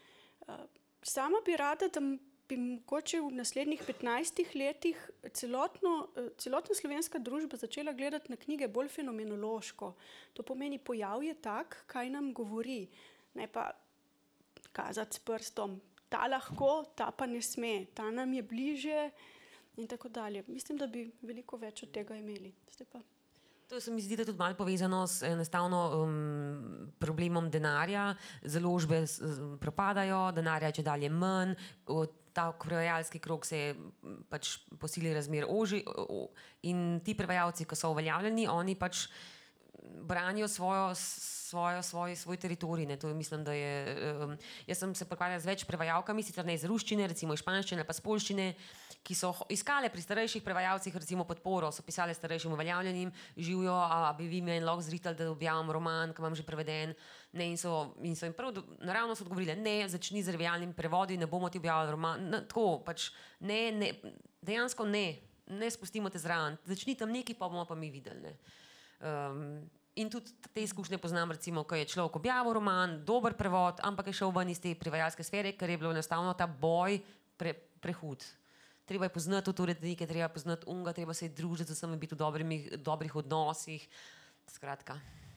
Sama bi rada, da bi mogoče v naslednjih 15 letih celotna slovenska družba začela gledati na knjige bolj fenomenološko. To pomeni, pojav je tak, kaj nam govori. Ne pa kazati s prstom, ta lahko, ta pa ne sme, ta nam je bliže in tako dalje. Mislim, da bi veliko več od tega imeli. To se mi zdi, da tudi malo povezano s enostavno problemom denarja. Založbe propadajo, denarja je čedalje manj, ta prevajalski krog se je pač po sili razmer oži in ti prevajalci, ki so uveljavljeni, oni pač branijo svoj teritorij. To mislim, da je. Jaz sem se pokvarjala z več prevajalkami, sicer ne iz ruščine, recimo iz španščine pa iz poljščine, ki so iskale pri starejših prevajalcih recimo podporo, so pisale starejšim uveljavljenim, živijo, a bi vi meni lahko zritali, da objavim roman, ki imam že preveden. Ne, in so jim prav naravno so odgovorili, ne, začni z revijalnimi prevodi, ne bomo ti objavili roman. Tako, pač, ne, dejansko ne spustimo te zraven, začni tam nekaj, pa bomo pa mi videli. In tudi te izkušnje poznam, recimo, ko je človek objavil roman, dober prevod, ampak je šel ven iz te prevajalske sfere, ker je bilo enostavno ta boj prehud. Treba je poznati tudi urednike, treba poznati treba se družiti z vsemi, biti v dobrih odnosih. Skratka.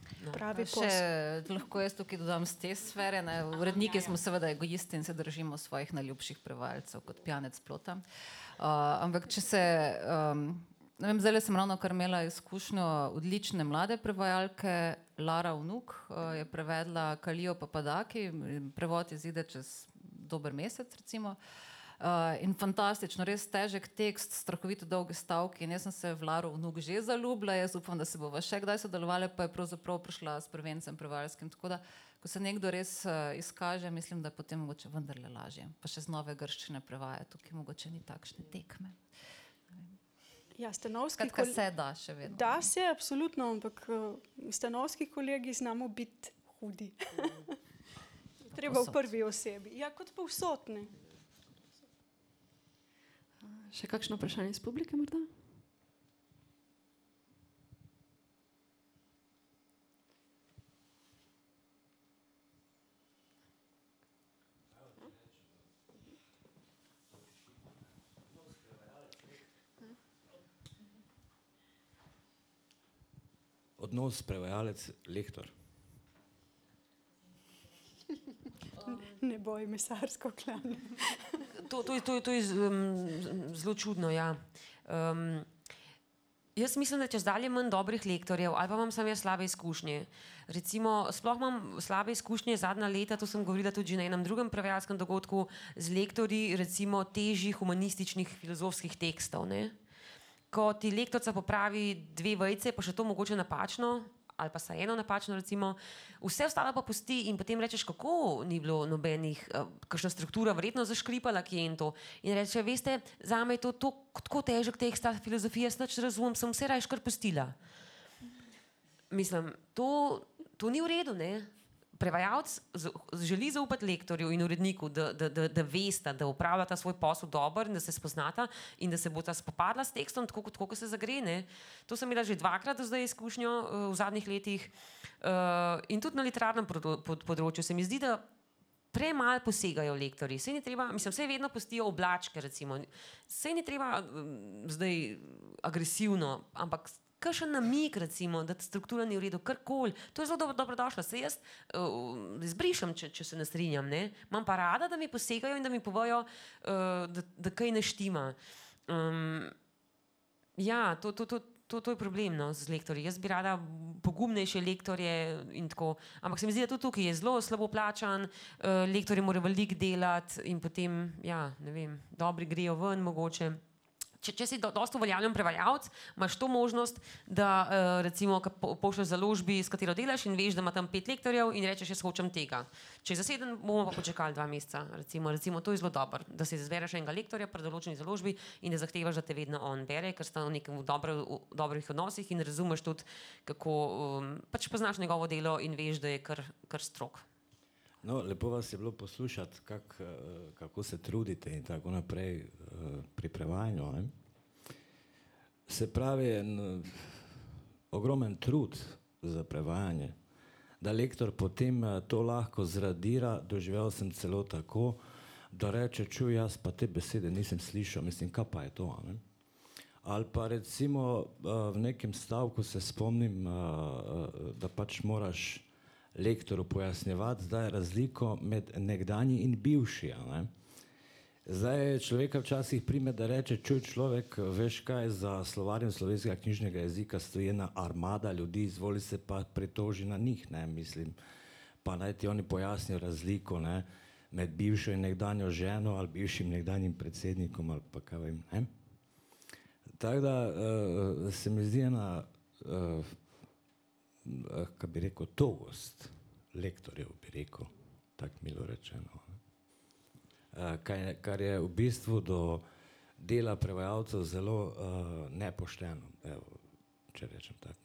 Lahko jaz tukaj dodam z te sfere. Uredniki smo seveda egoisti in se držimo svojih najljubših prevajalcev kot pijanec plota. Ampak če se... Zdaj sem ravno kar imela izkušnjo odlične mlade prevajalke. Lara Vnuk je prevedla Kalijo Papadaki, prevod izide čez dober mesec recimo. In fantastično, res težek tekst, strahovito dolge stavki in jaz sem se v Laro Vnuk že zaljubila, jaz upam, da se bova še kdaj sodelovali, pa je pravzaprav prišla s prvencem prevajalskim, tako da, ko se nekdo res izkaže, mislim, da je potem mogoče vendarle lažje, pa še z nove grščine prevaja, tukaj mogoče ni takšne tekme. Ja, stanovski kolegi... se da še vedno. Da se, absolutno, ampak stanovski kolegi znamo biti hudi. Treba v prvi osebi. Ja, kot pa vsotne. Še kakšno vprašanje iz publike morda? Odnos prevajalec-lektor. Ne boj mesarsko klanje. To je zelo čudno, ja. Jaz mislim, da čez dalje manj dobrih lektorjev, ali pa imam samo jaz slabe izkušnje. Recimo, sploh imam slabe izkušnje zadnja leta, to sem govorila tudi na enem drugem prevajalskem dogodku, z lektorji recimo težjih humanističnih filozofskih tekstov, ne. Ko ti lektorica popravi 2 vejice, pa še to mogoče napačno, ali pa se eno napačno recimo, vse ostalo pa pusti in potem rečeš, kako ni bilo nobenih, kakšna struktura verjetno zaškripala, kje in to. In reče, veste, zame je to tako težek tekst, ta filozofija, jaz nič razumem, sem vse rajš kar pustila. Mislim, to ni v redu, ne? Prevajalec želi zaupati lektorju in uredniku, da vesta, da upravljata svoj posel dobro in da se spoznata in da se bota spopadla s tekstom tako, kot se zagre, ne. To sem imela že 2-krat do zdaj izkušnjo v zadnjih letih in tudi na literarnem področju se mi zdi, da premalo posegajo lektorji. Saj ni treba, mislim, vse vedno pustijo oblačke, recimo. Saj ni treba zdaj agresivno, ampak kakšen namig, recimo, da struktura ni v redu, karkoli. To je zelo dobrodošlo. Saj jaz izbrišem, če se ne strinjam, ne. Imam pa rada, da mi posegajo in da mi povejo, da kaj ne štima. Ja, to je problem, no, z lektorji. Jaz bi rada pogumnejše lektorje in tako. Ampak se mi zdi, da tudi tukaj je zelo slabo plačan, lektorji morajo veliko delati in potem, ja, ne vem, dobri grejo ven mogoče. Če si dosti uveljavljen prevajalec, imaš to možnost, da recimo pošlješ založbi, s katero delaš in veš, da ima tam 5 lektorjev in rečeš, jaz hočem tega. Če je zaseden, bomo pa počakali 2 meseca. Recimo, to je zelo dobro, da si izbereš enega lektorja pri določeni založbi in da zahtevaš, da te vedno on bere, ker sta v nekem dobrih odnosih in razumeš tudi, kako pač poznaš njegovo delo in veš, da je kar strog. No, lepo vas je bilo poslušati, kako se trudite in tako naprej pri prevajanju. Ne? Se pravi, ogromen trud za prevajanje, da lektor potem to lahko zradira, doživel sem celo tako, da reče, čuj, jaz pa te besede nisem slišal, mislim, kaj pa je to, ne? Ali pa recimo v nekem stavku se spomnim, da pač moraš lektoru pojasnjevati, zdaj je razliko med nekdanji in bivši. Ne? Zdaj človeka včasih prime, da reče, čuj človek, veš kaj, za slovarjem slovenskega knjižnega jezika stoji ena armada ljudi, izvoli se pa pritoži na njih, ne, mislim, pa naj ti oni pojasnijo razliko, ne, med bivšo in nekdanjo ženo ali bivšim nekdanjim predsednikom ali pa kaj vem, ne. Tako da se mi zdi ena kaj bi rekel, togost lektorjev, bi rekel, tako milo rečeno. Kar je v bistvu do dela prevajalcev zelo nepošteno, če rečem tako.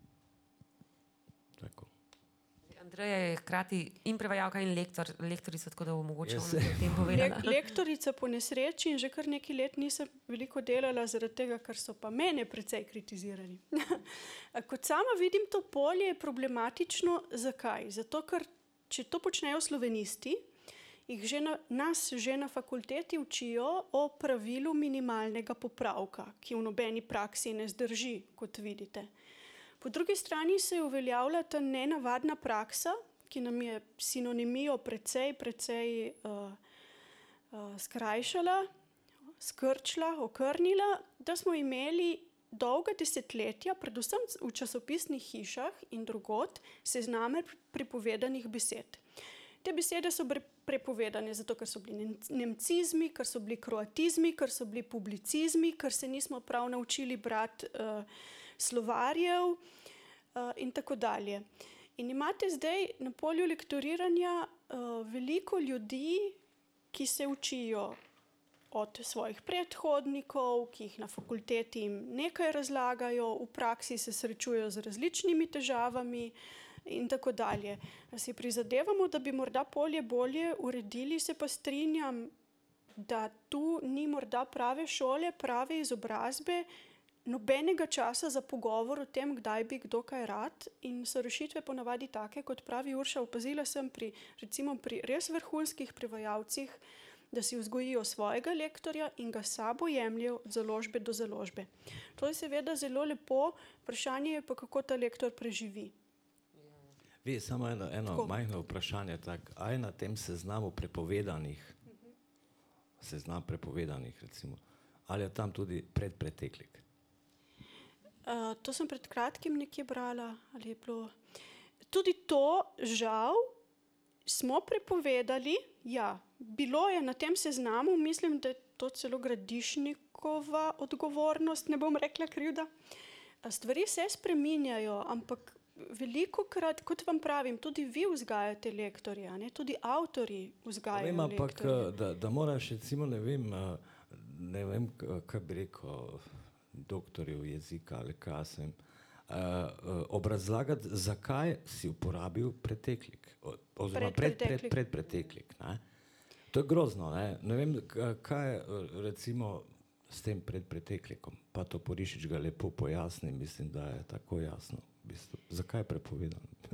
Andreja je hkrati in prevajalka in lektorica, tako da bo mogoče o tem povedala. Lektorica po nesreči in že kar nekaj let nisem veliko delala zaradi tega, ker so pa mene precej kritizirali. Kot sama vidim to polje je problematično. Zakaj? Zato, ker če to počnejo slovenisti, nas že na fakulteti učijo o pravilu minimalnega popravka, ki v nobeni praksi ne zdrži, kot vidite. Po drugi strani se je uveljavila ta nenavadna praksa, ki nam je sinonimijo precej skrajšala, skrčila, okrnila, da smo imeli dolga desetletja, predvsem v časopisnih hišah in drugod, sezname prepovedanih besed. Te besede so prepovedane zato, ker so bili nemcizmi, ker so bili kroatizmi, ker so bili publicizmi, ker se nismo prav naučili brati slovarjev in tako dalje. In imate zdaj na polju lektoriranja veliko ljudi, ki se učijo od svojih predhodnikov, ki jih na fakulteti jim nekaj razlagajo, v praksi se srečujejo z različnimi težavami in tako dalje. Si prizadevamo, da bi morda polje bolje uredili, se pa strinjam, da tu ni morda prave šole, prave izobrazbe, nobenega časa za pogovor o tem, kdaj bi kdo kaj rad, in so rešitve ponavadi take, kot pravi Urša. Opazila sem recimo pri res vrhunskih prevajalcih, da si vzgojijo svojega lektorja in ga sabo jemljajo od založbe do založbe. To je seveda zelo lepo, vprašanje je pa, kako ta lektor preživi. Vi, samo eno majhno vprašanje, a je na tem seznamu prepovedanih, recimo, ali je tam tudi predpreteklik? To sem pred kratkim nekje brala, ali je bilo. Tudi to, žal, smo prepovedali, ja, bilo je na tem seznamu, mislim, da je to celo Gradišnikova odgovornost, ne bom rekla krivda. Stvari se spreminjajo, ampak velikokrat, kot vam pravim, tudi vi vzgajate lektorja, ne? Tudi avtorji vzgajajo lektorja. Da moraš, recimo, ne vem, kaj bi rekel, doktorjev jezika ali kaj sem, obrazlagati, zakaj si uporabil preteklik, oziroma predpreteklik. To je grozno, ne? Ne vem, kaj recimo s tem predpreteklikom, pa to Porišič ga lepo pojasni, mislim, da je tako jasno. Zakaj je prepovedan?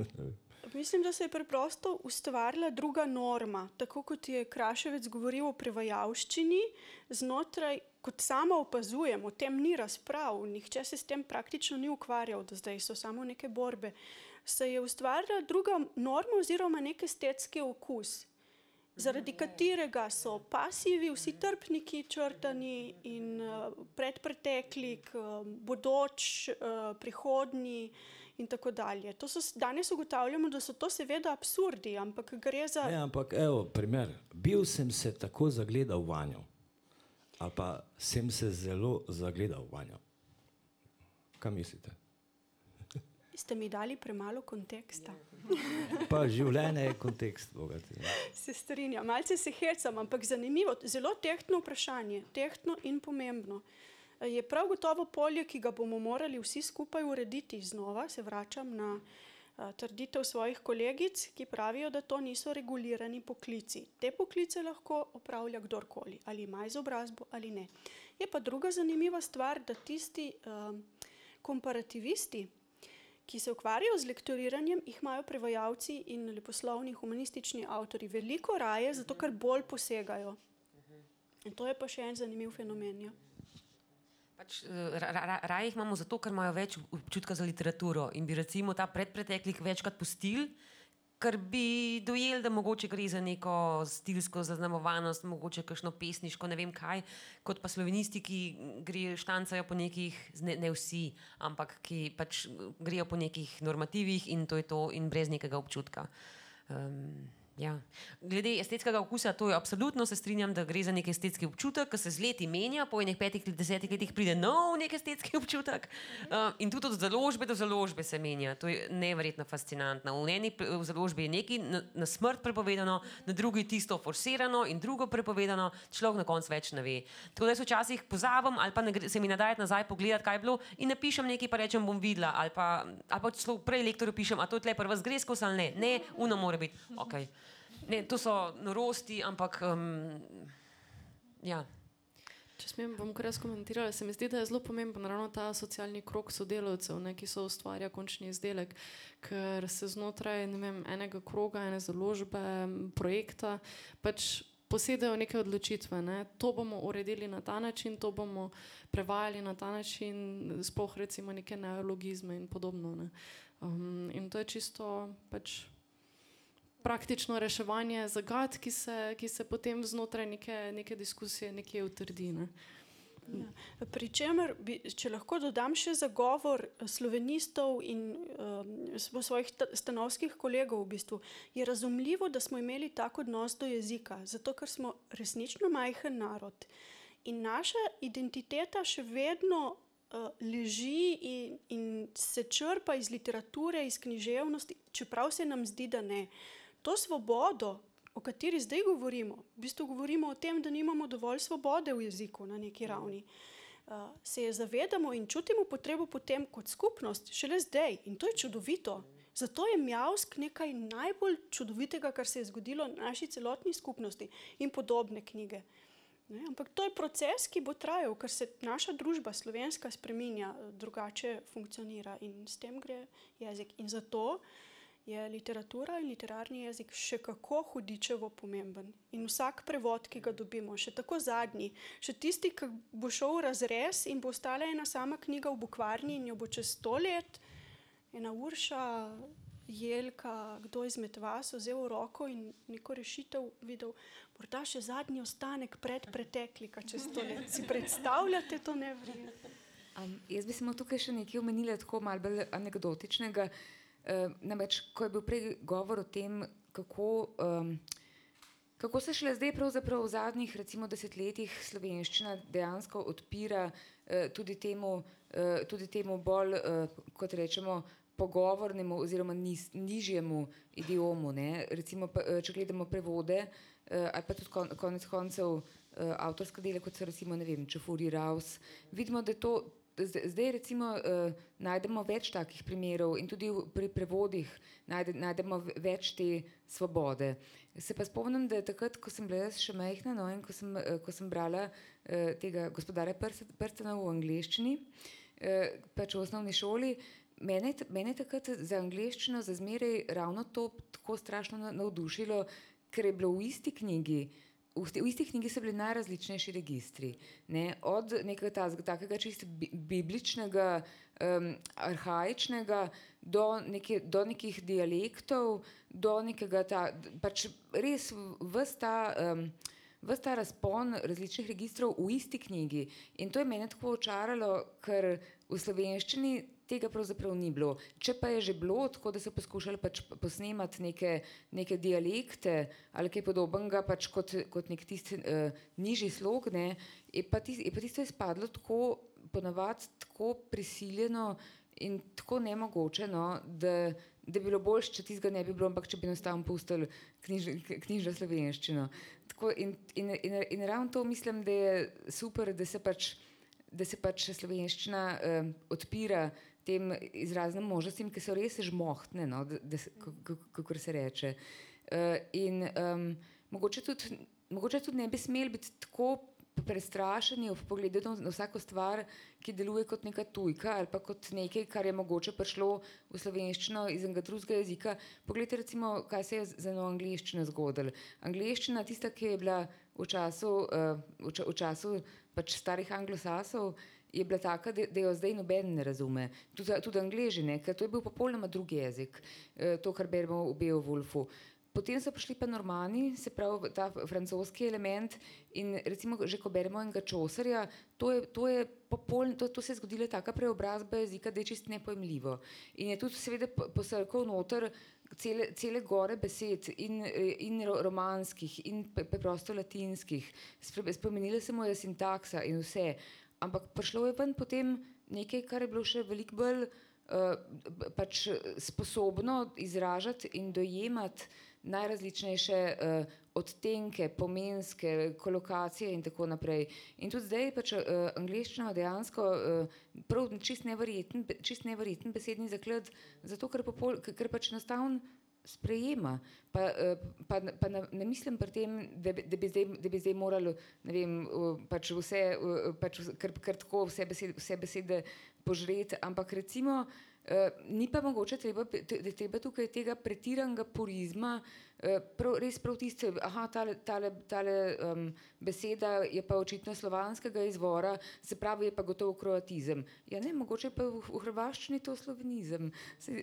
Mislim, da se je preprosto ustvarila druga norma, tako kot je Kraševec govoril o prevajalščini, znotraj, kot sama opazujem, o tem ni razprav, nihče se s tem praktično ni ukvarjal do zdaj, so samo neke borbe, se je ustvarila druga norma oziroma nek estetski okus, zaradi katerega so pasivi, vsi trpniki črtani in predpreteklik, bodoč, prihodnji, in tako dalje. To so, danes ugotavljamo, da so to seveda absurdi, ampak gre za... Ne, ampak evo, primer, bil sem se tako zagledal vanjo, ali pa sem se zelo zagledal vanjo. Kaj mislite? Ste mi dali premalo konteksta. Pa življenje je kontekst, bogati. Se strinjam, malce se hecam, ampak zanimivo, zelo tehtno vprašanje, tehtno in pomembno. Je prav gotovo polje, ki ga bomo morali vsi skupaj urediti znova, se vračam na trditev svojih kolegic, ki pravijo, da to niso regulirani poklici. Te poklice lahko opravlja kdorkoli, ali ima izobrazbo ali ne. Je pa druga zanimiva stvar, da tisti komparativisti, ki se ukvarjajo z lektoriranjem, jih imajo prevajalci in leposlovni humanistični avtori veliko raje, zato ker bolj posegajo. In to je pa še en zanimiv fenomen, ja. Raje jih imamo zato, ker imajo več občutka za literaturo in bi recimo ta predpreteklik večkrat pustili, ker bi dojeli, da mogoče gre za neko stilsko zaznamovanost, mogoče kakšno pesniško, ne vem kaj, kot pa slovenisti, ki štancajo po nekih, ne vsi, ampak ki pač grejo po nekih normativih in to je to in brez nekega občutka. Ja. Glede estetskega okusa, to je absolutno, se strinjam, da gre za nek estetski občutek, ki se z leti menja, po enih 5-10 letih pride nov nek estetski občutek in tudi od založbe do založbe se menja. To je neverjetno fascinantno. V eni založbi je nekaj na smrt prepovedano, na drugi tisto forsirano in drugo prepovedano, človek na koncu več ne ve. Tako da jaz včasih pozabim ali pa se mi nadajati nazaj pogledati, kaj je bilo in napišem nekaj, pa rečem, bom videla ali pa celo prej lektorju pišem, a to je tle pri vas gre skozi ali ne? Ne, uno mora biti. Okay. Ne, to so norosti, ampak ja. Če smem, bom kar jaz komentirala, se mi zdi, da je zelo pomemben ravno ta socialni krog sodelavcev, ne, ki so ustvarja končni izdelek, ker se znotraj, ne vem, enega kroga, ene založbe, projekta, pač posedajo neke odločitve, ne. To bomo uredili na ta način, to bomo prevajali na ta način, sploh recimo neke neologizme in podobno, ne. In to je čisto pač praktično reševanje zagad, ki se potem znotraj neke diskusije nekje utrdi. Ne? Ja. Pri čemer, če lahko dodam še zagovor slovenistov in svojih stanovskih kolegov, v bistvu, je razumljivo, da smo imeli tak odnos do jezika, zato ker smo resnično majhen narod. In naša identiteta še vedno leži in se črpa iz literature, iz književnosti, čeprav se nam zdi, da ne. To svobodo, o kateri zdaj govorimo, v bistvu govorimo o tem, da nimamo dovolj svobode v jeziku na neki ravni, se je zavedamo in čutimo potrebo potem kot skupnost, šele zdaj. In to je čudovito. Zato je Mjavsk nekaj najbolj čudovitega, kar se je zgodilo naši celotni skupnosti in podobne knjige. Ne? Ampak to je proces, ki bo trajal, ker se naša družba slovenska spreminja, drugače funkcionira in s tem gre jezik. In zato je literatura in literarni jezik še kako hudičevo pomemben. In vsak prevod, ki ga dobimo, še tako zadnji, še tisti, ki bo šel v razrez in bo ostala ena sama knjiga v bukvarni in jo bo čez 100 let ena Urša, Jelka, kdo izmed vas vzel v roko in neko rešitev videl, morda še zadnji ostanek predpreteklika čez 100 let. Si predstavljate to neverjetno? Jaz bi samo tukaj še nekaj omenila, tako malo bolj anekdotičnega. Namreč, ko je bil prej govor o tem, kako se šele zdaj pravzaprav v zadnjih recimo desetletjih slovenščina dejansko odpira tudi temu bolj, kot rečemo, pogovornemu oziroma nižjemu idiomu, ne? Recimo, če gledamo prevode ali pa tudi konec koncev avtorske dele, kot so recimo, ne vem, Čefurji Raus, vidimo, da to zdaj recimo najdemo več takih primerov in tudi pri prevodih najdemo več te svobode. Se pa spomnim, da takrat, ko sem bila še majhna, no, in ko sem brala tega Gospodarja prstanov v angleščini, pač v osnovni šoli, mene takrat za angleščino za zmeraj ravno to tako strašno navdušilo, ker je bilo v isti knjigi. V isti knjigi so bili najrazličnejši registri, ne? Od nekega takega čisto bibličnega, arhaičnega do nekih dialektov, do nekega pač res ves ta razpon različnih registrov v isti knjigi. In to je mene tako očaralo, ker v slovenščini tega pravzaprav ni bilo. Če pa je že bilo, tako da so poskušali pač posnemati neke dialekte ali kaj podobnega, pač kot nek tisti nižji slog, ne, je pa tisto izpadlo tako, ponavadi tako prisiljeno in tako nemogoče, no, da bi bilo boljše, če tistega ne bi bilo, ampak če bi enostavno pustili knjižno slovenščino. Tako, in ravno to mislim, da je super, da se pač slovenščina odpira tem izraznim možnostim, ki so res žmohtne, no, kakor se reče. In mogoče tudi ne bi smeli biti tako prestrašeni v pogledu na vsako stvar, ki deluje kot neka tujka ali pa kot nekaj, kar je mogoče prišlo v slovenščino iz enega drugega jezika. Poglejte recimo, kaj se je za angleščino zgodilo. Angleščina, tista, ki je bila v času pač starih Anglosasov, je bila taka, da jo zdaj noben ne razume. Tudi Angleži, ne, ker to je bil popolnoma drug jezik, to, kar beremo v Beowulfu. Potem so prišli pa Normani, se pravi ta francoski element, in recimo že ko beremo enega Chaucerja, to se je zgodila taka preobrazba jezika, da je čisto nepojmljivo. In je tudi seveda posrkal noter cele gore besed in romanskih in preprosto latinskih. Spremenila se mu je sintaksa in vse. Ampak prišlo je ven potem nekaj, kar je bilo še veliko bolj pač sposobno izražati in dojemati najrazličnejše odtenke, pomenske, kolokacije in tako naprej. In tudi zdaj pač angleščina dejansko prav čist neverjeten besedni zaklad, zato ker pač enostavno sprejema. Pa ne mislim pri tem, da bi zdaj morali, ne vem, pač vse, kar tako vse besede požreti, ampak recimo ni pa mogoče treba tukaj tega pretiranega purizma, res prav tiste, tale beseda je pa očitno slovanskega izvora, se pravi je pa gotovo kroatizem. Ja ne, mogoče pa v hrvaščini to slovenizem.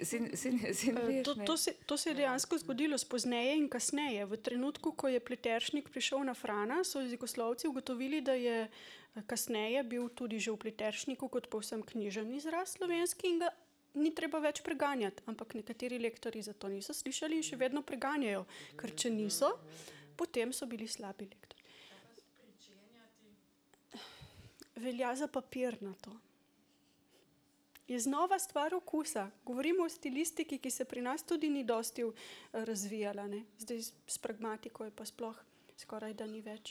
To se je dejansko zgodilo spozneje in kasneje. V trenutku, ko je Pleteršnik prišel na Frana, so jezikoslovci ugotovili, da je kasneje bil tudi že v Pleteršniku kot povsem knjižen izraz slovenski in ga ni treba več preganjati, ampak nekateri lektorji za to niso slišali in še vedno preganjajo, ker če niso, potem so bili slabi lektorji. Velja za papirnato. Je znova stvar okusa. Govorimo o stilistiki, ki se pri nas tudi ni dosti razvijala, ne? Zdaj s pragmatiko je pa sploh skoraj da ni več.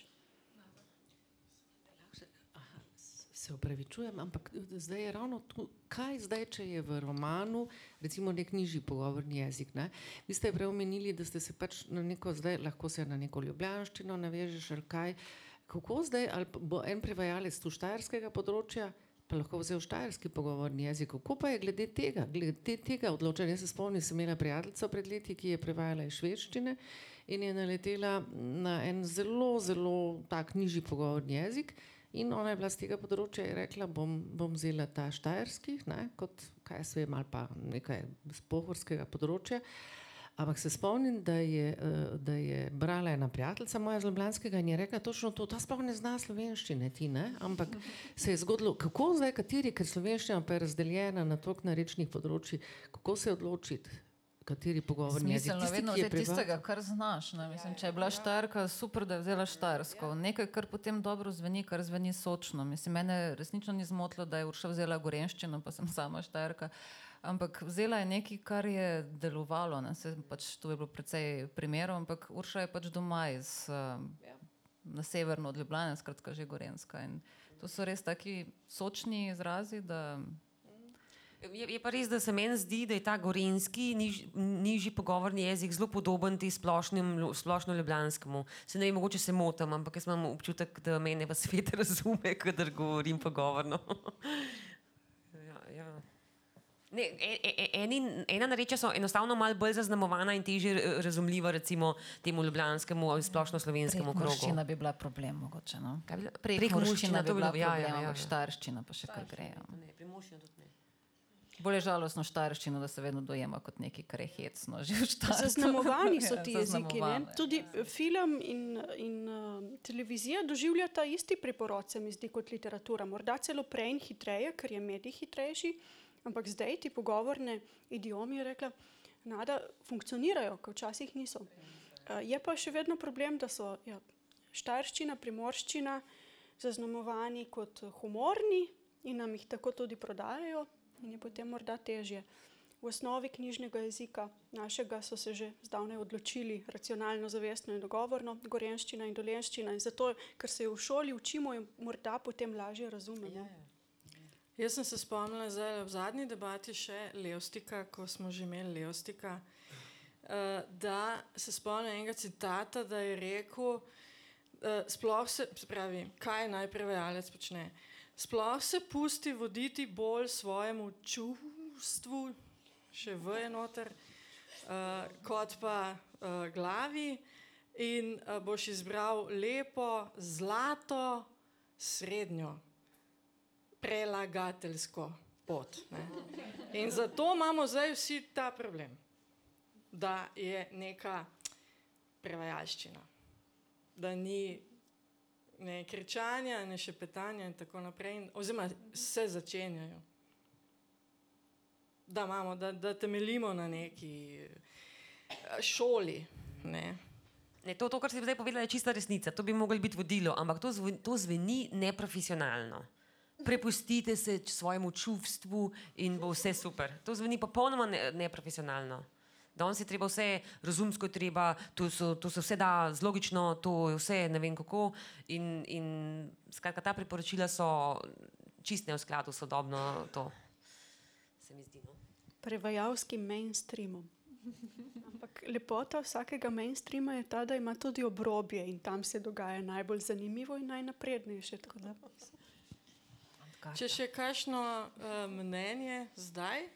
Se opravičujem, ampak zdaj je ravno tu, kaj zdaj, če je v romanu recimo nek nižji pogovorni jezik, ne? Vi ste prej omenili, da ste se pač na neko, zdaj lahko se na neko ljubljanščino navežeš ali kaj. Kako zdaj, ali bo en prevajalec tu štajerskega področja pa lahko vzel štajerski pogovorni jezik? Kako pa je glede tega odločanja? Jaz se spomnim, sem imela prijateljico pred leti, ki je prevajala iz švedščine in je naletela na en zelo, zelo tak nižji pogovorni jezik. In ona je bila z tega področja in rekla, bom vzela ta štajerski, ne, kot kaj se vem, ali pa nekaj z pohorskega področja. Ampak se spomnim, da je brala ena prijateljica moja z Ljubljanskega in je rekla točno to, ta sploh ne zna slovenščine, ti ne, ampak se je zgodilo, kako zdaj kateri, ker slovenščina pa je razdeljena na toliko narečnih področji, kako se odločiti? Kateri pogovorni jezik? Smiselno, vedno vzeti tistega, kar znaš. Ne? Mislim, če je bila Štajerka, super, da je vzela štajersko. Nekaj, kar potem dobro zveni, kar zveni sočno. Mislim, mene resnično ni zmotilo, da je Urša vzela gorenščino, pa sem sama Štajerka. Ampak vzela je nekaj, kar je delovalo. Ne? Pač, tu je bilo precej primerov, ampak Urša je pač doma na severno od Ljubljane, skratka že gorenska. In to so res taki sočni izrazi, da... Je pa res, da se meni zdi, da je ta gorenski nižji pogovorni jezik zelo podoben ti splošno ljubljanskemu. Se ne vem, mogoče se motim, ampak jaz imam občutek, da mene v svet razume, kadar govorim pogovorno. Ja. Ena narečja so enostavno malo bolj zaznamovana in težje razumljiva recimo temu ljubljanskemu ali splošno slovenskemu krogu. Prekmurščina bi bila problem mogoče, no? Prekmurščina bi bila problem, ampak štajerščina pa še kar gre. Primorščina tudi ne. Bolj je žalostno štajerščino, da se vedno dojema kot nekaj, kar je hecno. Že v Štajersku. Zaznamovani so ti jeziki. Tudi film in televizija doživljata isti preporod, se mi zdi, kot literatura. Morda celo prej in hitreje, ker je medij hitrejši, ampak zdaj ti pogovorne idiomi, je rekla, nada, funkcionirajo, ko včasih niso. Je pa še vedno problem, da so štajerščina, primorščina zaznamovani kot humorni in nam jih tako tudi prodajajo in je potem morda težje. V osnovi knjižnega jezika našega so se že zdavnaj odločili racionalno, zavestno in dogovorno, gorenjščina in dolenjščina in zato, ker se jo v šoli učimo, jo morda potem lažje razumemo. Jaz sem se spomnila zdaj v zadnji debati še Levstika, ko smo že imeli Levstika, da se spomnim enega citata, da je rekel, sploh se pravi, kaj naj prevajalec počne. Sploh se pusti voditi bolj svojemu čustvu, še v enoter, kot pa glavi in boš izbral lepo, zlato, srednjo, prelagateljsko pot. Ne? In zato imamo zdaj vsi ta problem, da je neka prevajalščina, da ni ne kričanja, ne šepetanja in tako naprej, oziroma se začenjajo. Da imamo, da temeljimo na neki šoli. Ne? To, kar si zdaj povedala, je čista resnica. To bi moglo biti vodilo, ampak to zveni neprofesionalno. Prepustite se svojemu čustvu in bo vse super. To zveni popolnoma neprofesionalno. Danes je treba vse razumsko, to se vse da zlogično, to je vse ne vem kako in skratka ta priporočila so čist ne v skladu sodobno to, se mi zdi. No? Prevajalskim mainstreamom. Ampak lepota vsakega mainstreama je ta, da ima tudi obrobje in tam se dogaja najbolj zanimivo in najnaprednejše. Če še kakšno mnenje zdaj,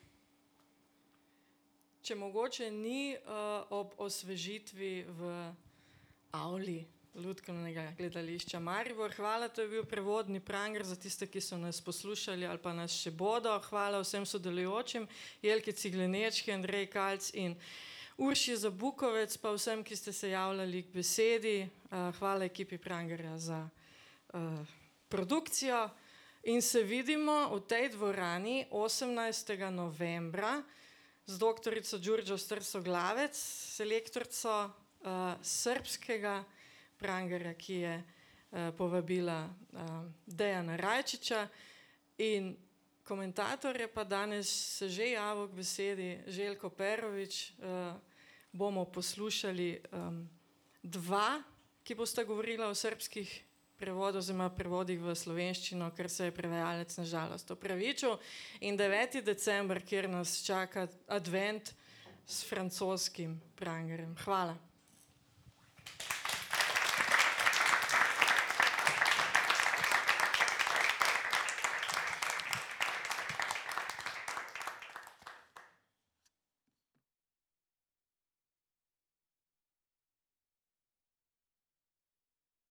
če mogoče ni ob osvežitvi v avli Lutkovnega gledališča Maribor. Hvala, to je bil prevodni Pranger za tiste, ki so nas poslušali ali pa nas še bodo. Hvala vsem sodelujočim, Jelki Ciglenečki, Andrej Kalc in Urši Zabukovec, pa vsem, ki ste se javljali k besedi. Hvala ekipi Prangerja za produkcijo. In se vidimo v tej dvorani 18. novembra z doktorico Đurđo Strso-Glavec, selektorico srbskega Prangerja, ki je povabila Dejana Rajčiča in komentator je pa danes se že javil k besedi Željko Perović. Bomo poslušali dva, ki bosta govorila o srbskih prevodih oziroma prevodih v slovenščino, ker se je prevajalec na žalost opravičil. In 9. december, kjer nas čaka advent s francoskim Prangerjem. Hvala.